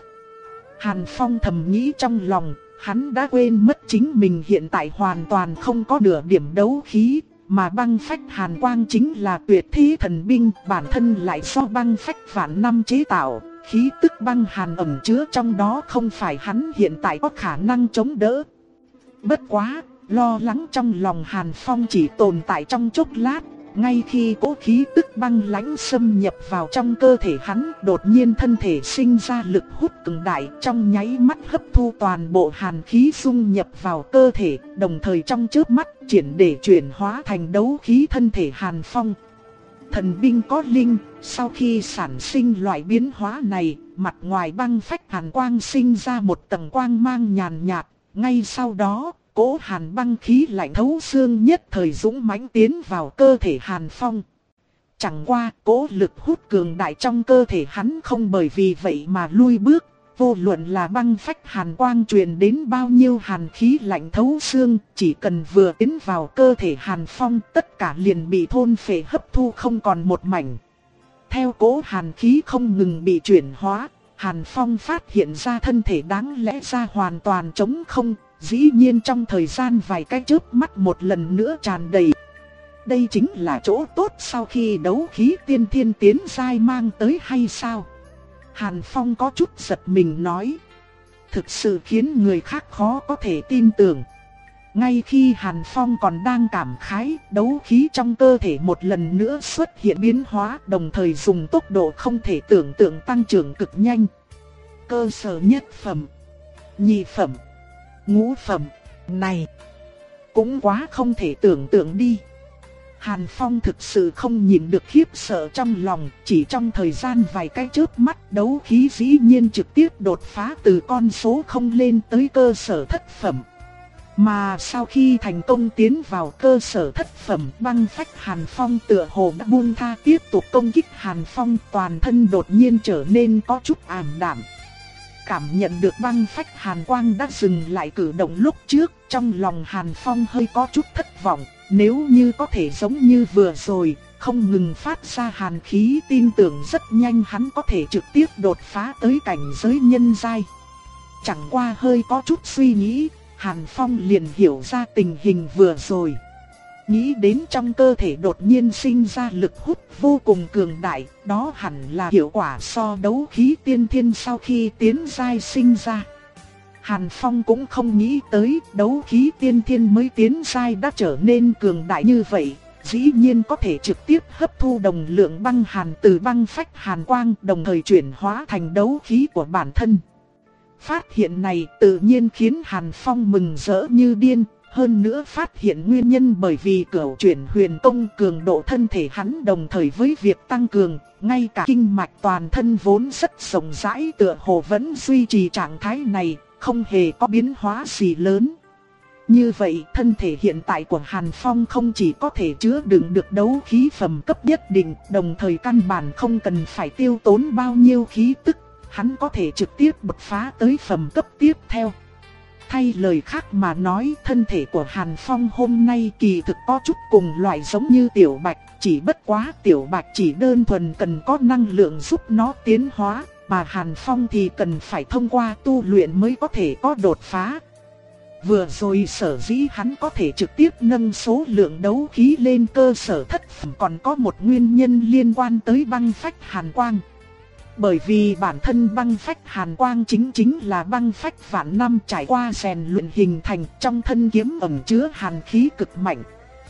Hàn Phong thầm nghĩ trong lòng, hắn đã quên mất chính mình hiện tại hoàn toàn không có nửa điểm đấu khí, mà băng phách hàn quang chính là tuyệt thế thần binh, bản thân lại do băng phách vạn năm chế tạo, khí tức băng hàn ẩn chứa trong đó không phải hắn hiện tại có khả năng chống đỡ. Bất quá, lo lắng trong lòng Hàn Phong chỉ tồn tại trong chốc lát, ngay khi cỗ khí tức băng lãnh xâm nhập vào trong cơ thể hắn, đột nhiên thân thể sinh ra lực hút cường đại, trong nháy mắt hấp thu toàn bộ hàn khí dung nhập vào cơ thể, đồng thời trong chớp mắt chuyển để chuyển hóa thành đấu khí thân thể Hàn Phong. Thần binh có linh, sau khi sản sinh loại biến hóa này, mặt ngoài băng phách hàn quang sinh ra một tầng quang mang nhàn nhạt, ngay sau đó, cỗ hàn băng khí lạnh thấu xương nhất thời dũng mãnh tiến vào cơ thể Hàn Phong. Chẳng qua, cỗ lực hút cường đại trong cơ thể hắn không bởi vì vậy mà lui bước, vô luận là băng phách hàn quang truyền đến bao nhiêu hàn khí lạnh thấu xương, chỉ cần vừa tiến vào cơ thể Hàn Phong, tất cả liền bị thôn phệ hấp thu không còn một mảnh. Theo cỗ hàn khí không ngừng bị chuyển hóa, Hàn Phong phát hiện ra thân thể đáng lẽ ra hoàn toàn trống không, dĩ nhiên trong thời gian vài cái chớp mắt một lần nữa tràn đầy. Đây chính là chỗ tốt sau khi đấu khí tiên thiên tiến giai mang tới hay sao? Hàn Phong có chút giật mình nói. Thực sự khiến người khác khó có thể tin tưởng. Ngay khi Hàn Phong còn đang cảm khái, đấu khí trong cơ thể một lần nữa xuất hiện biến hóa, đồng thời dùng tốc độ không thể tưởng tượng tăng trưởng cực nhanh. Cơ sở nhất phẩm, nhị phẩm, ngũ phẩm, này cũng quá không thể tưởng tượng đi. Hàn Phong thực sự không nhìn được khiếp sợ trong lòng, chỉ trong thời gian vài cái chớp mắt, đấu khí dĩ nhiên trực tiếp đột phá từ con số không lên tới cơ sở thất phẩm. Mà sau khi thành công tiến vào cơ sở thất phẩm, băng phách Hàn Phong tựa hồ đã buông tha tiếp tục công kích Hàn Phong, toàn thân đột nhiên trở nên có chút ảm đạm. Cảm nhận được băng phách hàn quang đã dừng lại cử động lúc trước, trong lòng Hàn Phong hơi có chút thất vọng. Nếu như có thể giống như vừa rồi, không ngừng phát ra hàn khí, tin tưởng rất nhanh hắn có thể trực tiếp đột phá tới cảnh giới nhân giai. Chẳng qua hơi có chút suy nghĩ, Hàn Phong liền hiểu ra tình hình vừa rồi. Nghĩ đến trong cơ thể đột nhiên sinh ra lực hút vô cùng cường đại, đó hẳn là hiệu quả so đấu khí tiên thiên sau khi tiến giai sinh ra. Hàn Phong cũng không nghĩ tới đấu khí tiên thiên mới tiến giai đã trở nên cường đại như vậy, dĩ nhiên có thể trực tiếp hấp thu đồng lượng băng hàn từ băng phách hàn quang, đồng thời chuyển hóa thành đấu khí của bản thân. Phát hiện này tự nhiên khiến Hàn Phong mừng rỡ như điên. Hơn nữa phát hiện nguyên nhân bởi vì cửu chuyển huyền công cường độ thân thể hắn đồng thời với việc tăng cường, ngay cả kinh mạch toàn thân vốn rất rộng rãi tựa hồ vẫn duy trì trạng thái này, không hề có biến hóa gì lớn. Như vậy thân thể hiện tại của Hàn Phong không chỉ có thể chứa đựng được đấu khí phẩm cấp nhất định, đồng thời căn bản không cần phải tiêu tốn bao nhiêu khí tức, hắn có thể trực tiếp đột phá tới phẩm cấp tiếp theo. Thay lời khác mà nói, thân thể của Hàn Phong hôm nay kỳ thực có chút cùng loại giống như Tiểu Bạch, chỉ bất quá Tiểu Bạch chỉ đơn thuần cần có năng lượng giúp nó tiến hóa, mà Hàn Phong thì cần phải thông qua tu luyện mới có thể có đột phá. Vừa rồi sở dĩ hắn có thể trực tiếp nâng số lượng đấu khí lên cơ sở thất phẩm còn có một nguyên nhân liên quan tới băng phách hàn quang. Bởi vì bản thân băng phách hàn quang chính chính là băng phách vạn năm trải qua rèn luyện hình thành, trong thân kiếm ẩn chứa hàn khí cực mạnh.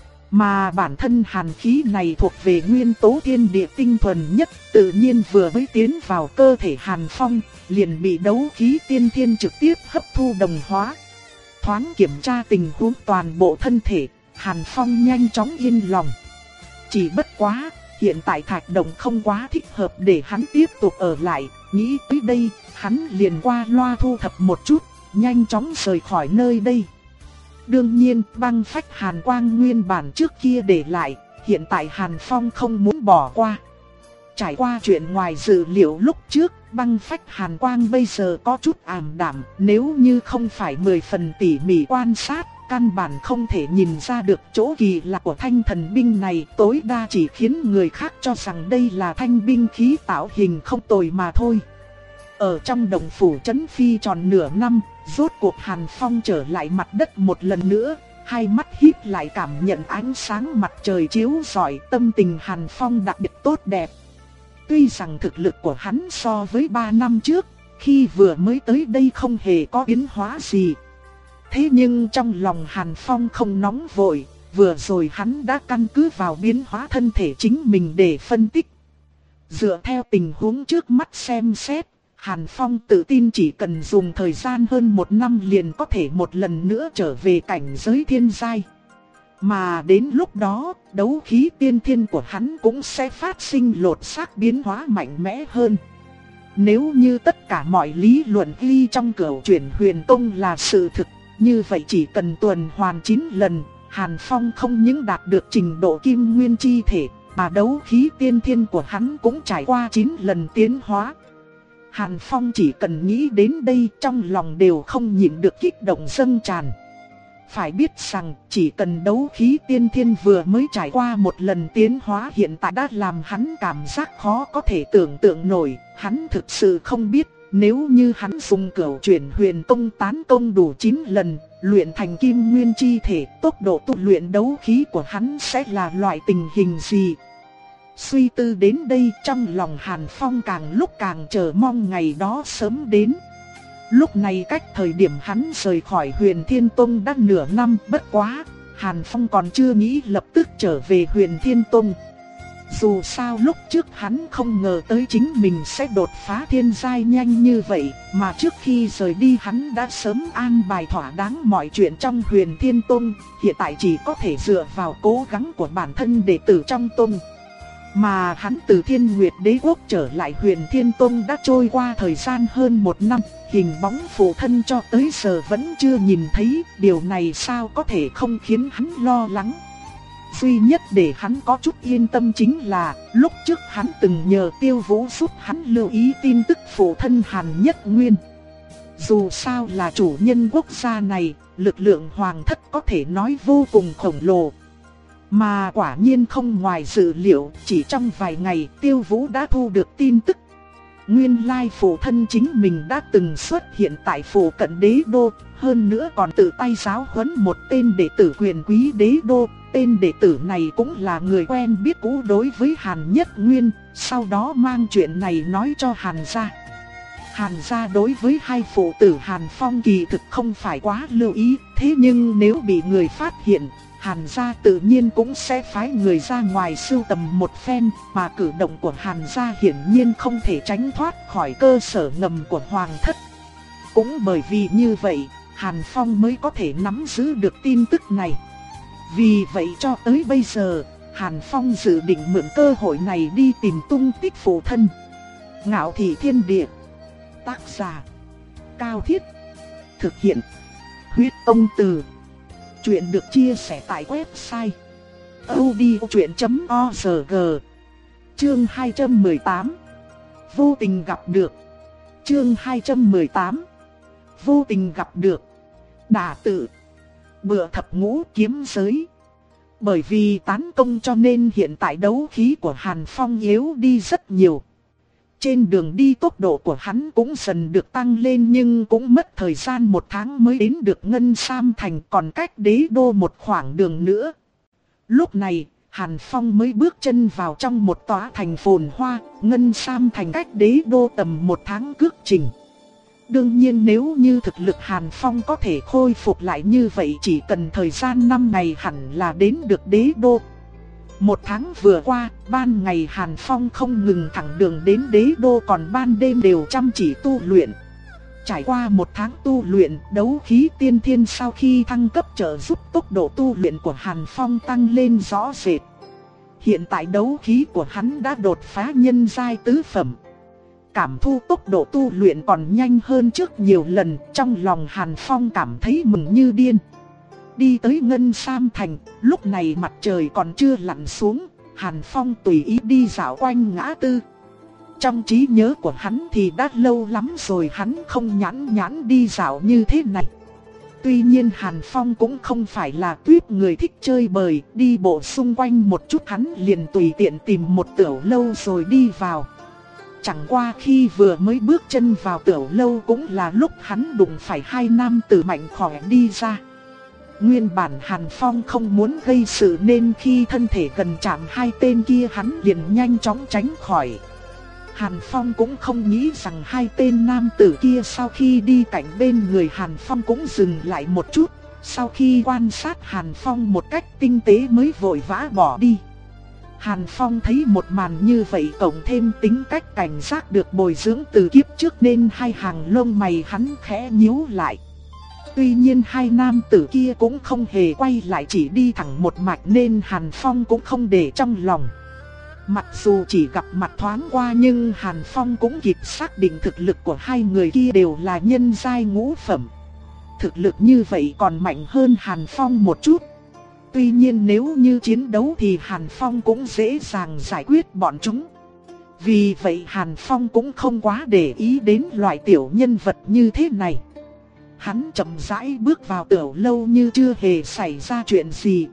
Mà bản thân hàn khí này thuộc về nguyên tố thiên địa tinh thuần nhất, tự nhiên vừa mới tiến vào cơ thể Hàn Phong, liền bị đấu khí tiên thiên trực tiếp hấp thu đồng hóa. Thoáng kiểm tra tình huống toàn bộ thân thể, Hàn Phong nhanh chóng yên lòng. Chỉ bất quá, hiện tại thạch động không quá thích hợp để hắn tiếp tục ở lại, nghĩ tới đây, hắn liền qua loa thu thập một chút, nhanh chóng rời khỏi nơi đây. Đương nhiên, băng phách hàn quang nguyên bản trước kia để lại, hiện tại Hàn Phong không muốn bỏ qua. Trải qua chuyện ngoài dự liệu lúc trước, băng phách hàn quang bây giờ có chút ảm đạm, nếu như không phải mười phần tỉ mỉ quan sát, căn bản không thể nhìn ra được chỗ kỳ lạ của thanh thần binh này, tối đa chỉ khiến người khác cho rằng đây là thanh binh khí tạo hình không tồi mà thôi. Ở trong động phủ trấn phi tròn nửa năm, rốt cuộc Hàn Phong trở lại mặt đất một lần nữa, hai mắt híp lại cảm nhận ánh sáng mặt trời chiếu rọi, tâm tình Hàn Phong đặc biệt tốt đẹp. Tuy rằng thực lực của hắn so với ba năm trước, khi vừa mới tới đây không hề có biến hóa gì. Thế nhưng trong lòng Hàn Phong không nóng vội, vừa rồi hắn đã căn cứ vào biến hóa thân thể chính mình để phân tích. Dựa theo tình huống trước mắt xem xét, Hàn Phong tự tin chỉ cần dùng thời gian hơn một năm liền có thể một lần nữa trở về cảnh giới thiên giai. Mà đến lúc đó, đấu khí tiên thiên của hắn cũng sẽ phát sinh lột xác biến hóa mạnh mẽ hơn. Nếu như tất cả mọi lý luận ghi trong Cửu Chuyển Huyền Tông là sự thực, như vậy chỉ cần tuần hoàn chín lần, Hàn Phong không những đạt được trình độ kim nguyên chi thể, mà đấu khí tiên thiên của hắn cũng trải qua chín lần tiến hóa. Hàn Phong chỉ cần nghĩ đến đây trong lòng đều không nhịn được kích động dâng tràn. Phải biết rằng chỉ cần đấu khí tiên thiên vừa mới trải qua một lần tiến hóa hiện tại đã làm hắn cảm giác khó có thể tưởng tượng nổi. Hắn thực sự không biết nếu như hắn dùng Cửu Chuyển Huyền Tông tán công đủ chín lần, luyện thành kim nguyên chi thể, tốc độ tu luyện đấu khí của hắn sẽ là loại tình hình gì. Suy tư đến đây trong lòng Hàn Phong càng lúc càng chờ mong ngày đó sớm đến. Lúc này cách thời điểm hắn rời khỏi Huyền Thiên Tông đã nửa năm, bất quá Hàn Phong còn chưa nghĩ lập tức trở về Huyền Thiên Tông. Dù sao lúc trước hắn không ngờ tới chính mình sẽ đột phá thiên giai nhanh như vậy, mà trước khi rời đi hắn đã sớm an bài thỏa đáng mọi chuyện trong Huyền Thiên Tông, hiện tại chỉ có thể dựa vào cố gắng của bản thân đệ tử trong tông. Mà hắn từ Thiên Nguyệt Đế Quốc trở lại Huyền Thiên Tông đã trôi qua thời gian hơn một năm, hình bóng phụ thân cho tới giờ vẫn chưa nhìn thấy, điều này sao có thể không khiến hắn lo lắng. Duy nhất để hắn có chút yên tâm chính là, lúc trước hắn từng nhờ Tiêu Vũ giúp hắn lưu ý tin tức phụ thân Hàn Nhất Nguyên. Dù sao là chủ nhân quốc gia này, lực lượng hoàng thất có thể nói vô cùng khổng lồ. Mà quả nhiên không ngoài dự liệu, chỉ trong vài ngày Tiêu Vũ đã thu được tin tức. Nguyên lai phụ thân chính mình đã từng xuất hiện tại phủ cận đế đô, hơn nữa còn tự tay giáo huấn một tên đệ tử quyền quý đế đô. Tên đệ tử này cũng là người quen biết cũ đối với Hàn Nhất Nguyên, sau đó mang chuyện này nói cho Hàn gia. Hàn gia đối với hai phụ tử Hàn Phong kỳ thực không phải quá lưu ý, thế nhưng nếu bị người phát hiện, Hàn gia tự nhiên cũng sẽ phái người ra ngoài sưu tầm một phen, mà cử động của Hàn gia hiển nhiên không thể tránh thoát khỏi cơ sở ngầm của hoàng thất. Cũng bởi vì như vậy, Hàn Phong mới có thể nắm giữ được tin tức này. Vì vậy cho tới bây giờ, Hàn Phong dự định mượn cơ hội này đi tìm tung tích phụ thân. Ngạo Thị Thiên Địa. Tác giả Cao Thiết. Thực hiện Huyết Tông Từ. Chuyện được chia sẻ tại website audiochuyện chấm org. Chương hai trăm mười tám. Vô tình gặp được. Chương hai trăm mười tám. Vô tình gặp được. Đả tự. Bựa thập ngũ kiếm giới. Bởi vì tán công cho nên hiện tại đấu khí của Hàn Phong yếu đi rất nhiều. Trên đường đi tốc độ của hắn cũng dần được tăng lên, nhưng cũng mất thời gian một tháng mới đến được Ngân Sam Thành, còn cách đế đô một khoảng đường nữa. Lúc này, Hàn Phong mới bước chân vào trong một tòa thành phồn hoa. Ngân Sam Thành cách đế đô tầm một tháng cước trình. Đương nhiên nếu như thực lực Hàn Phong có thể khôi phục lại như vậy, chỉ cần thời gian năm ngày hẳn là đến được đế đô. Một tháng vừa qua, ban ngày Hàn Phong không ngừng thẳng đường đến đế đô, còn ban đêm đều chăm chỉ tu luyện. Trải qua một tháng tu luyện, đấu khí tiên thiên sau khi thăng cấp trợ giúp tốc độ tu luyện của Hàn Phong tăng lên rõ rệt. Hiện tại đấu khí của hắn đã đột phá nhân giai tứ phẩm. Cảm thu tốc độ tu luyện còn nhanh hơn trước nhiều lần, trong lòng Hàn Phong cảm thấy mừng như điên. Đi tới Ngân Sam Thành, lúc này mặt trời còn chưa lặn xuống, Hàn Phong tùy ý đi dạo quanh ngã tư. Trong trí nhớ của hắn thì đã lâu lắm rồi hắn không nhãn nhãn đi dạo như thế này. Tuy nhiên Hàn Phong cũng không phải là tuýp người thích chơi bời, đi bộ xung quanh một chút hắn liền tùy tiện tìm một tiểu lâu rồi đi vào. Chẳng qua khi vừa mới bước chân vào tiểu lâu cũng là lúc hắn đụng phải hai nam tử mạnh khỏe đi ra. Nguyên bản Hàn Phong không muốn gây sự nên khi thân thể gần chạm hai tên kia hắn liền nhanh chóng tránh khỏi. Hàn Phong cũng không nghĩ rằng hai tên nam tử kia sau khi đi cạnh bên người Hàn Phong cũng dừng lại một chút. Sau khi quan sát Hàn Phong một cách tinh tế mới vội vã bỏ đi. Hàn Phong thấy một màn như vậy cộng thêm tính cách cảnh giác được bồi dưỡng từ kiếp trước nên hai hàng lông mày hắn khẽ nhíu lại. Tuy nhiên hai nam tử kia cũng không hề quay lại, chỉ đi thẳng một mạch nên Hàn Phong cũng không để trong lòng. Mặc dù chỉ gặp mặt thoáng qua nhưng Hàn Phong cũng kịp xác định thực lực của hai người kia đều là nhân giai ngũ phẩm. Thực lực như vậy còn mạnh hơn Hàn Phong một chút. Tuy nhiên nếu như chiến đấu thì Hàn Phong cũng dễ dàng giải quyết bọn chúng. Vì vậy Hàn Phong cũng không quá để ý đến loại tiểu nhân vật như thế này. Hắn chậm rãi bước vào tiểu lâu như chưa hề xảy ra chuyện gì.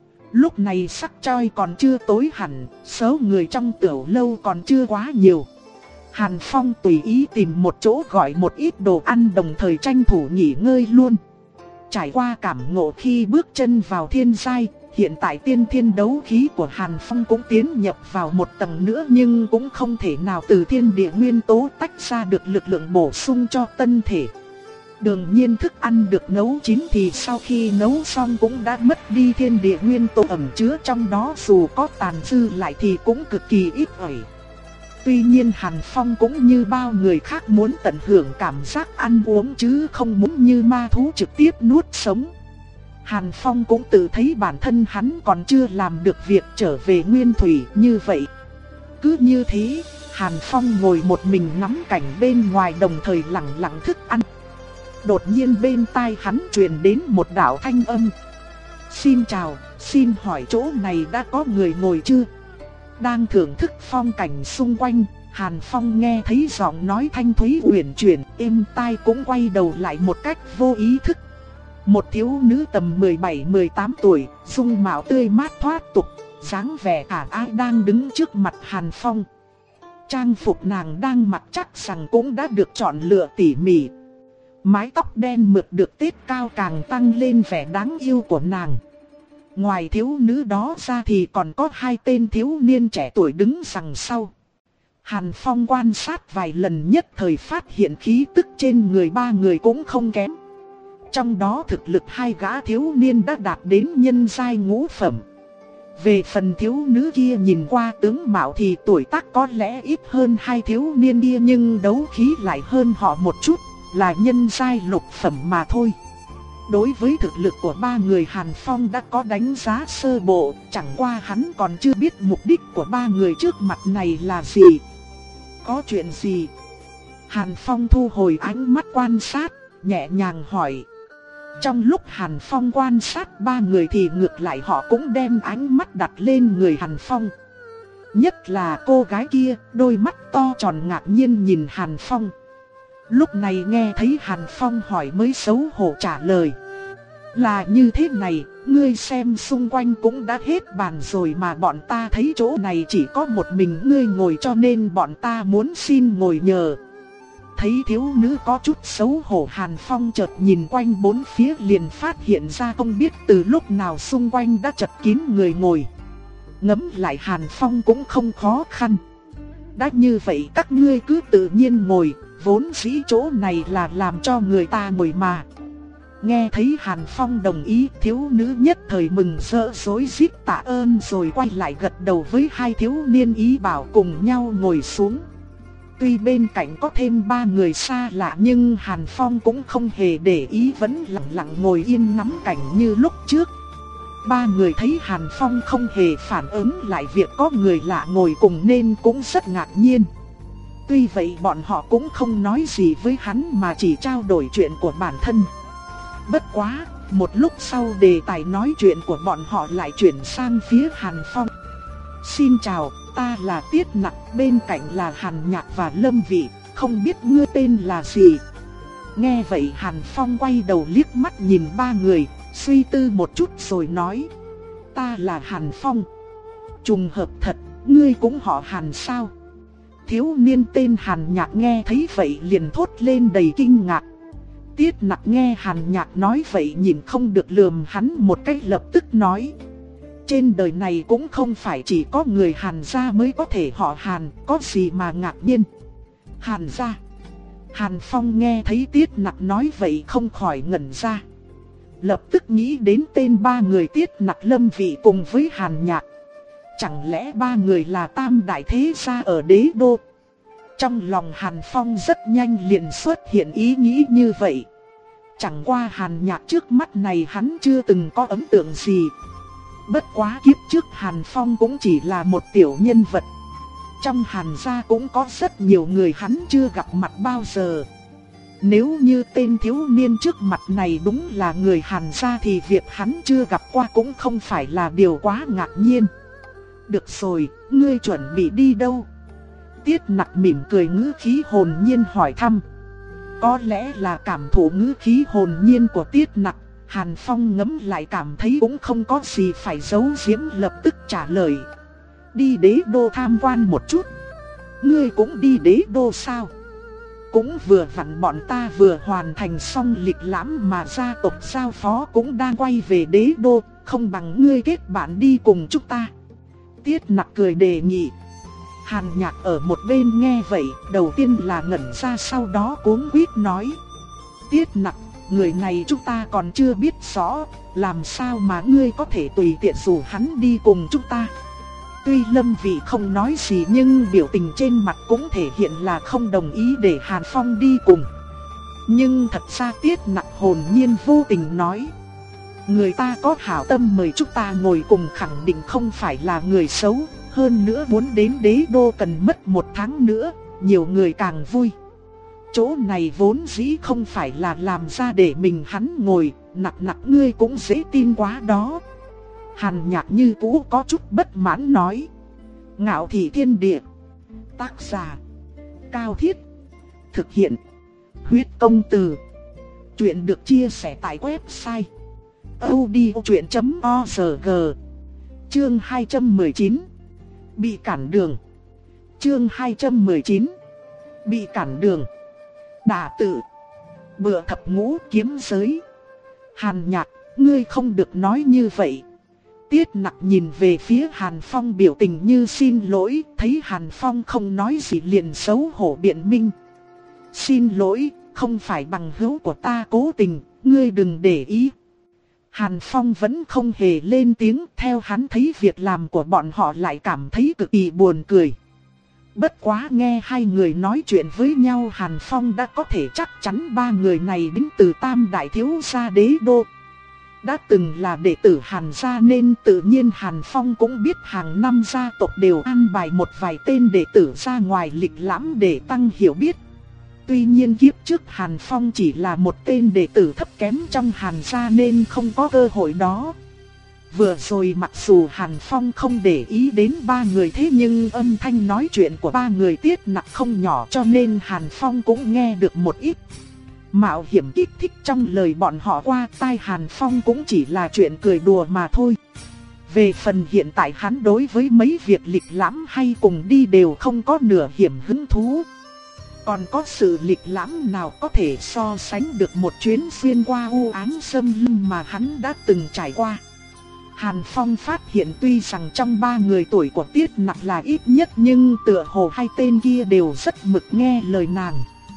Lúc này sắc trời còn chưa tối hẳn, số người trong tiểu lâu còn chưa quá nhiều. Hàn Phong tùy ý tìm một chỗ gọi một ít đồ ăn đồng thời tranh thủ nghỉ ngơi luôn. Trải qua cảm ngộ khi bước chân vào thiên giai, hiện tại tiên thiên đấu khí của Hàn Phong cũng tiến nhập vào một tầng nữa nhưng cũng không thể nào từ thiên địa nguyên tố tách ra được lực lượng bổ sung cho thân thể. Đương nhiên thức ăn được nấu chín thì sau khi nấu xong cũng đã mất đi thiên địa nguyên tố ẩn chứa trong đó, dù có tàn dư lại thì cũng cực kỳ ít ỏi. Tuy nhiên Hàn Phong cũng như bao người khác muốn tận hưởng cảm giác ăn uống chứ không muốn như ma thú trực tiếp nuốt sống. Hàn Phong cũng tự thấy bản thân hắn còn chưa làm được việc trở về nguyên thủy như vậy. Cứ như thế, Hàn Phong ngồi một mình ngắm cảnh bên ngoài đồng thời lặng lặng thức ăn. Đột nhiên bên tai hắn truyền đến một đạo thanh âm. Xin chào, xin hỏi chỗ này đã có người ngồi chưa? Đang thưởng thức phong cảnh xung quanh, Hàn Phong nghe thấy giọng nói thanh thúy uyển chuyển, êm tai cũng quay đầu lại một cách vô ý thức. Một thiếu nữ tầm mười bảy mười tám tuổi, dung mạo tươi mát thoát tục, dáng vẻ ả ai đang đứng trước mặt Hàn Phong. Trang phục nàng đang mặc chắc rằng cũng đã được chọn lựa tỉ mỉ. Mái tóc đen mượt được tết cao càng tăng lên vẻ đáng yêu của nàng. Ngoài thiếu nữ đó ra thì còn có hai tên thiếu niên trẻ tuổi đứng đằng sau. Hàn Phong quan sát vài lần nhất thời phát hiện khí tức trên người ba người cũng không kém. Trong đó thực lực hai gã thiếu niên đã đạt đến nhân giai ngũ phẩm. Về phần thiếu nữ kia nhìn qua tướng mạo thì tuổi tác có lẽ ít hơn hai thiếu niên kia nhưng đấu khí lại hơn họ một chút, là nhân giai lục phẩm mà thôi. Đối với thực lực của ba người Hàn Phong đã có đánh giá sơ bộ, chẳng qua hắn còn chưa biết mục đích của ba người trước mặt này là gì. Có chuyện gì? Hàn Phong thu hồi ánh mắt quan sát, nhẹ nhàng hỏi. Trong lúc Hàn Phong quan sát ba người thì ngược lại họ cũng đem ánh mắt đặt lên người Hàn Phong. Nhất là cô gái kia, đôi mắt to tròn ngạc nhiên nhìn Hàn Phong. Lúc này nghe thấy Hàn Phong hỏi mới xấu hổ trả lời. Là như thế này, ngươi xem xung quanh cũng đã hết bàn rồi mà bọn ta thấy chỗ này chỉ có một mình ngươi ngồi cho nên bọn ta muốn xin ngồi nhờ. Thấy thiếu nữ có chút xấu hổ, Hàn Phong chợt nhìn quanh bốn phía liền phát hiện ra không biết từ lúc nào xung quanh đã chật kín người ngồi. Ngẫm lại Hàn Phong cũng không khó khăn. Đã như vậy các ngươi cứ tự nhiên ngồi, vốn dĩ chỗ này là làm cho người ta ngồi mà. Nghe thấy Hàn Phong đồng ý, thiếu nữ nhất thời mừng rỡ rối rít tạ ơn rồi quay lại gật đầu với hai thiếu niên ý bảo cùng nhau ngồi xuống. Tuy bên cạnh có thêm ba người xa lạ nhưng Hàn Phong cũng không hề để ý, vẫn lặng lặng ngồi yên ngắm cảnh như lúc trước. Ba người thấy Hàn Phong không hề phản ứng lại việc có người lạ ngồi cùng nên cũng rất ngạc nhiên. Tuy vậy bọn họ cũng không nói gì với hắn mà chỉ trao đổi chuyện của bản thân. Bất quá, một lúc sau đề tài nói chuyện của bọn họ lại chuyển sang phía Hàn Phong. Xin chào, ta là Tiết Nặc, bên cạnh là Hàn Nhạc và Lâm Vị, không biết ngươi tên là gì? Nghe vậy Hàn Phong quay đầu liếc mắt nhìn ba người, suy tư một chút rồi nói: ta là Hàn Phong. Trùng hợp thật, ngươi cũng họ Hàn sao? Thiếu niên tên Hàn Nhạc nghe thấy vậy liền thốt lên đầy kinh ngạc. Tiết Nặc nghe Hàn Nhạc nói vậy nhìn không được lườm hắn một cách, lập tức nói: trên đời này cũng không phải chỉ có người Hàn gia mới có thể họ Hàn, có gì mà ngạc nhiên. Hàn gia. Hàn Phong nghe thấy Tiết Nặc nói vậy không khỏi ngẩn ra. Lập tức nghĩ đến tên ba người Tiết Nặc, Lâm Vị cùng với Hàn Nhạc. Chẳng lẽ ba người là tam đại thế gia ở đế đô? Trong lòng Hàn Phong rất nhanh liền xuất hiện ý nghĩ như vậy. Chẳng qua Hàn Nhạc trước mắt này hắn chưa từng có ấn tượng gì. Bất quá kiếp trước Hàn Phong cũng chỉ là một tiểu nhân vật. Trong Hàn gia cũng có rất nhiều người hắn chưa gặp mặt bao giờ. Nếu như tên thiếu niên trước mặt này đúng là người Hàn gia thì việc hắn chưa gặp qua cũng không phải là điều quá ngạc nhiên. Được rồi, ngươi chuẩn bị đi đâu? Tiết Nặc mỉm cười ngữ khí hồn nhiên hỏi thăm. Có lẽ là cảm thụ ngữ khí hồn nhiên của Tiết Nặc, Hàn Phong ngẫm lại cảm thấy cũng không có gì phải giấu giếm, lập tức trả lời: đi đế đô tham quan một chút. Ngươi cũng đi đế đô sao? Cũng vừa vặn bọn ta vừa hoàn thành xong lịch lãm mà gia tộc giao phó cũng đang quay về đế đô, không bằng ngươi kết bạn đi cùng chúng ta. Tiết Nặc cười đề nghị. Hàn Nhạc ở một bên nghe vậy, đầu tiên là ngẩn ra, sau đó cuống quýt nói: Tiết Nặc, người này chúng ta còn chưa biết rõ, làm sao mà ngươi có thể tùy tiện rủ hắn đi cùng chúng ta? Tuy Lâm Vị không nói gì nhưng biểu tình trên mặt cũng thể hiện là không đồng ý để Hàn Phong đi cùng. Nhưng thật ra Tiết Nặc hồn nhiên vô tình nói: người ta có hảo tâm mời chúng ta ngồi cùng khẳng định không phải là người xấu. Hơn nữa muốn đến đế đô cần mất một tháng nữa, nhiều người càng vui. Chỗ này vốn dĩ không phải là làm ra để mình hắn ngồi, Nặc Nặc ngươi cũng dễ tin quá đó. Hàn Nhạc như cũ có chút bất mãn nói. Ngạo Thị Thiên Địa. Tác giả: Cao Thiết. Thực hiện: Huyết Công Từ. Chuyện được chia sẻ tại website audiochuyện chấm org. Chương hai trăm mười chín. Bị cản đường. Chương hai trăm mười chín. Bị cản đường. Đả tự. Bựa thập ngũ kiếm giới. Hàn Nhạc, ngươi không được nói như vậy. Tiết Nặc nhìn về phía Hàn Phong biểu tình như xin lỗi, thấy Hàn Phong không nói gì liền xấu hổ biện minh. Xin lỗi, không phải bằng hữu của ta cố tình, ngươi đừng để ý. Hàn Phong vẫn không hề lên tiếng, theo hắn thấy việc làm của bọn họ lại cảm thấy cực kỳ buồn cười. Bất quá nghe hai người nói chuyện với nhau, Hàn Phong đã có thể chắc chắn ba người này đến từ Tam Đại Thiếu Gia đế đô. Đã từng là đệ tử Hàn gia nên tự nhiên Hàn Phong cũng biết hàng năm gia tộc đều an bài một vài tên đệ tử ra ngoài lịch lãm để tăng hiểu biết. Tuy nhiên kiếp trước Hàn Phong chỉ là một tên đệ tử thấp kém trong Hàn gia nên không có cơ hội đó. Vừa rồi mặc dù Hàn Phong không để ý đến ba người thế nhưng âm thanh nói chuyện của ba người Tiết Nặc không nhỏ cho nên Hàn Phong cũng nghe được một ít. Mạo hiểm kích thích trong lời bọn họ qua tai Hàn Phong cũng chỉ là chuyện cười đùa mà thôi. Về phần hiện tại hắn đối với mấy việc lịch lãm hay cùng đi đều không có nửa hiểm hứng thú. Còn có sự lịch lãm nào có thể so sánh được một chuyến xuyên qua u ám xâm lâm mà hắn đã từng trải qua. Hàn Phong phát hiện tuy rằng trong ba người tuổi của Tiết Nặc là ít nhất nhưng tựa hồ hai tên kia đều rất mực nghe lời nàng.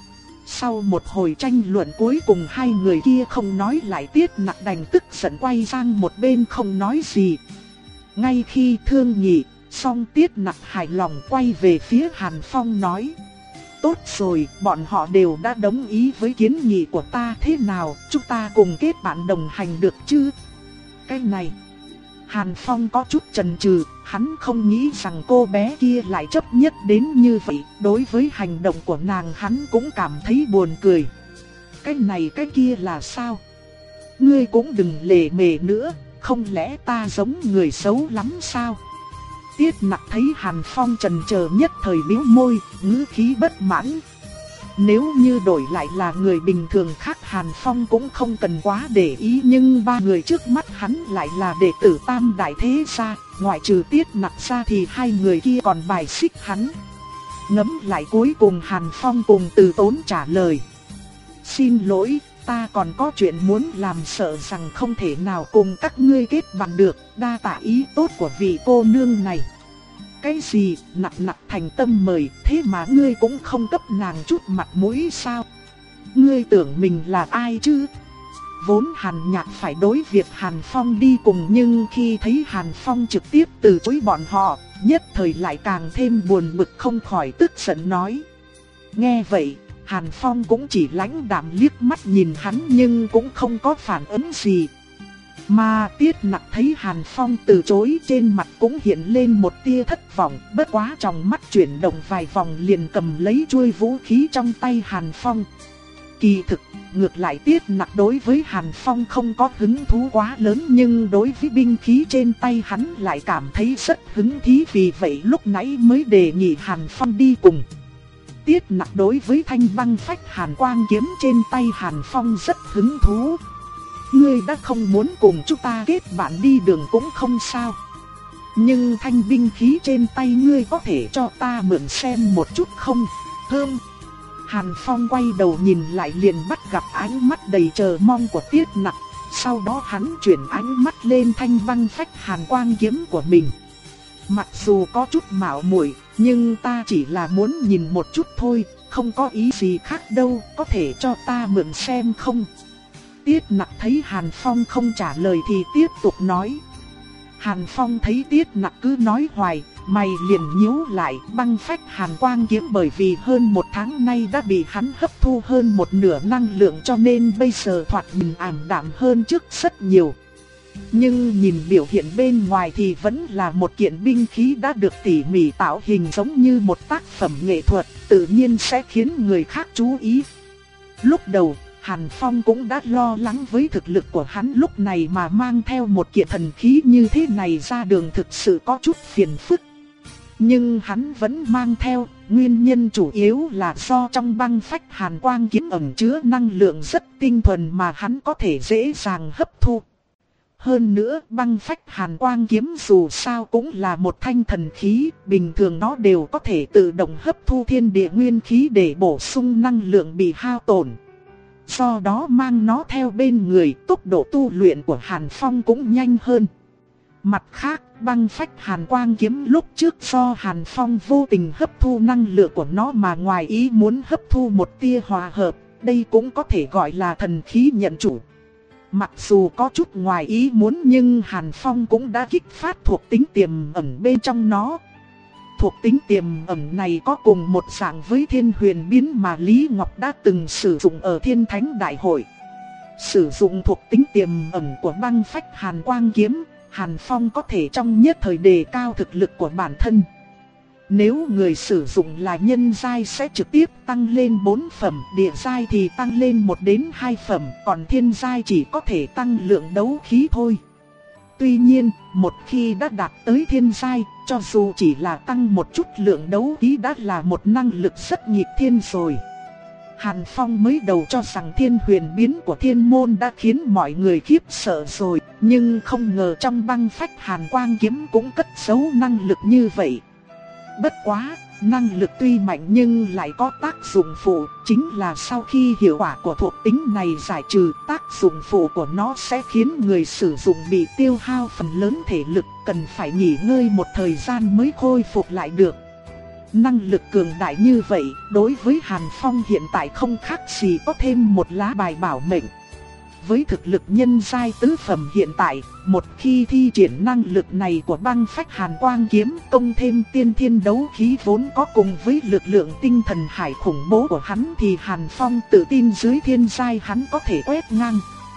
Sau một hồi tranh luận cuối cùng hai người kia không nói lại, Tiết Nặc đành tức giận quay sang một bên không nói gì. Ngay khi thương nghị xong, Tiết Nặc hài lòng quay về phía Hàn Phong nói: tốt rồi, bọn họ đều đã đồng ý với kiến nghị của ta, thế nào, chúng ta cùng kết bạn đồng hành được chứ? Cái này, Hàn Phong có chút chần chừ, hắn không nghĩ rằng cô bé kia lại chấp nhất đến như vậy, đối với hành động của nàng hắn cũng cảm thấy buồn cười. Cái này cái kia là sao? Ngươi cũng đừng lề mề nữa, không lẽ ta giống người xấu lắm sao? Tiết Nặc thấy Hàn Phong chần chờ nhất thời bĩu môi, ngữ khí bất mãn. Nếu như đổi lại là người bình thường khác Hàn Phong cũng không cần quá để ý, nhưng ba người trước mắt hắn lại là đệ tử Tam Đại Thế Gia, ngoại trừ Tiết Nặc ra thì hai người kia còn bài xích hắn. Ngẫm lại cuối cùng Hàn Phong cùng Từ Tốn trả lời: xin lỗi, ta còn có chuyện muốn làm, sợ rằng không thể nào cùng các ngươi kết bạn được, đa tạ ý tốt của vị cô nương này. Cái gì, Nặc Nặc thành tâm mời, thế mà ngươi cũng không cấp nàng chút mặt mũi sao? Ngươi tưởng mình là ai chứ? Vốn Hàn Nhạc phải đối việc Hàn Phong đi cùng, nhưng khi thấy Hàn Phong trực tiếp từ chối bọn họ, nhất thời lại càng thêm buồn bực, không khỏi tức giận nói. Nghe vậy, Hàn Phong cũng chỉ lãnh đạm liếc mắt nhìn hắn nhưng cũng không có phản ứng gì. Mà Tiết Nặc thấy Hàn Phong từ chối, trên mặt cũng hiện lên một tia thất vọng, bất quá trong mắt chuyển động vài vòng liền cầm lấy chuôi vũ khí trong tay Hàn Phong. Kỳ thực, ngược lại Tiết Nặc đối với Hàn Phong không có hứng thú quá lớn, nhưng đối với binh khí trên tay hắn lại cảm thấy rất hứng thú, vì vậy lúc nãy mới đề nghị Hàn Phong đi cùng. Tiết Nặc đối với thanh băng phách hàn quang kiếm trên tay Hàn Phong rất hứng thú. Ngươi đã không muốn cùng chúng ta kết bạn đi đường cũng không sao. Nhưng thanh binh khí trên tay ngươi có thể cho ta mượn xem một chút không? Hừm. Hàn Phong quay đầu nhìn lại liền bắt gặp ánh mắt đầy chờ mong của Tiết Nặc. Sau đó hắn chuyển ánh mắt lên thanh băng phách hàn quang kiếm của mình. Mặc dù có chút mạo muội, nhưng ta chỉ là muốn nhìn một chút thôi, không có ý gì khác đâu, có thể cho ta mượn xem không? Tiết Nặc thấy Hàn Phong không trả lời thì tiếp tục nói. Hàn Phong thấy Tiết Nặc cứ nói hoài, mày liền nhíu lại. Băng phách hàn quang kiếm bởi vì hơn một tháng nay đã bị hắn hấp thu hơn một nửa năng lượng, cho nên bây giờ thoạt nhìn ảm đạm hơn trước rất nhiều. Nhưng nhìn biểu hiện bên ngoài thì vẫn là một kiện binh khí đã được tỉ mỉ tạo hình giống như một tác phẩm nghệ thuật, tự nhiên sẽ khiến người khác chú ý. Lúc đầu, Hàn Phong cũng đã lo lắng với thực lực của hắn lúc này mà mang theo một kiện thần khí như thế này ra đường thực sự có chút phiền phức. Nhưng hắn vẫn mang theo, nguyên nhân chủ yếu là do trong băng phách hàn quang kiếm ẩn chứa năng lượng rất tinh thuần mà hắn có thể dễ dàng hấp thu. Hơn nữa, băng phách hàn quang kiếm dù sao cũng là một thanh thần khí, bình thường nó đều có thể tự động hấp thu thiên địa nguyên khí để bổ sung năng lượng bị hao tổn. Do đó mang nó theo bên người, tốc độ tu luyện của Hàn Phong cũng nhanh hơn. Mặt khác, băng phách hàn quang kiếm lúc trước do Hàn Phong vô tình hấp thu năng lượng của nó mà ngoài ý muốn hấp thu một tia hòa hợp, đây cũng có thể gọi là thần khí nhận chủ. Mặc dù có chút ngoài ý muốn nhưng Hàn Phong cũng đã kích phát thuộc tính tiềm ẩn bên trong nó. Thuộc tính tiềm ẩn này có cùng một dạng với thiên huyền biến mà Lý Ngọc đã từng sử dụng ở Thiên Thánh Đại Hội. Sử dụng thuộc tính tiềm ẩn của băng phách hàn quang kiếm, Hàn Phong có thể trong nhất thời đề cao thực lực của bản thân. Nếu người sử dụng là nhân giai sẽ trực tiếp tăng lên bốn phẩm, địa giai thì tăng lên một đến hai phẩm, còn thiên giai chỉ có thể tăng lượng đấu khí thôi. Tuy nhiên, một khi đã đạt tới thiên giai, cho dù chỉ là tăng một chút lượng đấu khí đã là một năng lực rất nghịch thiên rồi. Hàn Phong mới đầu cho rằng thiên huyền biến của thiên môn đã khiến mọi người khiếp sợ rồi, nhưng không ngờ trong băng phách hàn quang kiếm cũng cất giấu năng lực như vậy. Bất quá, năng lực tuy mạnh nhưng lại có tác dụng phụ, chính là sau khi hiệu quả của thuộc tính này giải trừ, tác dụng phụ của nó sẽ khiến người sử dụng bị tiêu hao phần lớn thể lực, cần phải nghỉ ngơi một thời gian mới khôi phục lại được. Năng lực cường đại như vậy, đối với Hàn Phong hiện tại không khác gì có thêm một lá bài bảo mệnh. Với thực lực nhân giai tứ phẩm hiện tại, một khi thi triển năng lực này của băng phách hàn quang kiếm, công thêm tiên thiên đấu khí vốn có cùng với lực lượng tinh thần hải khủng bố của hắn thì Hàn Phong tự tin dưới thiên giai hắn có thể quét ngang.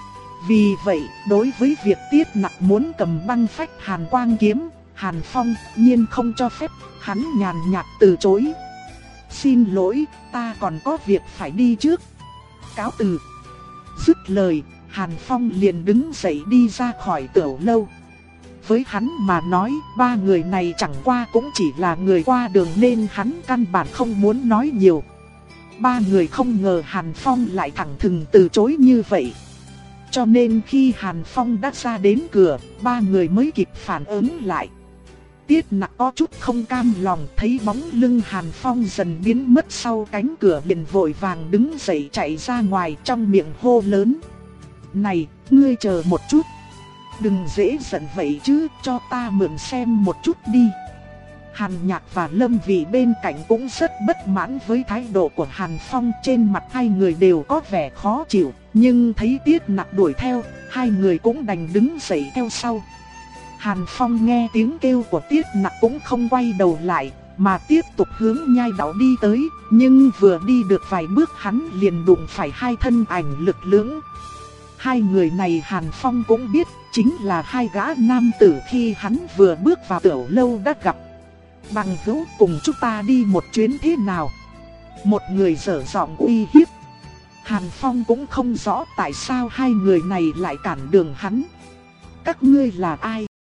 Vì vậy, đối với việc Tiết Nặc muốn cầm băng phách hàn quang kiếm, Hàn Phong nhiên không cho phép, hắn nhàn nhạt từ chối. Xin lỗi, ta còn có việc phải đi trước. Cáo từ. Dứt lời, Hàn Phong liền đứng dậy đi ra khỏi tiểu lâu. Với hắn mà nói, ba người này chẳng qua cũng chỉ là người qua đường nên hắn căn bản không muốn nói nhiều. ba người không ngờ Hàn Phong lại thẳng thừng từ chối như vậy. Cho nên khi Hàn Phong đã ra đến cửa, ba người mới kịp phản ứng lại. Tiết Nặc có chút không cam lòng, thấy bóng lưng Hàn Phong dần biến mất sau cánh cửa, liền vội vàng đứng dậy chạy ra ngoài, trong miệng hô lớn: "Này, ngươi chờ một chút. Đừng dễ giận vậy chứ, cho ta mượn xem một chút đi." Hàn Nhạc và Lâm Vị bên cạnh cũng rất bất mãn với thái độ của Hàn Phong, trên mặt hai người đều có vẻ khó chịu, nhưng thấy Tiết Nặc đuổi theo, hai người cũng đành đứng dậy theo sau. Hàn Phong nghe tiếng kêu của Tiết Nặc cũng không quay đầu lại, mà tiếp tục hướng nhai đảo đi tới, nhưng vừa đi được vài bước hắn liền đụng phải hai thân ảnh lực lưỡng. Hai người này Hàn Phong cũng biết, chính là hai gã nam tử khi hắn vừa bước vào tiểu lâu đã gặp. "Bằng hữu, cùng chúng ta đi một chuyến thế nào?" Một người dở giọng uy hiếp. Hàn Phong cũng không rõ tại sao hai người này lại cản đường hắn. "Các ngươi là ai?"